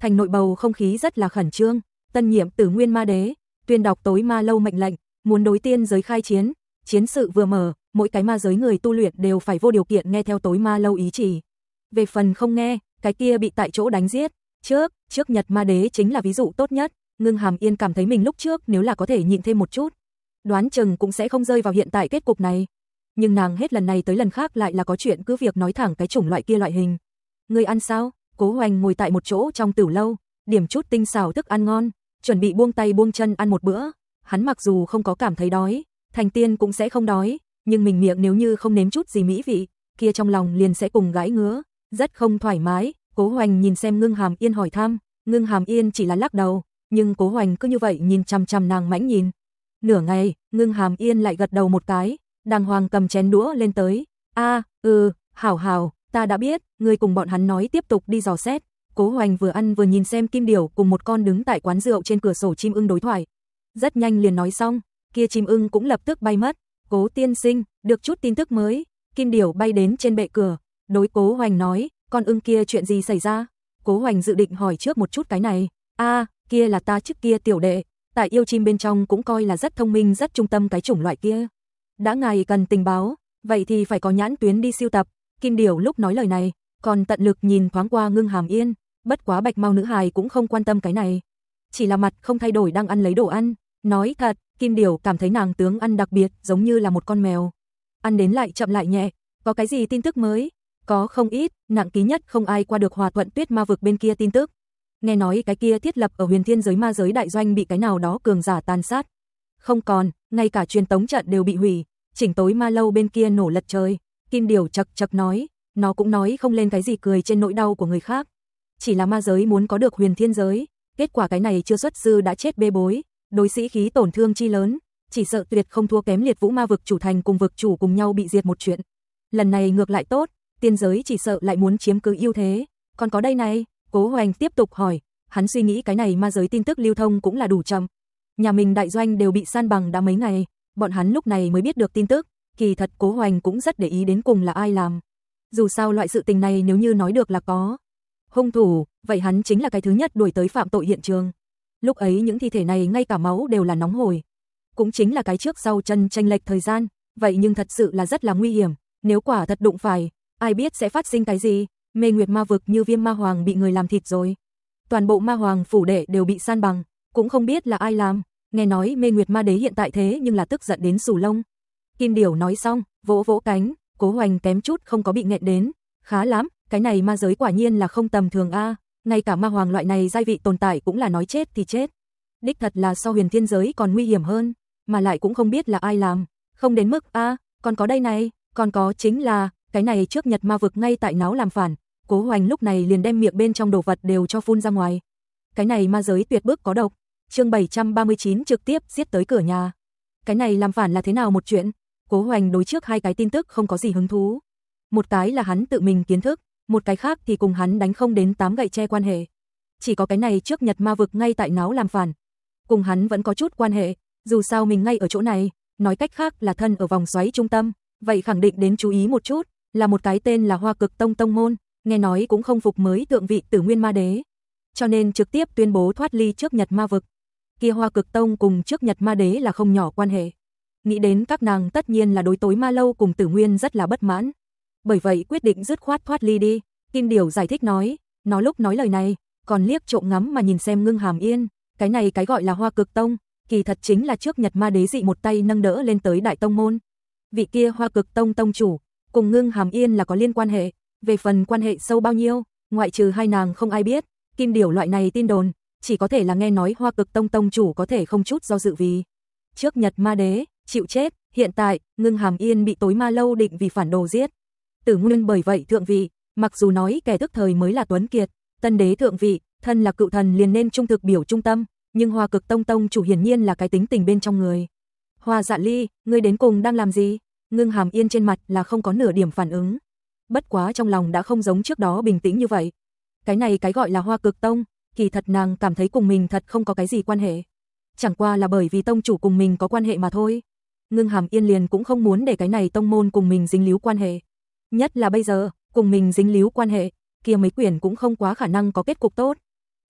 Thành nội bầu không khí rất là khẩn trương, tân nhiệm Tử Nguyên Ma Đế tuyên đọc tối ma lâu mệnh lệnh, muốn đối tiên giới khai chiến. Chiến sự vừa mở, mỗi cái ma giới người tu luyện đều phải vô điều kiện nghe theo tối ma lâu ý chỉ. Về phần không nghe, cái kia bị tại chỗ đánh giết. Trước, trước Nhật Ma Đế chính là ví dụ tốt nhất. Ngưng Hàm Yên cảm thấy mình lúc trước nếu là có thể nhịn thêm một chút, đoán chừng cũng sẽ không rơi vào hiện tại kết cục này. Nhưng nàng hết lần này tới lần khác lại là có chuyện cứ việc nói thẳng cái chủng loại kia loại hình. Người ăn sao? Cố Hoành ngồi tại một chỗ trong tử lâu, điểm chút tinh xảo thức ăn ngon, chuẩn bị buông tay buông chân ăn một bữa. Hắn mặc dù không có cảm thấy đói, thành tiên cũng sẽ không đói, nhưng mình miệng nếu như không nếm chút gì mỹ vị, kia trong lòng liền sẽ cùng gãi ngứa, rất không thoải mái. Cố Hoành nhìn xem Ngưng Hàm Yên hỏi thăm, Ngưng Hàm Yên chỉ là lắc đầu, nhưng Cố Hoành cứ như vậy nhìn chằm chằm nàng mãnh nhìn. Nửa ngày, Ngưng Hàm Yên lại gật đầu một cái, đàng hoàng cầm chén đũa lên tới. A, ừ, hảo hảo, ta đã biết, ngươi cùng bọn hắn nói tiếp tục đi dò xét. Cố Hoành vừa ăn vừa nhìn xem Kim Điểu cùng một con đứng tại quán rượu trên cửa sổ chim ưng đối thoại. Rất nhanh liền nói xong, kia chim ưng cũng lập tức bay mất. Cố tiên sinh, được chút tin tức mới. Kim Điểu bay đến trên bệ cửa, đối Cố Hoành nói, con ưng kia chuyện gì xảy ra? Cố Hoành dự định hỏi trước một chút cái này. A, kia là ta trước kia tiểu đệ, tại yêu chim bên trong cũng coi là rất thông minh rất trung tâm cái chủng loại kia. Đã ngài cần tình báo, vậy thì phải có nhãn tuyến đi siêu tập. Kim Điểu lúc nói lời này, còn tận lực nhìn thoáng qua Ngưng Hàm Yên, bất quá bạch mau nữ hài cũng không quan tâm cái này. Chỉ là mặt không thay đổi đang ăn lấy đồ ăn. Nói thật, Kim Điểu cảm thấy nàng tướng ăn đặc biệt giống như là một con mèo. Ăn đến lại chậm lại nhẹ, có cái gì tin tức mới? Có không ít, nặng ký nhất không ai qua được Hòa Thuận Tuyết Ma vực bên kia tin tức. Nghe nói cái kia thiết lập ở huyền thiên giới ma giới đại doanh bị cái nào đó cường giả tàn sát. Không còn, ngay cả truyền tống trận đều bị hủy, chỉnh tối ma lâu bên kia nổ lật trời. Kim Điểu chật chật nói, nó cũng nói không lên cái gì cười trên nỗi đau của người khác. Chỉ là ma giới muốn có được huyền thiên giới, kết quả cái này chưa xuất sư đã chết bê bối, đối sĩ khí tổn thương chi lớn, chỉ sợ tuyệt không thua kém liệt vũ ma vực chủ thành cùng vực chủ cùng nhau bị diệt một chuyện. Lần này ngược lại tốt, tiên giới chỉ sợ lại muốn chiếm cứ ưu thế. Còn có đây này, Cố Hoành tiếp tục hỏi, hắn suy nghĩ cái này ma giới tin tức lưu thông cũng là đủ chậm. Nhà mình đại doanh đều bị san bằng đã mấy ngày, bọn hắn lúc này mới biết được tin tức, kỳ thật Cố Hoành cũng rất để ý đến cùng là ai làm. Dù sao loại sự tình này nếu như nói được là có hung thủ, vậy hắn chính là cái thứ nhất đuổi tới phạm tội hiện trường. Lúc ấy những thi thể này ngay cả máu đều là nóng hổi. Cũng chính là cái trước sau chân chênh lệch thời gian, vậy nhưng thật sự là rất là nguy hiểm, nếu quả thật đụng phải, ai biết sẽ phát sinh cái gì. Mê Nguyệt ma vực như Viêm Ma Hoàng bị người làm thịt rồi. Toàn bộ ma hoàng phủ đệ đều bị san bằng, cũng không biết là ai làm. Nghe nói Mê Nguyệt ma đế hiện tại thế nhưng là tức giận đến sù lông. Kim Điểu nói xong, vỗ vỗ cánh, Cố Hoành kém chút không có bị nghẹn đến. Khá lắm, cái này ma giới quả nhiên là không tầm thường a, ngay cả ma hoàng loại này giai vị tồn tại cũng là nói chết thì chết. Đích thật là so huyền thiên giới còn nguy hiểm hơn, mà lại cũng không biết là ai làm. Không đến mức a, còn có đây này, còn có chính là cái này trước Nhật ma vực ngay tại náo làm phản. Cố Hoành lúc này liền đem miệng bên trong đồ vật đều cho phun ra ngoài. Cái này ma giới tuyệt bức có độc. Chương bảy trăm ba mươi chín trực tiếp giết tới cửa nhà. Cái này làm phản là thế nào một chuyện? Cố Hoành đối trước hai cái tin tức không có gì hứng thú. Một cái là hắn tự mình kiến thức, một cái khác thì cùng hắn đánh không đến tám gậy che quan hệ. Chỉ có cái này trước Nhật ma vực ngay tại náo làm phản, cùng hắn vẫn có chút quan hệ, dù sao mình ngay ở chỗ này, nói cách khác là thân ở vòng xoáy trung tâm, vậy khẳng định đến chú ý một chút, là một cái tên là Hoa Cực Tông tông môn, nghe nói cũng không phục mới thượng vị Tử Nguyên Ma Đế, cho nên trực tiếp tuyên bố thoát ly trước Nhật ma vực. Kia Hoa Cực Tông cùng trước Nhật Ma Đế là không nhỏ quan hệ. Nghĩ đến các nàng tất nhiên là đối tối ma lâu cùng Tử Nguyên rất là bất mãn. Bởi vậy quyết định dứt khoát thoát ly đi. Kim Điểu giải thích nói, nó lúc nói lời này, còn liếc trộm ngắm mà nhìn xem Ngưng Hàm Yên, cái này cái gọi là Hoa Cực Tông, kỳ thật chính là trước Nhật Ma Đế dị một tay nâng đỡ lên tới đại tông môn. Vị kia Hoa Cực Tông tông chủ, cùng Ngưng Hàm Yên là có liên quan hệ, về phần quan hệ sâu bao nhiêu, ngoại trừ hai nàng không ai biết. Kim Điểu loại này tin đồn, chỉ có thể là nghe nói Hoa Cực Tông tông chủ có thể không chút do dự vì trước Nhật Ma Đế chịu chết. Hiện tại, Ngưng Hàm Yên bị tối ma lâu định vì phản đồ giết. Tử Nguyên bởi vậy thượng vị, mặc dù nói kẻ tức thời mới là Tuấn Kiệt, tân đế thượng vị, thân là cựu thần liền nên trung thực biểu trung tâm, nhưng Hoa Cực Tông tông chủ hiển nhiên là cái tính tình bên trong người. Hoa Dạ Ly, ngươi đến cùng đang làm gì? Ngưng Hàm Yên trên mặt là không có nửa điểm phản ứng. Bất quá trong lòng đã không giống trước đó bình tĩnh như vậy. Cái này cái gọi là Hoa Cực Tông, kỳ thật nàng cảm thấy cùng mình thật không có cái gì quan hệ. Chẳng qua là bởi vì tông chủ cùng mình có quan hệ mà thôi. Ngưng Hàm Yên liền cũng không muốn để cái này tông môn cùng mình dính líu quan hệ. Nhất là bây giờ, cùng mình dính líu quan hệ, kia mấy quyển cũng không quá khả năng có kết cục tốt.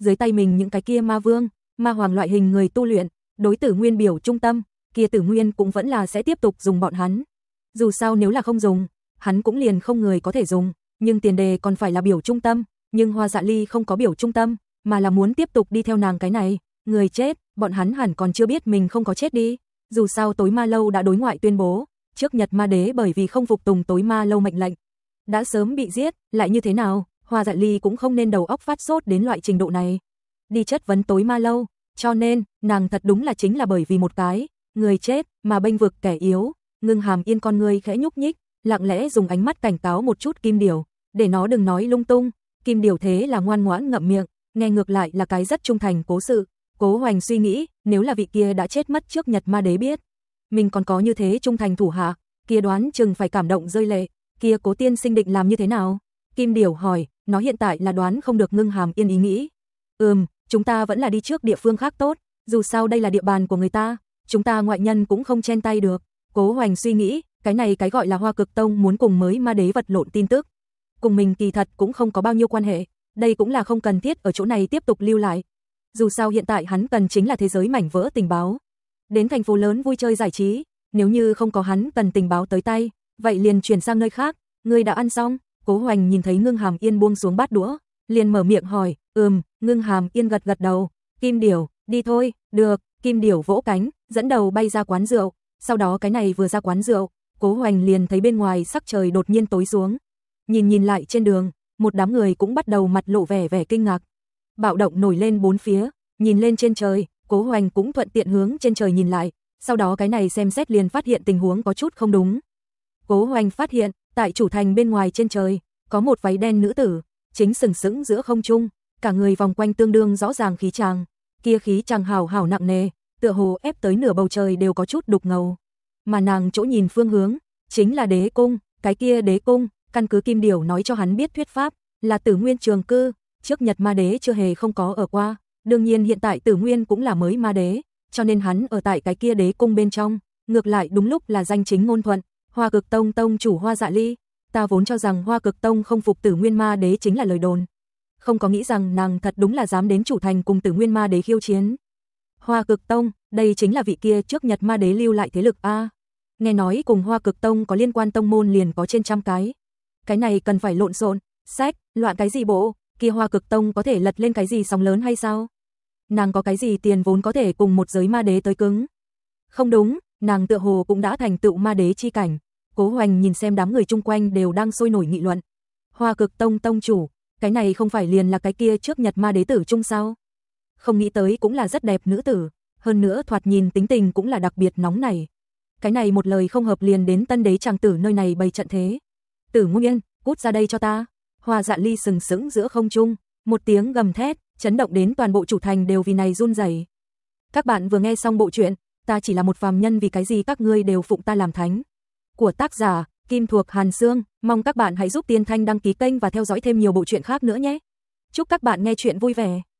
dưới tay mình những cái kia ma vương, ma hoàng loại hình người tu luyện, đối Tử Nguyên biểu trung tâm, kia Tử Nguyên cũng vẫn là sẽ tiếp tục dùng bọn hắn. Dù sao nếu là không dùng, hắn cũng liền không người có thể dùng, nhưng tiền đề còn phải là biểu trung tâm, nhưng Hoa Dạ Ly không có biểu trung tâm, mà là muốn tiếp tục đi theo nàng cái này, người chết, bọn hắn hẳn còn chưa biết mình không có chết đi. Dù sao Tối Ma Lâu đã đối ngoại tuyên bố, trước Nhật Ma Đế bởi vì không phục tùng Tối Ma Lâu mệnh lệnh, đã sớm bị giết, lại như thế nào, Hoa Dạ Ly cũng không nên đầu óc phát sốt đến loại trình độ này. Đi chất vấn Tối Ma Lâu, cho nên, nàng thật đúng là chính là bởi vì một cái, người chết, mà bênh vực kẻ yếu. Ngưng Hàm Yên con người khẽ nhúc nhích, lặng lẽ dùng ánh mắt cảnh cáo một chút Kim Điểu, để nó đừng nói lung tung. Kim Điểu thế là ngoan ngoãn ngậm miệng, nghe ngược lại là cái rất trung thành cố sự. Cố Hoành suy nghĩ, nếu là vị kia đã chết mất trước Nhật Ma Đế biết, mình còn có như thế trung thành thủ hạ, kia đoán chừng phải cảm động rơi lệ. Kia Cố tiên sinh định làm như thế nào? Kim Điểu hỏi, nó hiện tại là đoán không được Ngưng Hàm Yên ý nghĩ. Ừm, chúng ta vẫn là đi trước địa phương khác tốt, dù sao đây là địa bàn của người ta, chúng ta ngoại nhân cũng không chen tay được. Cố Hoành suy nghĩ, cái này cái gọi là Hoa Cực Tông muốn cùng mới Ma Đế vật lộn tin tức, cùng mình kỳ thật cũng không có bao nhiêu quan hệ, đây cũng là không cần thiết ở chỗ này tiếp tục lưu lại. Dù sao hiện tại hắn cần chính là thế giới mảnh vỡ tình báo. Đến thành phố lớn vui chơi giải trí, nếu như không có hắn cần tình báo tới tay, vậy liền chuyển sang nơi khác. Ngươi đã ăn xong? Cố Hoành nhìn thấy Ngưng Hàm Yên buông xuống bát đũa, liền mở miệng hỏi. Ừm, Ngưng Hàm Yên gật gật đầu. Kim Điểu, đi thôi. Được. Kim Điểu vỗ cánh, dẫn đầu bay ra quán rượu. Sau đó cái này vừa ra quán rượu, Cố Hoành liền thấy bên ngoài sắc trời đột nhiên tối xuống. Nhìn nhìn lại trên đường, một đám người cũng bắt đầu mặt lộ vẻ vẻ kinh ngạc. Bạo động nổi lên bốn phía, nhìn lên trên trời, Cố Hoành cũng thuận tiện hướng trên trời nhìn lại, sau đó cái này xem xét liền phát hiện tình huống có chút không đúng. Cố Hoành phát hiện, tại chủ thành bên ngoài trên trời, có một váy đen nữ tử, chính sừng sững giữa không trung, cả người vòng quanh tương đương rõ ràng khí chàng, kia khí chàng hào hào nặng nề, tựa hồ ép tới nửa bầu trời đều có chút đục ngầu. Mà nàng chỗ nhìn phương hướng, chính là đế cung, cái kia đế cung, căn cứ Kim Điểu nói cho hắn biết thuyết pháp, là Tử Nguyên trường cư, trước Nhật Ma Đế chưa hề không có ở qua, đương nhiên hiện tại Tử Nguyên cũng là mới Ma Đế, cho nên hắn ở tại cái kia đế cung bên trong, ngược lại đúng lúc là danh chính ngôn thuận. Hoa Cực Tông tông chủ Hoa Dạ Ly, ta vốn cho rằng Hoa Cực Tông không phục Tử Nguyên Ma Đế chính là lời đồn, không có nghĩ rằng nàng thật đúng là dám đến chủ thành cùng Tử Nguyên Ma Đế khiêu chiến. Hoa Cực Tông, đây chính là vị kia trước Nhật Ma Đế lưu lại thế lực a. Nghe nói cùng Hoa Cực Tông có liên quan tông môn liền có trên trăm cái. Cái này cần phải lộn xộn, sách, loạn cái gì bộ, kia Hoa Cực Tông có thể lật lên cái gì sóng lớn hay sao? Nàng có cái gì tiền vốn có thể cùng một giới ma đế tới cứng? Không đúng, nàng tựa hồ cũng đã thành tựu ma đế chi cảnh. Cố Hoành nhìn xem đám người chung quanh đều đang sôi nổi nghị luận. Hoa Cực Tông tông chủ, cái này không phải liền là cái kia trước Nhật Ma Đế tử trung sao? Không nghĩ tới cũng là rất đẹp nữ tử, hơn nữa thoạt nhìn tính tình cũng là đặc biệt nóng nảy. Cái này một lời không hợp liền đến Tân Đế chàng tử nơi này bày trận thế. Tử Nguyên, cút ra đây cho ta. Hoa Dạ Ly sừng sững giữa không trung, một tiếng gầm thét, chấn động đến toàn bộ chủ thành đều vì này run rẩy. Các bạn vừa nghe xong bộ truyện, ta chỉ là một phàm nhân vì cái gì các ngươi đều phụng ta làm thánh, của tác giả Kim Thuộc Hàn Sương, mong các bạn hãy giúp Tiên Thanh đăng ký kênh và theo dõi thêm nhiều bộ truyện khác nữa nhé. Chúc các bạn nghe truyện vui vẻ.